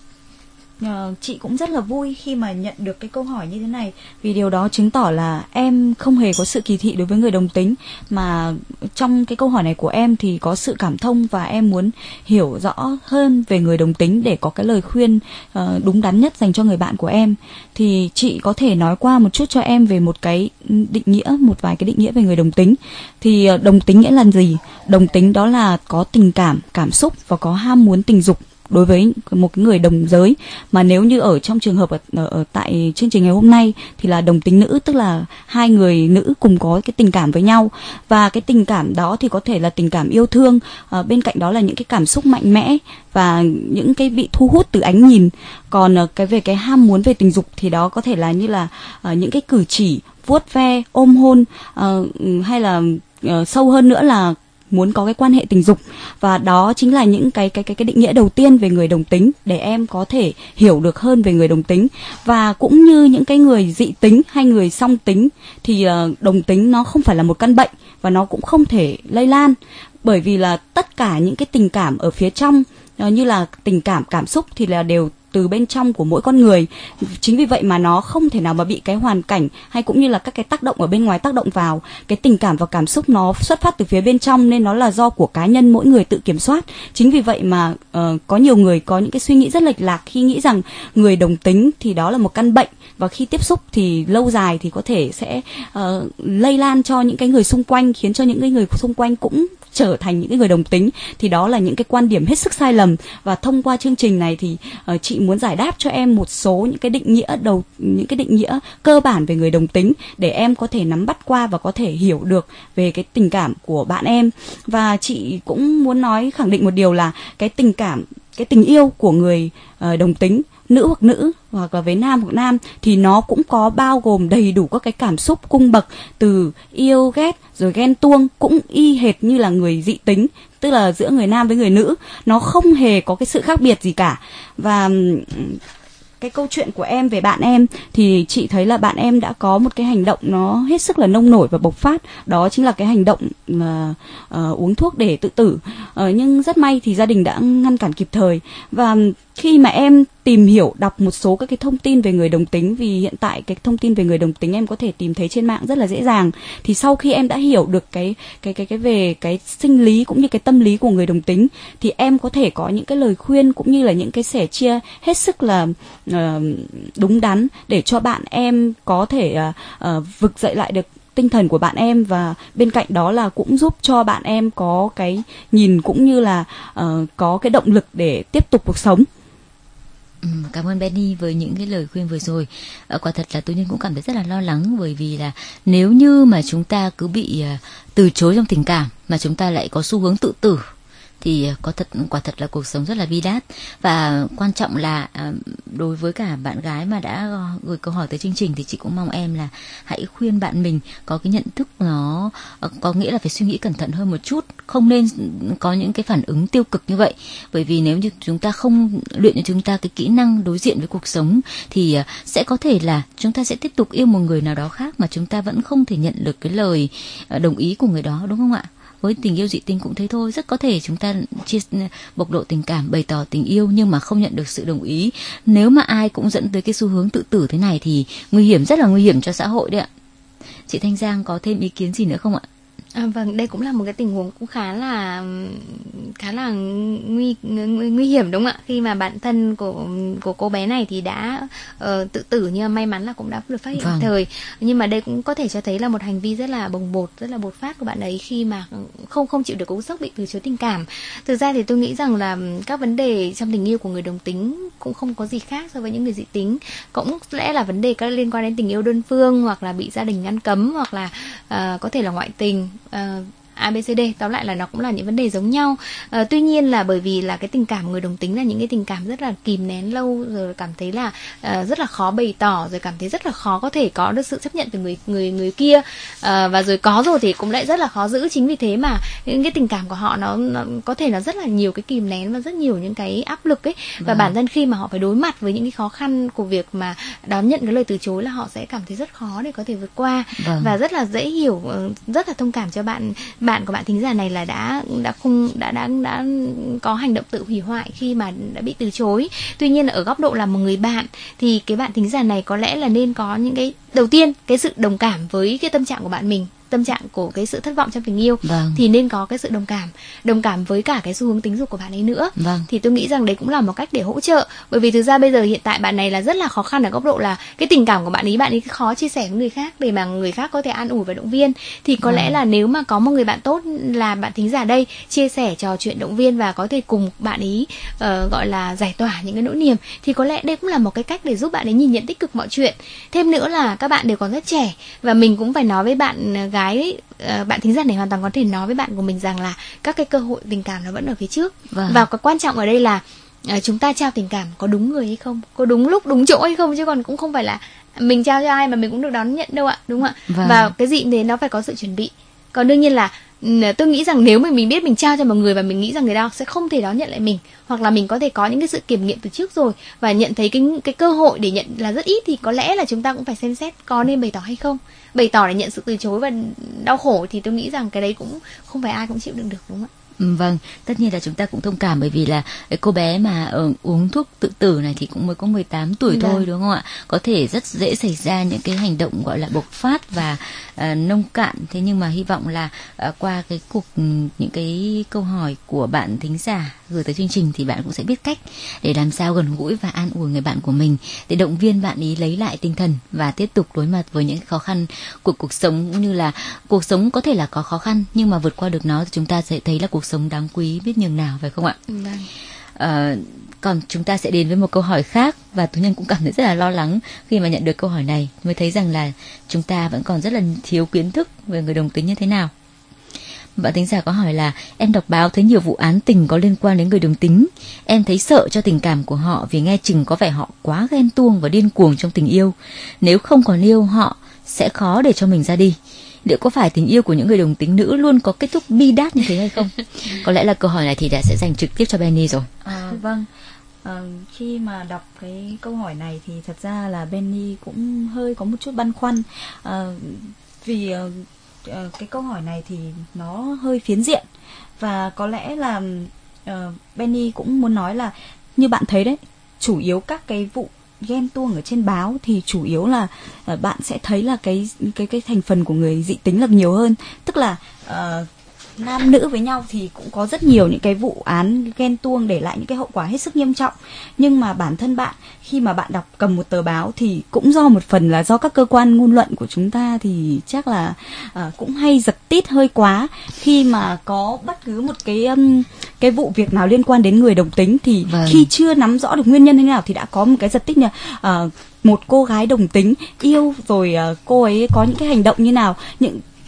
Uh, chị cũng rất là vui khi mà nhận được cái câu hỏi như thế này, vì điều đó chứng tỏ là em không hề có sự kỳ thị đối với người đồng tính, mà trong cái câu hỏi này của em thì có sự cảm thông và em muốn hiểu rõ hơn về người đồng tính để có cái lời khuyên uh, đúng đắn nhất dành cho người bạn của em. Thì chị có thể nói qua một chút cho em về một cái định nghĩa, một vài cái định nghĩa về người đồng tính. Thì uh, đồng tính nghĩa là gì? Đồng tính đó là có tình cảm, cảm xúc và có ham muốn tình dục đối với một người đồng giới. Mà nếu như ở trong trường hợp ở, ở, ở tại chương trình ngày hôm nay thì là đồng tính nữ, tức là hai người nữ cùng có cái tình cảm với nhau, và cái tình cảm đó thì có thể là tình cảm yêu thương, à, bên cạnh đó là những cái cảm xúc mạnh mẽ và những cái bị thu hút từ ánh nhìn. Còn cái về cái ham muốn về tình dục thì đó có thể là như là uh, những cái cử chỉ vuốt ve, ôm hôn, uh, hay là uh, sâu hơn nữa là muốn có cái quan hệ tình dục. Và đó chính là những cái cái cái cái định nghĩa đầu tiên về người đồng tính, để em có thể hiểu được hơn về người đồng tính. Và cũng như những cái người dị tính hay người song tính thì uh, đồng tính nó không phải là một căn bệnh và nó cũng không thể lây lan, bởi vì là tất cả những cái tình cảm ở phía trong, uh, như là tình cảm, cảm xúc thì là đều từ bên trong của mỗi con người. Chính vì vậy mà nó không thể nào mà bị cái hoàn cảnh hay cũng như là các cái tác động ở bên ngoài tác động vào. Cái tình cảm và cảm xúc nó xuất phát từ phía bên trong, nên nó là do của cá nhân mỗi người tự kiểm soát. Chính vì vậy mà uh, có nhiều người có những cái suy nghĩ rất lệch lạc khi nghĩ rằng người đồng tính thì đó là một căn bệnh, và khi tiếp xúc thì lâu dài thì có thể sẽ uh, lây lan cho những cái người xung quanh, khiến cho những cái người xung quanh cũng trở thành những cái người đồng tính. Thì đó là những cái quan điểm hết sức sai lầm, và thông qua chương trình này thì uh, chị muốn giải đáp cho em một số những cái định nghĩa đầu, những cái định nghĩa cơ bản về người đồng tính, để em có thể nắm bắt qua và có thể hiểu được về cái tình cảm của bạn em. Và chị cũng muốn nói khẳng định một điều là cái tình cảm, cái tình yêu của người uh, đồng tính, nữ hoặc nữ hoặc là với nam hoặc nam, thì nó cũng có bao gồm đầy đủ các cái cảm xúc cung bậc, từ yêu ghét rồi ghen tuông, cũng y hệt như là người dị tính, tức là giữa người nam với người nữ, nó không hề có cái sự khác biệt gì cả. Và cái câu chuyện của em về bạn em thì chị thấy là bạn em đã có một cái hành động nó hết sức là nông nổi và bộc phát, đó chính là cái hành động uh, uh, uống thuốc để tự tử. Uh, nhưng rất may thì gia đình đã ngăn cản kịp thời. Và khi mà em tìm hiểu, đọc một số các cái thông tin về người đồng tính, vì hiện tại cái thông tin về người đồng tính em có thể tìm thấy trên mạng rất là dễ dàng, thì sau khi em đã hiểu được cái cái cái cái về cái sinh lý cũng như cái tâm lý của người đồng tính, thì em có thể có những cái lời khuyên cũng như là những cái sẻ chia hết sức là uh, đúng đắn để cho bạn em có thể uh, uh, vực dậy lại được tinh thần của bạn em, và bên cạnh đó là cũng giúp cho bạn em có cái nhìn cũng như là uh, có cái động lực để tiếp tục cuộc sống. Ừ, cảm ơn Benny với những cái lời khuyên vừa rồi. À, quả thật là Tú Nhân cũng cảm thấy rất là lo lắng, bởi vì là nếu như mà chúng ta cứ bị uh, từ chối trong tình cảm mà chúng ta lại có xu hướng tự tử thì có thật quả thật là cuộc sống rất là bi đát. Và quan trọng là đối với cả bạn gái mà đã gửi câu hỏi tới chương trình thì chị cũng mong em là hãy khuyên bạn mình có cái nhận thức nó có nghĩa là phải suy nghĩ cẩn thận hơn một chút, không nên có những cái phản ứng tiêu cực như vậy. Bởi vì nếu như chúng ta không luyện cho chúng ta cái kỹ năng đối diện với cuộc sống thì sẽ có thể là chúng ta sẽ tiếp tục yêu một người nào đó khác mà chúng ta vẫn không thể nhận được cái lời đồng ý của người đó, đúng không ạ? Với tình yêu dị tình cũng thế thôi, rất có thể chúng ta chia bộc lộ tình cảm, bày tỏ tình yêu nhưng mà không nhận được sự đồng ý. Nếu mà ai cũng dẫn tới cái xu hướng tự tử thế này thì nguy hiểm, rất là nguy hiểm cho xã hội đấy ạ. Chị Thanh Giang có thêm ý kiến gì nữa không ạ? À, vâng, đây cũng là một cái tình huống cũng khá là khá là nguy nguy, nguy hiểm đúng không ạ? Khi mà bạn thân của của cô bé này thì đã uh, tự tử, nhưng mà may mắn là cũng đã được phát hiện vâng. thời. Nhưng mà đây cũng có thể cho thấy là một hành vi rất là bồng bột, rất là bột phát của bạn ấy khi mà không không chịu được cú sốc bị từ chối tình cảm. Thực ra thì tôi nghĩ rằng là các vấn đề trong tình yêu của người đồng tính cũng không có gì khác so với những người dị tính. Cũng lẽ là vấn đề có liên quan đến tình yêu đơn phương, hoặc là bị gia đình ngăn cấm, hoặc là uh, có thể là ngoại tình. Uh, a bê xê đê, tóm lại là nó cũng là những vấn đề giống nhau. À, tuy nhiên là bởi vì là cái tình cảm người đồng tính là những cái tình cảm rất là kìm nén lâu, rồi cảm thấy là uh, rất là khó bày tỏ, rồi cảm thấy rất là khó có thể có được sự chấp nhận từ người người người kia, uh, và rồi có rồi thì cũng lại rất là khó giữ. Chính vì thế mà những cái tình cảm của họ nó, nó có thể là rất là nhiều cái kìm nén và rất nhiều những cái áp lực ấy. Và vâng. bản thân khi mà họ phải đối mặt với những cái khó khăn của việc mà đón nhận cái lời từ chối là họ sẽ cảm thấy rất khó để có thể vượt qua. Vâng. Và rất là dễ hiểu, rất là thông cảm cho bạn bạn của bạn thính giả này là đã đã không đã đã đã có hành động tự hủy hoại khi mà đã bị từ chối. Tuy nhiên là ở góc độ là một người bạn thì cái bạn thính giả này có lẽ là nên có những cái đầu tiên cái sự đồng cảm với cái tâm trạng của bạn mình, tâm trạng của cái sự thất vọng trong tình yêu. Vâng. Thì nên có cái sự đồng cảm, đồng cảm với cả cái xu hướng tính dục của bạn ấy nữa. Vâng. Thì tôi nghĩ rằng đấy cũng là một cách để hỗ trợ. Bởi vì thực ra bây giờ hiện tại bạn này là rất là khó khăn ở góc độ là cái tình cảm của bạn ấy, bạn ấy khó chia sẻ với người khác để mà người khác có thể an ủi và động viên. Thì có vâng. lẽ là nếu mà có một người bạn tốt là bạn thính giả đây, chia sẻ, trò chuyện, động viên và có thể cùng bạn ấy uh, gọi là giải tỏa những cái nỗi niềm, thì có lẽ đây cũng là một cái cách để giúp bạn ấy nhìn nhận tích cực mọi chuyện. Thêm nữa là các bạn đều còn rất trẻ, và mình cũng phải nói với bạn gái Ấy, bạn thính giả này hoàn toàn có thể nói với bạn của mình rằng là các cái cơ hội tình cảm nó vẫn ở phía trước. Vâng. Và cái quan trọng ở đây là uh, chúng ta trao tình cảm có đúng người hay không, có đúng lúc đúng chỗ hay không, chứ còn cũng không phải là mình trao cho ai mà mình cũng được đón nhận đâu ạ, đúng không ạ? Vâng. Và cái gì thế nó phải có sự chuẩn bị. Còn đương nhiên là tôi nghĩ rằng nếu mà mình biết mình trao cho một người và mình nghĩ rằng người đó sẽ không thể đón nhận lại mình, hoặc là mình có thể có những cái sự kiểm nghiệm từ trước rồi và nhận thấy cái cái cơ hội để nhận là rất ít, thì có lẽ là chúng ta cũng phải xem xét có nên bày tỏ hay không. Bày tỏ để nhận sự từ chối và đau khổ thì tôi nghĩ rằng cái đấy cũng không phải ai cũng chịu đựng được, đúng không ạ? Vâng, tất nhiên là chúng ta cũng thông cảm, bởi vì là cái cô bé mà uh, uống thuốc tự tử này thì cũng mới có mười tám tuổi thôi, vâng. đúng không ạ? Có thể rất dễ xảy ra những cái hành động gọi là bộc phát và uh, nông cạn. Thế nhưng mà hy vọng là uh, qua cái cuộc những cái câu hỏi của bạn thính giả gửi tới chương trình thì bạn cũng sẽ biết cách để làm sao gần gũi và an ủi người bạn của mình, để động viên bạn ý lấy lại tinh thần và tiếp tục đối mặt với những khó khăn của cuộc sống. Cũng như là cuộc sống có thể là có khó khăn nhưng mà vượt qua được nó thì chúng ta sẽ thấy là cuộc sống đáng quý biết nhường nào, phải không ạ? Vâng. À, còn chúng ta sẽ đến với một câu hỏi khác, và Tú Nhân cũng cảm thấy rất là lo lắng khi mà nhận được câu hỏi này, mới thấy rằng là chúng ta vẫn còn rất là thiếu kiến thức về người đồng tính như thế nào. Bạn thính giả có hỏi là: em đọc báo thấy nhiều vụ án tình có liên quan đến người đồng tính. Em thấy sợ cho tình cảm của họ vì nghe chừng có vẻ họ quá ghen tuông và điên cuồng trong tình yêu. Nếu không còn yêu họ sẽ khó để cho mình ra đi. Liệu có phải tình yêu của những người đồng tính nữ luôn có kết thúc bi đát như thế hay không? Có lẽ là câu hỏi này thì đã sẽ dành trực tiếp cho Benny rồi. À, vâng. À, khi mà đọc cái câu hỏi này thì thật ra là Benny cũng hơi có một chút băn khoăn. À, vì uh, cái câu hỏi này thì nó hơi phiến diện, và có lẽ là uh, Benny cũng muốn nói là như bạn thấy đấy, chủ yếu các cái vụ ghen tuông ở trên báo thì chủ yếu là uh, bạn sẽ thấy là cái cái cái thành phần của người dị tính là nhiều hơn, tức là uh, nam nữ với nhau thì cũng có rất nhiều những cái vụ án ghen tuông để lại những cái hậu quả hết sức nghiêm trọng. Nhưng mà bản thân bạn khi mà bạn đọc cầm một tờ báo thì cũng do một phần là do các cơ quan ngôn luận của chúng ta thì chắc là uh, cũng hay giật tít hơi quá. Khi mà có bất cứ một cái um, cái vụ việc nào liên quan đến người đồng tính thì vâng. khi chưa nắm rõ được nguyên nhân thế nào thì đã có một cái giật tít như uh, một cô gái đồng tính yêu rồi uh, cô ấy có những cái hành động như nào, những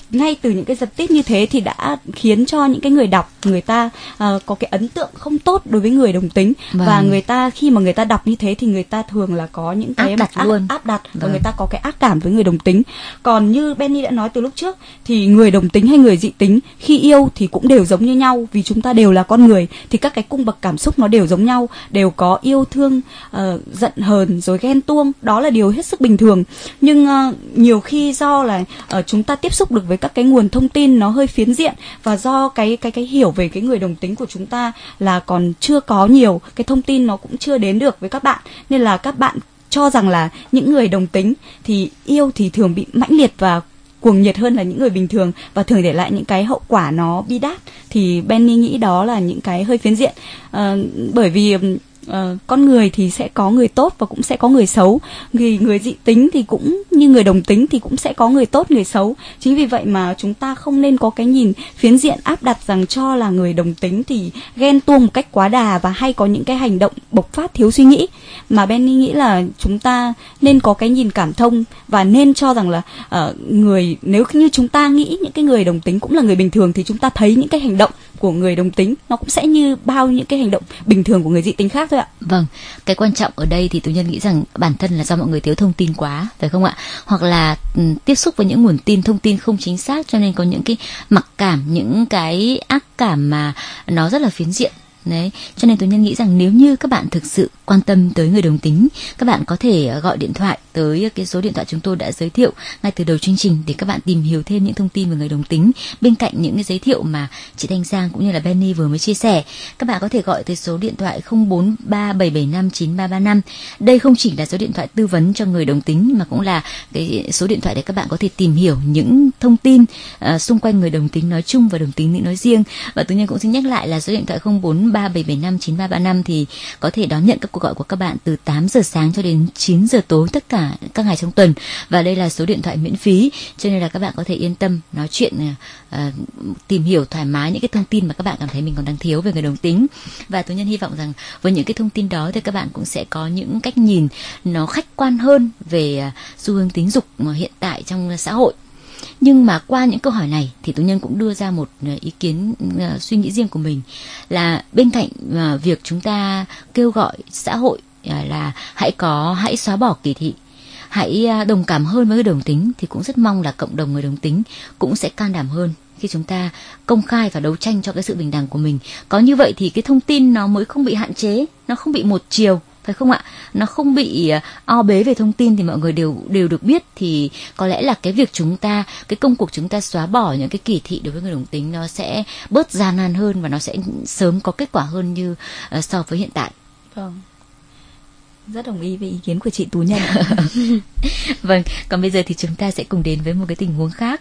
ngay từ những cái giật tít như thế thì đã khiến cho những cái người đọc người ta uh, có cái ấn tượng không tốt đối với người đồng tính. Vâng. Và người ta khi mà người ta đọc như thế thì người ta thường là có những cái áp đặt áp, luôn. áp đặt Vâng. và người ta có cái ác cảm với người đồng tính. Còn như Benny đã nói từ lúc trước thì người đồng tính hay người dị tính khi yêu thì cũng đều giống như nhau, vì chúng ta đều là con người thì các cái cung bậc cảm xúc nó đều giống nhau, đều có yêu thương, uh, giận hờn rồi ghen tuông, đó là điều hết sức bình thường. Nhưng uh, nhiều khi do là uh, chúng ta tiếp xúc được với các cái nguồn thông tin nó hơi phiến diện, và do cái cái cái hiểu về cái người đồng tính của chúng ta là còn chưa có nhiều, cái thông tin nó cũng chưa đến được với các bạn, nên là các bạn cho rằng là những người đồng tính thì yêu thì thường bị mãnh liệt và cuồng nhiệt hơn là những người bình thường, và thường để lại những cái hậu quả nó bi đát. Thì Benny nghĩ đó là những cái hơi phiến diện, à, bởi vì Uh, con người thì sẽ có người tốt và cũng sẽ có người xấu. Người, người dị tính thì cũng như người đồng tính thì cũng sẽ có người tốt, người xấu. Chính vì vậy mà chúng ta không nên có cái nhìn phiến diện áp đặt rằng cho là người đồng tính thì ghen tuông một cách quá đà và hay có những cái hành động bộc phát thiếu suy nghĩ. Mà Benny nghĩ là chúng ta nên có cái nhìn cảm thông và nên cho rằng là uh, người nếu như chúng ta nghĩ những cái người đồng tính cũng là người bình thường thì chúng ta thấy những cái hành động của người đồng tính nó cũng sẽ như bao những cái hành động bình thường của người dị tính khác thôi ạ. Vâng, cái quan trọng ở đây thì Tú Nhân nghĩ rằng bản thân là do mọi người thiếu thông tin quá, phải không ạ? Hoặc là um, tiếp xúc với những nguồn tin, thông tin không chính xác, cho nên có những cái mặc cảm, những cái ác cảm mà nó rất là phiến diện. Đấy, cho nên Tú Nhân nghĩ rằng nếu như các bạn thực sự quan tâm tới người đồng tính, các bạn có thể gọi điện thoại tới cái số điện thoại chúng tôi đã giới thiệu ngay từ đầu chương trình để các bạn tìm hiểu thêm những thông tin về người đồng tính. Bên cạnh những cái giới thiệu mà chị Thanh Giang cũng như là Benny vừa mới chia sẻ, các bạn có thể gọi tới số điện thoại không bốn ba bảy bảy năm chín ba ba năm. Đây không chỉ là số điện thoại tư vấn cho người đồng tính mà cũng là cái số điện thoại để các bạn có thể tìm hiểu những thông tin uh, xung quanh người đồng tính nói chung và đồng tính nói riêng. Và Tú Nhân cũng xin nhắc lại là số điện thoại không bốn ba bảy bảy năm chín ba ba năm thì có thể đón nhận các cuộc gọi của các bạn từ tám giờ sáng cho đến chín giờ tối tất cả các ngày trong tuần, và đây là số điện thoại miễn phí, cho nên là các bạn có thể yên tâm nói chuyện, uh, tìm hiểu thoải mái những cái thông tin mà các bạn cảm thấy mình còn đang thiếu về người đồng tính. Và Tú Nhân hy vọng rằng với những cái thông tin đó thì các bạn cũng sẽ có những cách nhìn nó khách quan hơn về uh, xu hướng tính dục mà hiện tại trong xã hội. Nhưng mà qua những câu hỏi này thì Tú Nhân cũng đưa ra một ý kiến uh, suy nghĩ riêng của mình, là bên cạnh uh, việc chúng ta kêu gọi xã hội uh, là hãy có hãy xóa bỏ kỳ thị, hãy uh, đồng cảm hơn với người đồng tính, thì cũng rất mong là cộng đồng người đồng tính cũng sẽ can đảm hơn khi chúng ta công khai và đấu tranh cho cái sự bình đẳng của mình. Có như vậy thì cái thông tin nó mới không bị hạn chế, nó không bị một chiều, phải không ạ? Nó không bị o bế về thông tin thì mọi người đều đều được biết, thì có lẽ là cái việc chúng ta, cái công cuộc chúng ta xóa bỏ những cái kỳ thị đối với người đồng tính nó sẽ bớt gian nan hơn và nó sẽ sớm có kết quả hơn như uh, so với hiện tại. Vâng. Rất đồng ý với ý kiến của chị Tú Nhân. Vâng, còn bây giờ thì chúng ta sẽ cùng đến với một cái tình huống khác.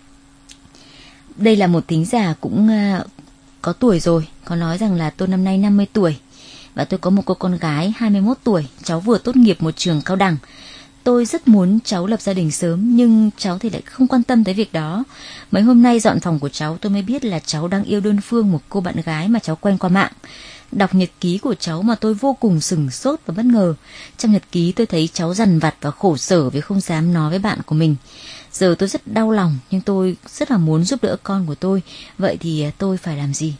Đây là một thính giả cũng uh, có tuổi rồi, có nói rằng là tôi năm nay năm mươi tuổi. Và tôi có một cô con gái hai mươi mốt tuổi, cháu vừa tốt nghiệp một trường cao đẳng. Tôi rất muốn cháu lập gia đình sớm, nhưng cháu thì lại không quan tâm tới việc đó. Mấy hôm nay dọn phòng của cháu tôi mới biết là cháu đang yêu đơn phương một cô bạn gái mà cháu quen qua mạng. Đọc nhật ký của cháu mà tôi vô cùng sửng sốt và bất ngờ. Trong nhật ký tôi thấy cháu dằn vặt và khổ sở vì không dám nói với bạn của mình. Giờ tôi rất đau lòng, nhưng tôi rất là muốn giúp đỡ con của tôi. Vậy thì tôi phải làm gì?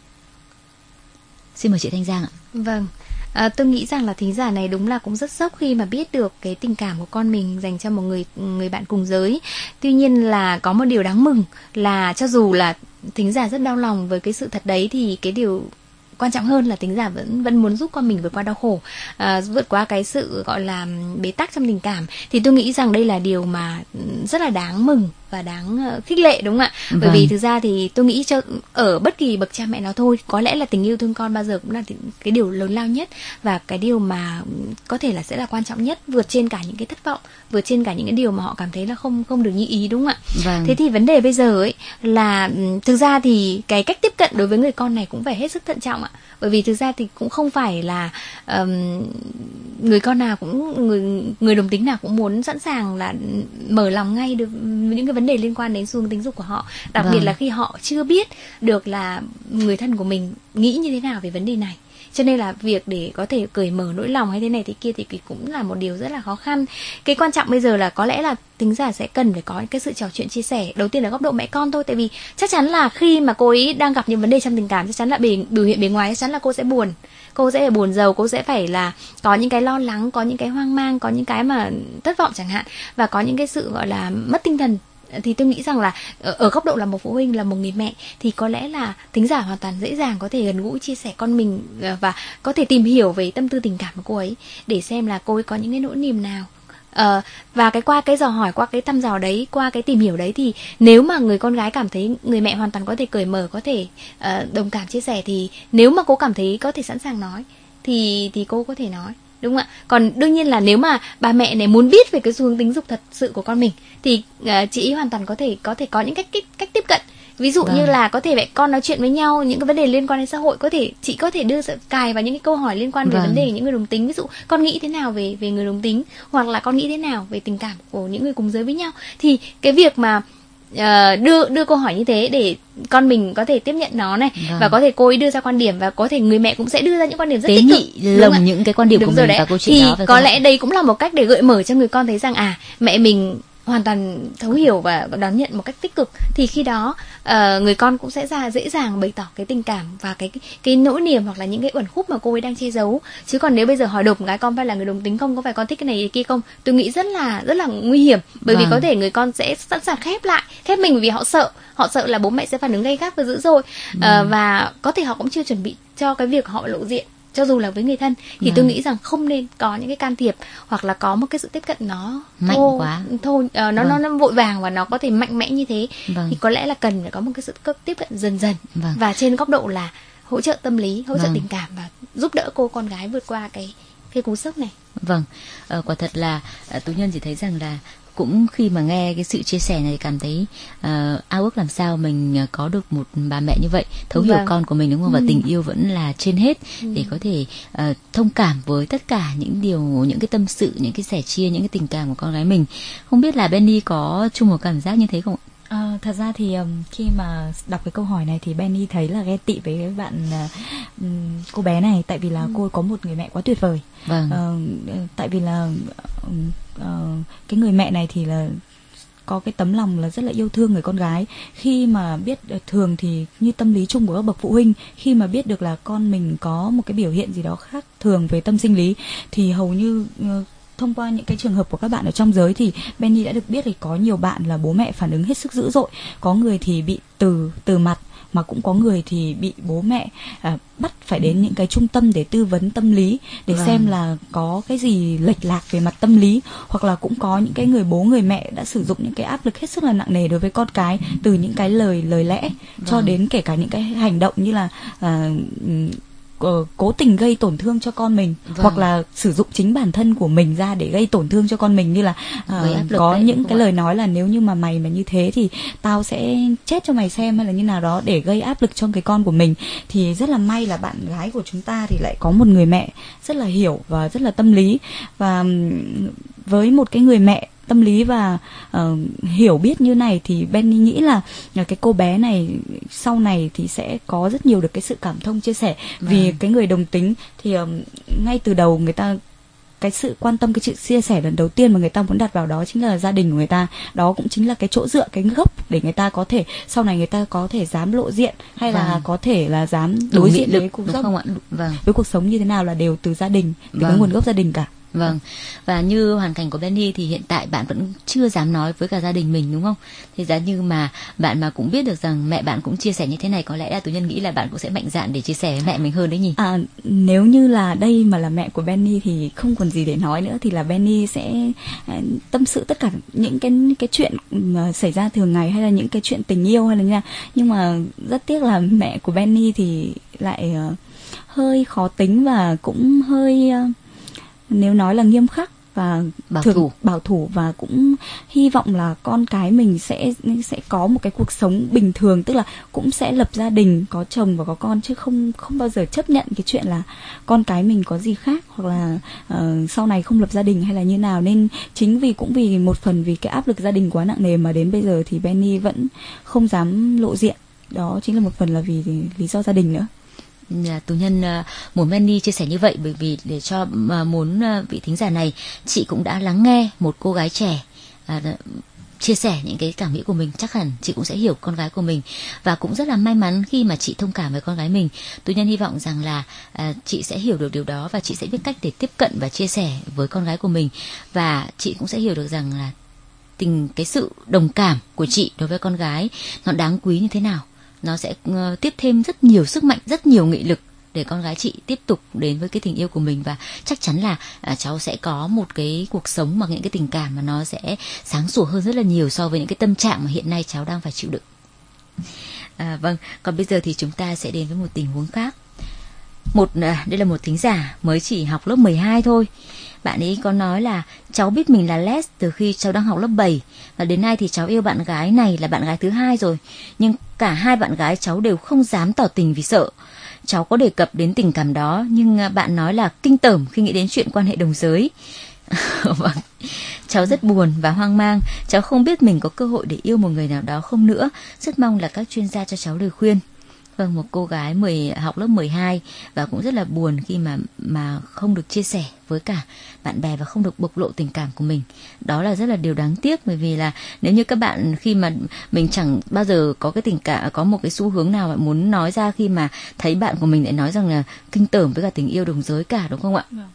Xin mời chị Thanh Giang ạ. Vâng, à, tôi nghĩ rằng là thính giả này đúng là cũng rất sốc khi mà biết được cái tình cảm của con mình dành cho một người người bạn cùng giới. Tuy nhiên là có một điều đáng mừng là cho dù là thính giả rất đau lòng với cái sự thật đấy, thì cái điều quan trọng hơn là thính giả vẫn vẫn muốn giúp con mình vượt qua đau khổ, à, vượt qua cái sự gọi là bế tắc trong tình cảm. Thì tôi nghĩ rằng đây là điều mà rất là đáng mừng và đáng khích lệ, đúng không ạ? Bởi vâng. vì thực ra thì tôi nghĩ cho ở bất kỳ bậc cha mẹ nào thôi, có lẽ là tình yêu thương con bao giờ cũng là cái điều lớn lao nhất và cái điều mà có thể là sẽ là quan trọng nhất, vượt trên cả những cái thất vọng, vượt trên cả những cái điều mà họ cảm thấy là không không được như ý, đúng không ạ? Vâng. Thế thì vấn đề bây giờ ấy là thực ra thì cái cách tiếp cận đối với người con này cũng phải hết sức thận trọng ạ. Bởi vì thực ra thì cũng không phải là um, người con nào cũng người người đồng tính nào cũng muốn sẵn sàng là mở lòng ngay được những cái vấn đề liên quan đến xu hướng tính dục của họ, đặc vâng. biệt là khi họ chưa biết được là người thân của mình nghĩ như thế nào về vấn đề này. cho nên là việc để có thể cởi mở nỗi lòng hay thế này thế kia thì cũng là một điều rất là khó khăn. Cái quan trọng bây giờ là có lẽ là thính giả sẽ cần phải có cái sự trò chuyện chia sẻ. Đầu tiên là góc độ mẹ con thôi, tại vì chắc chắn là khi mà cô ấy đang gặp những vấn đề trong tình cảm, chắc chắn là bề, biểu hiện bề ngoài chắc chắn là cô sẽ buồn, cô sẽ phải buồn rầu, cô sẽ phải là có những cái lo lắng, có những cái hoang mang, có những cái mà thất vọng chẳng hạn, và có những cái sự gọi là mất tinh thần. Thì tôi nghĩ rằng là ở, ở góc độ là một phụ huynh, là một người mẹ, thì có lẽ là thính giả hoàn toàn dễ dàng có thể gần gũi chia sẻ con mình và có thể tìm hiểu về tâm tư tình cảm của cô ấy, để xem là cô ấy có những cái nỗi niềm nào. Ờ, và cái qua cái dò hỏi, qua cái thăm dò đấy, qua cái tìm hiểu đấy, thì nếu mà người con gái cảm thấy người mẹ hoàn toàn có thể cởi mở, có thể uh, đồng cảm chia sẻ, thì nếu mà cô cảm thấy có thể sẵn sàng nói thì thì cô có thể nói, đúng không ạ? Còn đương nhiên là nếu mà bà mẹ này muốn biết về cái xu hướng tính dục thật sự của con mình thì uh, chị hoàn toàn có thể có thể có những cách cách, cách tiếp cận. Ví dụ vâng. như là có thể mẹ con nói chuyện với nhau những cái vấn đề liên quan đến xã hội, có thể chị có thể đưa cài vào những cái câu hỏi liên quan về vâng. vấn đề những người đồng tính. Ví dụ con nghĩ thế nào về về người đồng tính, hoặc là con nghĩ thế nào về tình cảm của những người cùng giới với nhau. Thì cái việc mà uh, đưa đưa câu hỏi như thế để con mình có thể tiếp nhận nó này, vâng. và có thể cô ấy đưa ra quan điểm, và có thể người mẹ cũng sẽ đưa ra những quan điểm rất tích cực, lồng những cái quan điểm đúng của mình đấy. vào câu chuyện thì đó. Thì có lẽ đây cũng là một cách để gợi mở cho người con thấy rằng à, mẹ mình hoàn toàn thấu hiểu và đón nhận một cách tích cực, thì khi đó uh, người con cũng sẽ ra dễ dàng bày tỏ cái tình cảm và cái cái nỗi niềm hoặc là những cái uẩn khúc mà cô ấy đang che giấu. Chứ còn nếu bây giờ hỏi đột một cái con phải là người đồng tính không, có phải con thích cái này cái kia không, tôi nghĩ rất là rất là nguy hiểm, bởi vâng. vì có thể người con sẽ sẵn sàng khép lại, khép mình vì họ sợ, họ sợ là bố mẹ sẽ phản ứng gay gắt và dữ dội, vâng. uh, và có thể họ cũng chưa chuẩn bị cho cái việc họ lộ diện, cho dù là với người thân. Thì vâng. tôi nghĩ rằng không nên có những cái can thiệp, hoặc là có một cái sự tiếp cận nó mạnh thô, quá thôi uh, nó, vâng. nó nó vội vàng và nó có thể mạnh mẽ như thế, vâng. thì có lẽ là cần phải có một cái sự tiếp cận dần dần, vâng. và trên góc độ là hỗ trợ tâm lý, hỗ trợ vâng. tình cảm, và giúp đỡ cô con gái vượt qua cái cái cú sốc này. Vâng, ờ, quả thật là uh, Tú Nhân chỉ thấy rằng là cũng khi mà nghe cái sự chia sẻ này cảm thấy uh, ao ước làm sao mình uh, có được một bà mẹ như vậy, thấu hiểu vâng. con của mình, đúng không? Và ừ. tình yêu vẫn là trên hết, ừ. để có thể uh, thông cảm với tất cả những điều, những cái tâm sự, những cái sẻ chia, những cái tình cảm của con gái mình. Không biết là Benny có chung một cảm giác như thế không ạ? À, thật ra thì um, khi mà đọc cái câu hỏi này thì Benny thấy là ghen tị với bạn uh, um, cô bé này, tại vì là ừ. cô có một người mẹ quá tuyệt vời. Vâng. Uh, tại vì là uh, uh, cái người mẹ này thì là có cái tấm lòng là rất là yêu thương người con gái. Khi mà biết, thường thì như tâm lý chung của các bậc phụ huynh, khi mà biết được là con mình có một cái biểu hiện gì đó khác thường về tâm sinh lý, thì hầu như uh, thông qua những cái trường hợp của các bạn ở trong giới thì Benny đã được biết thì có nhiều bạn là bố mẹ phản ứng hết sức dữ dội. Có người thì bị từ từ mặt, mà cũng có người thì bị bố mẹ à, bắt phải đến những cái trung tâm để tư vấn tâm lý, để vâng. xem là có cái gì lệch lạc về mặt tâm lý. Hoặc là cũng có những cái người bố người mẹ đã sử dụng những cái áp lực hết sức là nặng nề đối với con cái, từ những cái lời lời lẽ vâng. cho đến kể cả những cái hành động như là à, cố tình gây tổn thương cho con mình, vâng. hoặc là sử dụng chính bản thân của mình ra để gây tổn thương cho con mình, như là uh, có đấy, những cái lời nói là nếu như mà mày mà như thế thì tao sẽ chết cho mày xem, hay là như nào đó, để gây áp lực cho cái con của mình. Thì rất là may là bạn gái của chúng ta thì lại có một người mẹ rất là hiểu và rất là tâm lý. Và với một cái người mẹ tâm lý và uh, hiểu biết như này thì Benny nghĩ là cái cô bé này sau này thì sẽ có rất nhiều được cái sự cảm thông chia sẻ. Vâng. Vì cái người đồng tính thì um, ngay từ đầu người ta, cái sự quan tâm, cái sự chia sẻ lần đầu tiên mà người ta muốn đặt vào đó chính là gia đình của người ta. Đó cũng chính là cái chỗ dựa, cái gốc để người ta có thể sau này người ta có thể dám lộ diện, hay vâng. là có thể là dám đối diện với cuộc sống, vâng. với cuộc sống như thế nào là đều từ gia đình, từ vâng. cái nguồn gốc gia đình cả. Vâng, và như hoàn cảnh của Benny thì hiện tại bạn vẫn chưa dám nói với cả gia đình mình, đúng không? Thì giá như mà bạn mà cũng biết được rằng mẹ bạn cũng chia sẻ như thế này, có lẽ là Tú Nhân nghĩ là bạn cũng sẽ mạnh dạn để chia sẻ với mẹ mình hơn đấy nhỉ? À, nếu như là đây mà là mẹ của Benny thì không còn gì để nói nữa, thì là Benny sẽ tâm sự tất cả những cái cái chuyện mà xảy ra thường ngày, hay là những cái chuyện tình yêu hay là như nào. Nhưng mà rất tiếc là mẹ của Benny thì lại uh, hơi khó tính và cũng hơi uh, nếu nói là nghiêm khắc và bảo thường, thủ bảo thủ và cũng hy vọng là con cái mình sẽ sẽ có một cái cuộc sống bình thường, tức là cũng sẽ lập gia đình, có chồng và có con, chứ không không bao giờ chấp nhận cái chuyện là con cái mình có gì khác, hoặc là uh, sau này không lập gia đình hay là như nào. Nên chính vì cũng vì một phần vì cái áp lực gia đình quá nặng nề mà đến bây giờ thì Benny vẫn không dám lộ diện. Đó chính là một phần là vì lý do gia đình nữa. Tù Nhân muốn Benny chia sẻ như vậy bởi vì để cho muốn vị thính giả này, chị cũng đã lắng nghe một cô gái trẻ à, chia sẻ những cái cảm nghĩ của mình, chắc hẳn chị cũng sẽ hiểu con gái của mình, và cũng rất là may mắn khi mà chị thông cảm với con gái mình. Tù Nhân hy vọng rằng là à, chị sẽ hiểu được điều đó và chị sẽ biết cách để tiếp cận và chia sẻ với con gái của mình, và chị cũng sẽ hiểu được rằng là tình cái sự đồng cảm của chị đối với con gái nó đáng quý như thế nào. Nó sẽ uh, tiếp thêm rất nhiều sức mạnh, rất nhiều nghị lực để con gái chị tiếp tục đến với cái tình yêu của mình, và chắc chắn là uh, cháu sẽ có một cái cuộc sống mà những cái tình cảm mà nó sẽ sáng sủa hơn rất là nhiều so với những cái tâm trạng mà hiện nay cháu đang phải chịu đựng. À, vâng, còn bây giờ thì chúng ta sẽ đến với một tình huống khác. Một à, đây là một thính giả mới chỉ học lớp mười hai thôi. Bạn ấy có nói là cháu biết mình là les từ khi cháu đang học lớp bảy, và đến nay thì cháu yêu bạn gái này là bạn gái thứ hai rồi, nhưng cả hai bạn gái cháu đều không dám tỏ tình vì sợ. Cháu có đề cập đến tình cảm đó, nhưng bạn nói là kinh tởm khi nghĩ đến chuyện quan hệ đồng giới. Vâng, cháu rất buồn và hoang mang. Cháu không biết mình có cơ hội để yêu một người nào đó không nữa. Rất mong là các chuyên gia cho cháu lời khuyên. Vâng, một cô gái mười học lớp mười hai và cũng rất là buồn khi mà mà không được chia sẻ với cả bạn bè và không được bộc lộ tình cảm của mình. Đó là rất là điều đáng tiếc, bởi vì là nếu như các bạn khi mà mình chẳng bao giờ có cái tình cảm, có một cái xu hướng nào mà muốn nói ra khi mà thấy bạn của mình lại nói rằng là kinh tởm với cả tình yêu đồng giới cả, đúng không ạ? Vâng.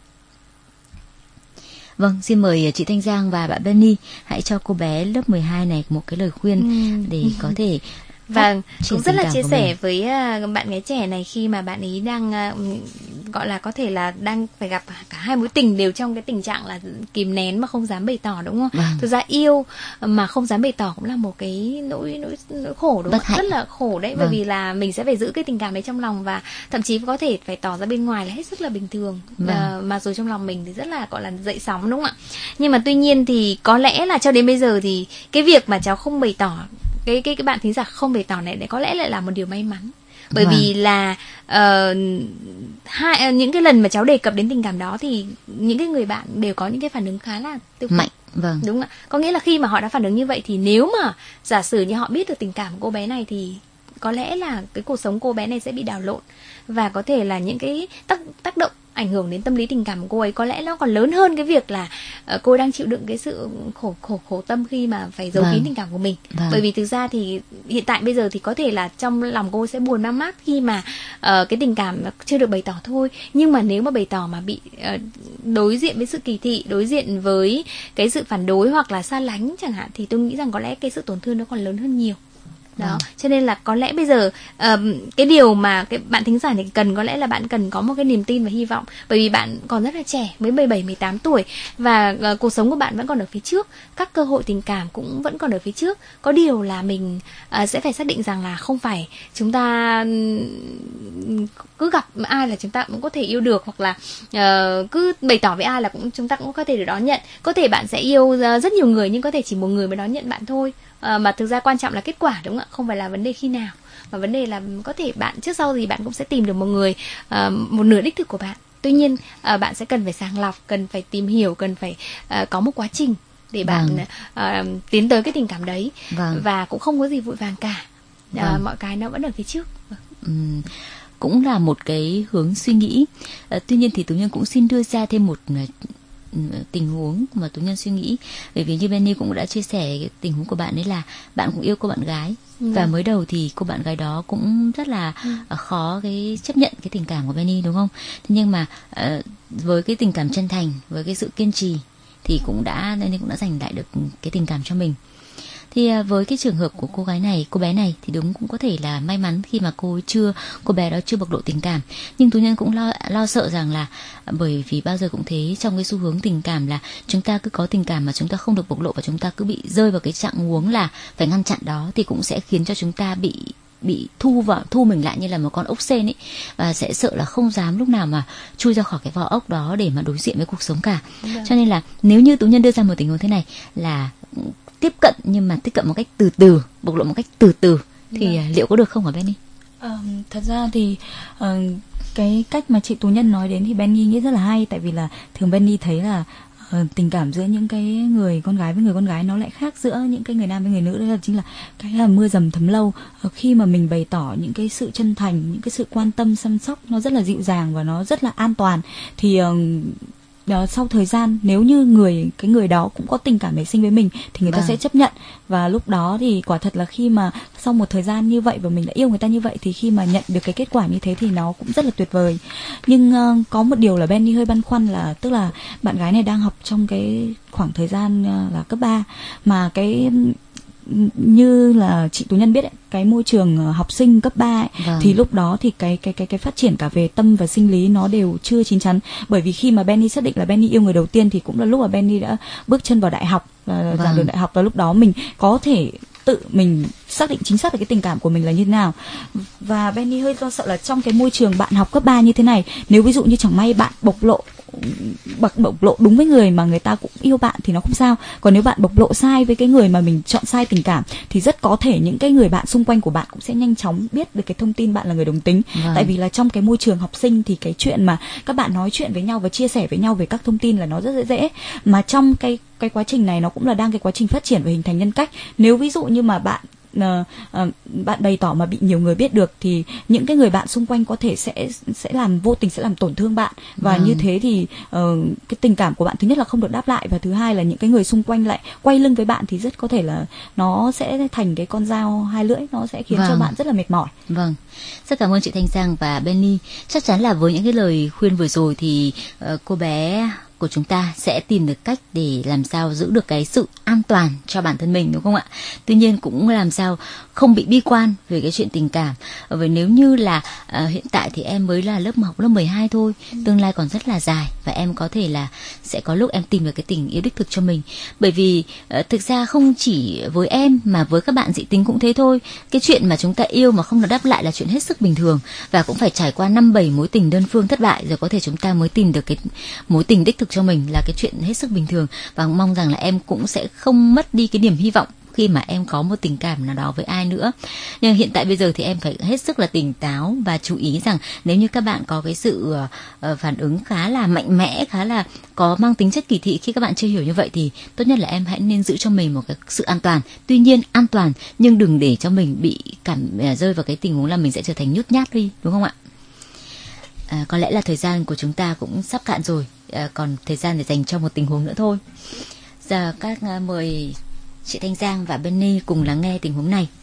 Vâng, xin mời chị Thanh Giang và bạn Benny hãy cho cô bé lớp mười hai này một cái lời khuyên ừ. để có thể và cũng rất là chia sẻ với uh, bạn gái trẻ này khi mà bạn ấy đang uh, gọi là có thể là đang phải gặp cả hai mối tình đều trong cái tình trạng là kìm nén mà không dám bày tỏ, đúng không? Vâng. Thực ra yêu mà không dám bày tỏ cũng là một cái nỗi nỗi nỗi khổ, đúng không? Rất là khổ đấy, vâng. Bởi vì là mình sẽ phải giữ cái tình cảm đấy trong lòng và thậm chí có thể phải tỏ ra bên ngoài là hết sức là bình thường, vâng. uh, mà rồi trong lòng mình thì rất là gọi là dậy sóng, đúng không ạ? Nhưng mà tuy nhiên thì có lẽ là cho đến bây giờ thì cái việc mà cháu không bày tỏ, cái cái cái bạn thính giả không bày tỏ này để có lẽ lại là một điều may mắn, bởi vâng. vì là uh, hai những cái lần mà cháu đề cập đến tình cảm đó thì những cái người bạn đều có những cái phản ứng khá là tiêu cực, mạnh, vâng. Đúng ạ. Có nghĩa là khi mà họ đã phản ứng như vậy thì nếu mà giả sử như họ biết được tình cảm của cô bé này thì có lẽ là cái cuộc sống cô bé này sẽ bị đảo lộn, và có thể là những cái tác tác động ảnh hưởng đến tâm lý tình cảm của cô ấy có lẽ nó còn lớn hơn cái việc là uh, cô đang chịu đựng cái sự khổ khổ khổ tâm khi mà phải giấu vâng. kín tình cảm của mình. Vâng. Bởi vì thực ra thì hiện tại bây giờ thì có thể là trong lòng cô sẽ buồn mang mát khi mà uh, cái tình cảm chưa được bày tỏ thôi, nhưng mà nếu mà bày tỏ mà bị uh, đối diện với sự kỳ thị, đối diện với cái sự phản đối hoặc là xa lánh chẳng hạn, thì tôi nghĩ rằng có lẽ cái sự tổn thương nó còn lớn hơn nhiều. Đó, à. Cho nên là có lẽ bây giờ uh, cái điều mà cái bạn thính giả này cần có lẽ là bạn cần có một cái niềm tin và hy vọng, bởi vì bạn còn rất là trẻ, mới mười bảy, mười tám tuổi, và uh, cuộc sống của bạn vẫn còn ở phía trước, các cơ hội tình cảm cũng vẫn còn ở phía trước. Có điều là mình uh, sẽ phải xác định rằng là không phải chúng ta cứ gặp ai là chúng ta cũng có thể yêu được, hoặc là uh, cứ bày tỏ với ai là cũng chúng ta cũng có thể được đón nhận. Có thể bạn sẽ yêu uh, rất nhiều người, nhưng có thể chỉ một người mới đón nhận bạn thôi. À, mà thực ra quan trọng là kết quả, đúng không ạ? Không phải là vấn đề khi nào, mà vấn đề là có thể bạn trước sau thì bạn cũng sẽ tìm được một người, uh, một nửa đích thực của bạn. Tuy nhiên uh, bạn sẽ cần phải sàng lọc, cần phải tìm hiểu, cần phải uh, có một quá trình để bạn vâng. uh, tiến tới cái tình cảm đấy, vâng. và cũng không có gì vội vàng cả. Uh, vâng. Mọi cái nó vẫn ở phía trước. Vâng. Uhm, cũng là một cái hướng suy nghĩ. Uh, tuy nhiên thì Tú Nhân cũng xin đưa ra thêm một uh, tình huống mà Tú Nhân suy nghĩ, bởi vì như Benny cũng đã chia sẻ cái tình huống của bạn ấy là bạn cũng yêu cô bạn gái, ừ. và mới đầu thì cô bạn gái đó cũng rất là ừ. khó cái chấp nhận cái tình cảm của Benny, đúng không? Thế nhưng mà uh, với cái tình cảm chân thành, với cái sự kiên trì thì cũng đã Benny cũng đã giành lại được cái tình cảm cho mình. Thì với cái trường hợp của cô gái này, cô bé này thì đúng cũng có thể là may mắn khi mà cô chưa cô bé đó chưa bộc lộ tình cảm. Nhưng Tú Nhân cũng lo lo sợ rằng là bởi vì bao giờ cũng thế, trong cái xu hướng tình cảm là chúng ta cứ có tình cảm mà chúng ta không được bộc lộ và chúng ta cứ bị rơi vào cái trạng huống là phải ngăn chặn đó, thì cũng sẽ khiến cho chúng ta bị bị thu vào thu mình lại như là một con ốc sên ấy, và sẽ sợ là không dám lúc nào mà chui ra khỏi cái vỏ ốc đó để mà đối diện với cuộc sống cả. Được. Cho nên là nếu như Tú Nhân đưa ra một tình huống thế này là tiếp cận, nhưng mà tiếp cận một cách từ từ, bộc lộ một cách từ từ, thì vâng. liệu có được không hả Benny? À, thật ra thì uh, cái cách mà chị Tú Nhân nói đến thì Benny nghĩ rất là hay, tại vì là thường Benny thấy là uh, tình cảm giữa những cái người con gái với người con gái nó lại khác giữa những cái người nam với người nữ, đó là chính là cái là mưa dầm thấm lâu. Uh, khi mà mình bày tỏ những cái sự chân thành, những cái sự quan tâm chăm sóc, nó rất là dịu dàng và nó rất là an toàn, thì uh, Đó, sau thời gian nếu như người cái người đó cũng có tình cảm nảy sinh với mình thì người ta Vâng. sẽ chấp nhận, và lúc đó thì quả thật là khi mà sau một thời gian như vậy và mình đã yêu người ta như vậy thì khi mà nhận được cái kết quả như thế thì nó cũng rất là tuyệt vời. Nhưng uh, có một điều là Benny hơi băn khoăn là tức là bạn gái này đang học trong cái khoảng thời gian uh, là cấp ba, mà cái như là chị Tú Nhân biết ấy, cái môi trường học sinh cấp ba ấy, Vâng. thì lúc đó thì cái cái cái cái phát triển cả về tâm và sinh lý nó đều chưa chín chắn. Bởi vì khi mà Benny xác định là Benny yêu người đầu tiên thì cũng là lúc mà Benny đã bước chân vào đại học, và Vâng. giảng đường đại học, và lúc đó mình có thể tự mình xác định chính xác là cái tình cảm của mình là như thế nào. Và Benny hơi lo sợ là trong cái môi trường bạn học cấp ba như thế này, nếu ví dụ như chẳng may bạn bộc lộ bộc bộc lộ đúng với người mà người ta cũng yêu bạn thì nó không sao, còn nếu bạn bộc lộ sai với cái người mà mình chọn sai tình cảm thì rất có thể những cái người bạn xung quanh của bạn cũng sẽ nhanh chóng biết được cái thông tin bạn là người đồng tính. Vâng. Tại vì là trong cái môi trường học sinh thì cái chuyện mà các bạn nói chuyện với nhau và chia sẻ với nhau về các thông tin là nó rất dễ dễ, mà trong cái cái quá trình này nó cũng là đang cái quá trình phát triển và hình thành nhân cách. Nếu ví dụ như mà bạn Uh, uh, bạn bày tỏ mà bị nhiều người biết được thì những cái người bạn xung quanh có thể sẽ sẽ làm vô tình sẽ làm tổn thương bạn, và Vâng. như thế thì uh, cái tình cảm của bạn thứ nhất là không được đáp lại, và thứ hai là những cái người xung quanh lại quay lưng với bạn thì rất có thể là nó sẽ thành cái con dao hai lưỡi, nó sẽ khiến Vâng. cho bạn rất là mệt mỏi. Vâng, rất cảm ơn chị Thanh Giang và Benny. Chắc chắn là với những cái lời khuyên vừa rồi thì uh, cô bé của chúng ta sẽ tìm được cách để làm sao giữ được cái sự an toàn cho bản thân mình, đúng không ạ? Tuy nhiên cũng làm sao không bị bi quan về cái chuyện tình cảm. Bởi nếu như là uh, hiện tại thì em mới là lớp học lớp mười hai thôi, tương lai còn rất là dài, và em có thể là sẽ có lúc em tìm được cái tình yêu đích thực cho mình. Bởi vì uh, thực ra không chỉ với em mà với các bạn dị tính cũng thế thôi. Cái chuyện mà chúng ta yêu mà không được đáp lại là chuyện hết sức bình thường, và cũng phải trải qua năm bảy mối tình đơn phương thất bại rồi có thể chúng ta mới tìm được cái mối tình đích thực cho mình, là cái chuyện hết sức bình thường. Và mong rằng là em cũng sẽ không mất đi cái niềm hy vọng khi mà em có một tình cảm nào đó với ai nữa. Nhưng hiện tại bây giờ thì em phải hết sức là tỉnh táo và chú ý rằng nếu như các bạn có cái sự uh, phản ứng khá là mạnh mẽ, khá là có mang tính chất kỳ thị khi các bạn chưa hiểu như vậy, thì tốt nhất là em hãy nên giữ cho mình một cái sự an toàn. Tuy nhiên an toàn nhưng đừng để cho mình bị cảm uh, rơi vào cái tình huống là mình sẽ trở thành nhút nhát đi, đúng không ạ? À, có lẽ là thời gian của chúng ta cũng sắp cạn rồi, à, còn thời gian để dành cho một tình huống nữa thôi. Giờ các uh, mời chị Thanh Giang và Benny cùng lắng nghe tình huống này.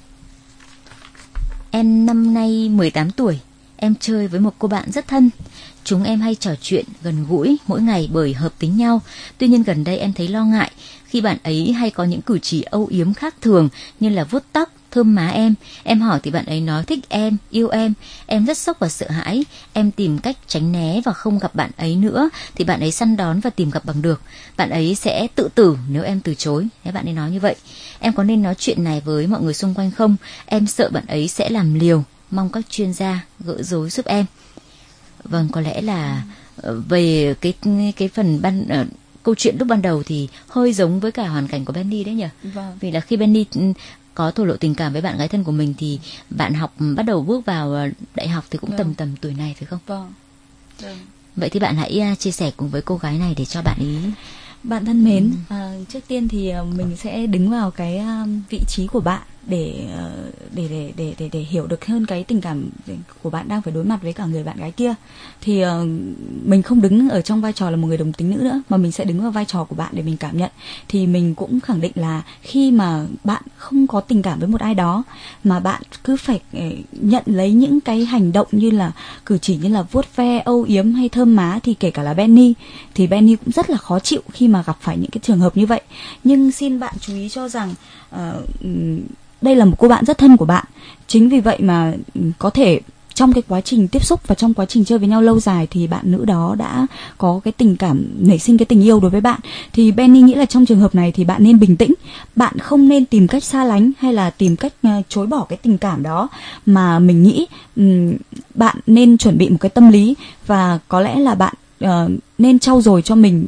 Em năm nay mười tám tuổi, em chơi với một cô bạn rất thân. Chúng em hay trò chuyện gần gũi mỗi ngày bởi hợp tính nhau. Tuy nhiên gần đây em thấy lo ngại khi bạn ấy hay có những cử chỉ âu yếm khác thường, như là vuốt tóc, thơm má em. Em hỏi thì bạn ấy nói thích em, yêu em. Em rất sốc và sợ hãi. Em tìm cách tránh né và không gặp bạn ấy nữa, thì bạn ấy săn đón và tìm gặp bằng được. Bạn ấy sẽ tự tử nếu em từ chối. Thế bạn ấy nói như vậy. Em có nên nói chuyện này với mọi người xung quanh không? Em sợ bạn ấy sẽ làm liều. Mong các chuyên gia gỡ rối giúp em. Vâng, có lẽ là về cái cái phần ban uh, câu chuyện lúc ban đầu thì hơi giống với cả hoàn cảnh của Benny đấy nhỉ? Vâng. Vì là khi Benny có thổ lộ tình cảm với bạn gái thân của mình thì bạn học bắt đầu bước vào đại học thì cũng Vâng. tầm tầm tuổi này phải không? Vâng. Vâng. Vậy thì bạn hãy chia sẻ cùng với cô gái này để cho bạn ý. Bạn thân mến, ừ. à, trước tiên thì mình sẽ đứng vào cái vị trí của bạn để để để để để để hiểu được hơn cái tình cảm của bạn đang phải đối mặt với cả người bạn gái kia. Thì uh, mình không đứng ở trong vai trò là một người đồng tính nữ nữa, mà mình sẽ đứng vào vai trò của bạn để mình cảm nhận. Thì mình cũng khẳng định là khi mà bạn không có tình cảm với một ai đó mà bạn cứ phải nhận lấy những cái hành động như là cử chỉ như là vuốt ve, âu yếm hay thơm má, thì kể cả là Benny thì Benny cũng rất là khó chịu khi mà gặp phải những cái trường hợp như vậy. Nhưng xin bạn chú ý cho rằng uh, đây là một cô bạn rất thân của bạn. Chính vì vậy mà có thể trong cái quá trình tiếp xúc và trong quá trình chơi với nhau lâu dài thì bạn nữ đó đã có cái tình cảm, nảy sinh cái tình yêu đối với bạn. Thì Benny nghĩ là trong trường hợp này thì bạn nên bình tĩnh. Bạn không nên tìm cách xa lánh hay là tìm cách uh, chối bỏ cái tình cảm đó, mà mình nghĩ um, bạn nên chuẩn bị một cái tâm lý, và có lẽ là bạn uh, nên trau dồi cho mình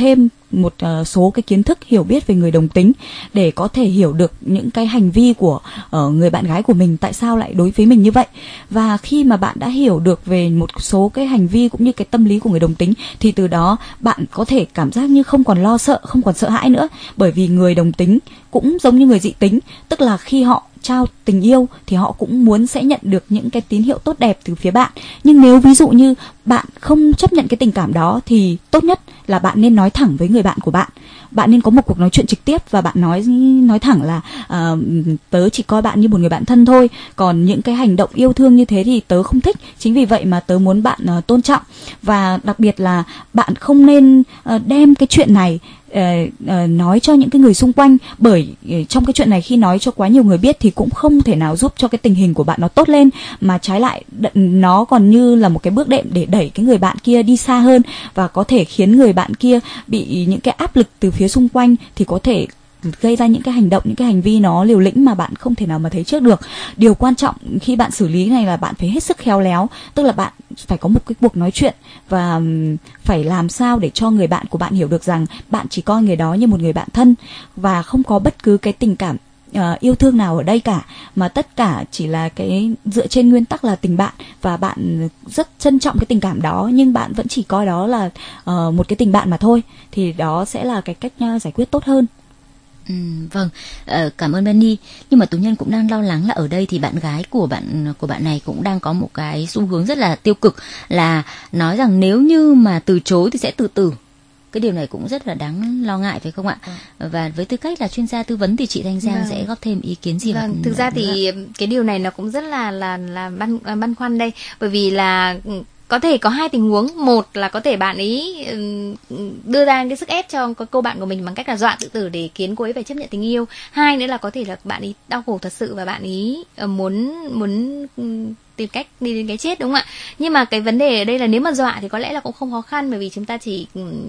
thêm một uh, số cái kiến thức hiểu biết về người đồng tính để có thể hiểu được những cái hành vi của uh, người bạn gái của mình tại sao lại đối với mình như vậy. Và khi mà bạn đã hiểu được về một số cái hành vi cũng như cái tâm lý của người đồng tính thì từ đó bạn có thể cảm giác như không còn lo sợ, không còn sợ hãi nữa, bởi vì người đồng tính cũng giống như người dị tính, tức là khi họ trao tình yêu thì họ cũng muốn sẽ nhận được những cái tín hiệu tốt đẹp từ phía bạn. Nhưng nếu ví dụ như bạn không chấp nhận cái tình cảm đó thì tốt nhất là bạn nên nói thẳng với người bạn của bạn. Bạn nên có một cuộc nói chuyện trực tiếp và bạn nói nói thẳng là uh, tớ chỉ coi bạn như một người bạn thân thôi, còn những cái hành động yêu thương như thế thì tớ không thích, chính vì vậy mà tớ muốn bạn uh, tôn trọng. Và đặc biệt là bạn không nên uh, đem cái chuyện này Uh, uh, nói cho những cái người xung quanh, bởi uh, trong cái chuyện này khi nói cho quá nhiều người biết thì cũng không thể nào giúp cho cái tình hình của bạn nó tốt lên, mà trái lại đ- nó còn như là một cái bước đệm để đẩy cái người bạn kia đi xa hơn, và có thể khiến người bạn kia bị những cái áp lực từ phía xung quanh thì có thể gây ra những cái hành động, những cái hành vi nó liều lĩnh mà bạn không thể nào mà thấy trước được. Điều quan trọng khi bạn xử lý này là bạn phải hết sức khéo léo, tức là bạn phải có một cái cuộc nói chuyện và phải làm sao để cho người bạn của bạn hiểu được rằng bạn chỉ coi người đó như một người bạn thân và không có bất cứ cái tình cảm uh, yêu thương nào ở đây cả, mà tất cả chỉ là cái dựa trên nguyên tắc là tình bạn, và bạn rất trân trọng cái tình cảm đó nhưng bạn vẫn chỉ coi đó là uh, một cái tình bạn mà thôi, thì đó sẽ là cái cách uh, giải quyết tốt hơn. Ừ, vâng, ờ, cảm ơn Benny. Nhưng mà Tú Nhân cũng đang lo lắng là ở đây thì bạn gái của bạn của bạn này cũng đang có một cái xu hướng rất là tiêu cực, là nói rằng nếu như mà từ chối thì sẽ tự tử. Cái điều này cũng rất là đáng lo ngại phải không ạ? Ừ. Và với tư cách là chuyên gia tư vấn thì chị Thanh Giang vâng. sẽ góp thêm ý kiến gì? Vâng, thực ra thì cái điều này nó cũng rất là là là băn băn khoăn đây, bởi vì là có thể có hai tình huống. Một là có thể bạn ấy đưa ra cái sức ép cho cô bạn của mình bằng cách là dọa tự tử để khiến cô ấy phải chấp nhận tình yêu. Hai nữa là có thể là bạn ấy đau khổ thật sự và bạn ấy muốn muốn tìm cách đi đến cái chết, đúng không ạ? Nhưng mà cái vấn đề ở đây là nếu mà dọa thì có lẽ là cũng không khó khăn, bởi vì chúng ta chỉ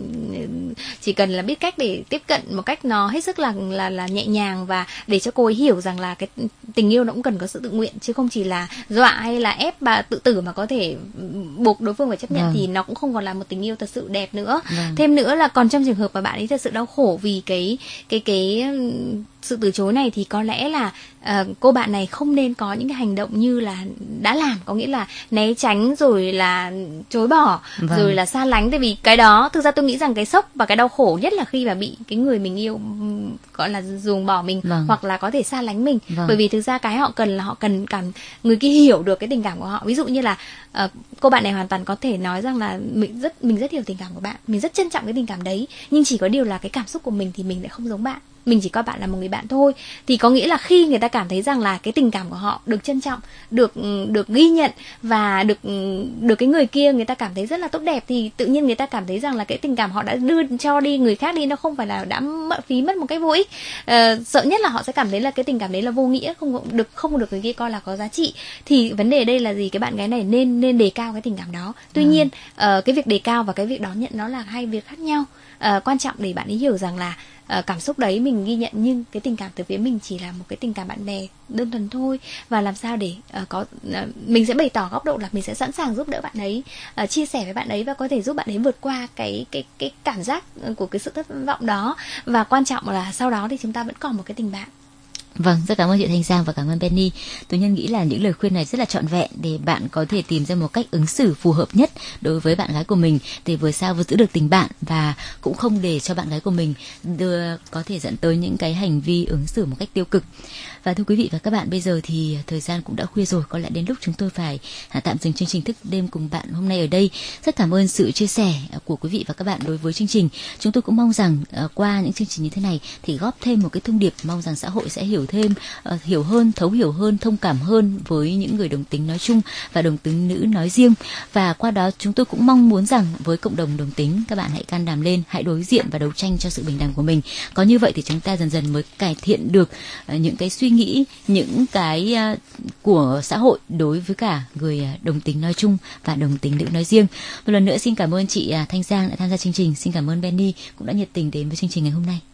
chỉ cần là biết cách để tiếp cận một cách nó hết sức là là là nhẹ nhàng, và để cho cô ấy hiểu rằng là cái tình yêu nó cũng cần có sự tự nguyện, chứ không chỉ là dọa hay là ép bà tự tử mà có thể buộc đối phương phải chấp nhận. Vâng. Thì nó cũng không còn là một tình yêu thật sự đẹp nữa. Vâng. Thêm nữa là còn trong trường hợp mà bạn ấy thật sự đau khổ vì cái cái cái sự từ chối này thì có lẽ là uh, cô bạn này không nên có những cái hành động như là đã làm, có nghĩa là né tránh rồi là chối bỏ. Vâng. Rồi là xa lánh. Tại vì cái đó thực ra tôi nghĩ rằng cái sốc và cái đau khổ nhất là khi mà bị cái người mình yêu gọi là ruồng bỏ mình. Vâng. Hoặc là có thể xa lánh mình. Vâng. Bởi vì thực ra cái họ cần là họ cần cảm người kia hiểu được cái tình cảm của họ. Ví dụ như là uh, cô bạn này hoàn toàn có thể nói rằng là mình rất mình rất hiểu tình cảm của bạn, mình rất trân trọng cái tình cảm đấy, nhưng chỉ có điều là cái cảm xúc của mình thì mình lại không giống bạn, mình chỉ coi bạn là một người bạn thôi. Thì có nghĩa là khi người ta cảm thấy rằng là cái tình cảm của họ được trân trọng, được được ghi nhận và được được cái người kia người ta cảm thấy rất là tốt đẹp, thì tự nhiên người ta cảm thấy rằng là cái tình cảm họ đã đưa cho đi người khác đi, nó không phải là đã mất phí mất một cách vô ích. Ờ, sợ nhất là họ sẽ cảm thấy là cái tình cảm đấy là vô nghĩa, không được không được người kia coi là có giá trị. Thì vấn đề ở đây là gì? Cái bạn gái này nên nên đề cao cái tình cảm đó. Tuy à. nhiên uh, cái việc đề cao và cái việc đón nhận nó là hai việc khác nhau. Uh, quan trọng để bạn ấy hiểu rằng là Uh, cảm xúc đấy mình ghi nhận, nhưng cái tình cảm từ phía mình chỉ là một cái tình cảm bạn bè đơn thuần thôi. Và làm sao để uh, có uh, mình sẽ bày tỏ góc độ là mình sẽ sẵn sàng giúp đỡ bạn ấy, uh, chia sẻ với bạn ấy và có thể giúp bạn ấy vượt qua cái cái cái cảm giác của cái sự thất vọng đó. Và quan trọng là sau đó thì chúng ta vẫn còn một cái tình bạn. Vâng, rất cảm ơn chị Thanh Giang và cảm ơn Benny. Tôi nhân nghĩ là những lời khuyên này rất là trọn vẹn để bạn có thể tìm ra một cách ứng xử phù hợp nhất đối với bạn gái của mình, để vừa sao vừa giữ được tình bạn và cũng không để cho bạn gái của mình đưa có thể dẫn tới những cái hành vi ứng xử một cách tiêu cực. Và thưa quý vị và các bạn, bây giờ thì thời gian cũng đã khuya rồi, có lẽ đến lúc chúng tôi phải tạm dừng chương trình Thức Đêm Cùng Bạn hôm nay ở đây. Rất cảm ơn sự chia sẻ của quý vị và các bạn đối với chương trình. Chúng tôi cũng mong rằng qua những chương trình như thế này thì góp thêm một cái thông điệp, mong rằng xã hội sẽ hiểu thêm, hiểu hơn, thấu hiểu hơn, thông cảm hơn với những người đồng tính nói chung và đồng tính nữ nói riêng. Và qua đó chúng tôi cũng mong muốn rằng với cộng đồng đồng tính, các bạn hãy can đảm lên, hãy đối diện và đấu tranh cho sự bình đẳng của mình. Có như vậy thì chúng ta dần dần mới cải thiện được những cái suy nghĩ, những cái uh, của xã hội đối với cả người đồng tính nói chung và đồng tính nữ nói riêng. Một lần nữa xin cảm ơn chị uh, Thanh Giang đã tham gia chương trình. Xin cảm ơn Benny cũng đã nhiệt tình đến với chương trình ngày hôm nay.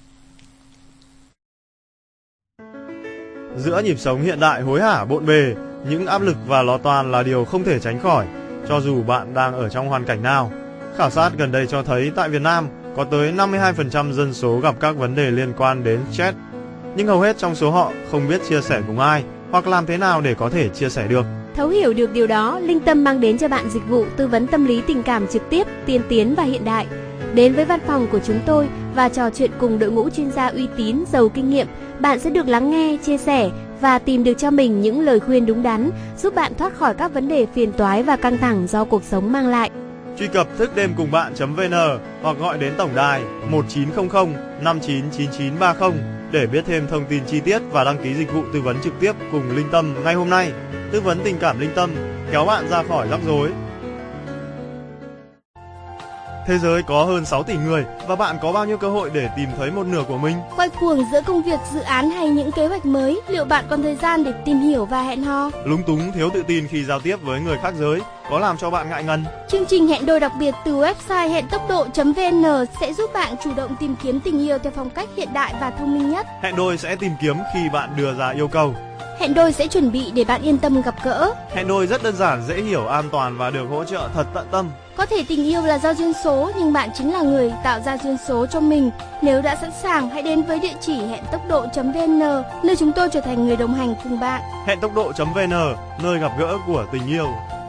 Giữa nhịp sống hiện đại hối hả bộn bề, những áp lực và lo toan là điều không thể tránh khỏi, cho dù bạn đang ở trong hoàn cảnh nào. Khảo sát gần đây cho thấy tại Việt Nam, có tới năm mươi hai phần trăm dân số gặp các vấn đề liên quan đến stress. Nhưng hầu hết trong số họ không biết chia sẻ cùng ai hoặc làm thế nào để có thể chia sẻ được. Thấu hiểu được điều đó, Linh Tâm mang đến cho bạn dịch vụ tư vấn tâm lý tình cảm trực tiếp, tiên tiến và hiện đại. Đến với văn phòng của chúng tôi và trò chuyện cùng đội ngũ chuyên gia uy tín, giàu kinh nghiệm, bạn sẽ được lắng nghe, chia sẻ và tìm được cho mình những lời khuyên đúng đắn, giúp bạn thoát khỏi các vấn đề phiền toái và căng thẳng do cuộc sống mang lại. Truy cập thức đêm cùng bạn chấm vn hoặc gọi đến tổng đài một chín không không năm chín chín chín ba không để biết thêm thông tin chi tiết và đăng ký dịch vụ tư vấn trực tiếp cùng Linh Tâm ngay hôm nay. Tư vấn tình cảm Linh Tâm, kéo bạn ra khỏi rắc rối. Thế giới có hơn sáu tỷ người và bạn có bao nhiêu cơ hội để tìm thấy một nửa của mình? Quay cuồng giữa công việc, dự án hay những kế hoạch mới, liệu bạn còn thời gian để tìm hiểu và hẹn hò? Lúng túng, thiếu tự tin khi giao tiếp với người khác giới có làm cho bạn ngại ngần? Chương trình hẹn đôi đặc biệt từ website hẹn tốc độ chấm vn sẽ giúp bạn chủ động tìm kiếm tình yêu theo phong cách hiện đại và thông minh nhất. Hẹn đôi sẽ tìm kiếm khi bạn đưa ra yêu cầu. Hẹn đôi sẽ chuẩn bị để bạn yên tâm gặp gỡ. Hẹn đôi rất đơn giản, dễ hiểu, an toàn và được hỗ trợ thật tận tâm. Có thể tình yêu là do duyên số, nhưng bạn chính là người tạo ra duyên số cho mình. Nếu đã sẵn sàng, hãy đến với địa chỉ hẹn tốc độ chấm vn, nơi chúng tôi trở thành người đồng hành cùng bạn. Hẹn tốc độ chấm vn, nơi gặp gỡ của tình yêu.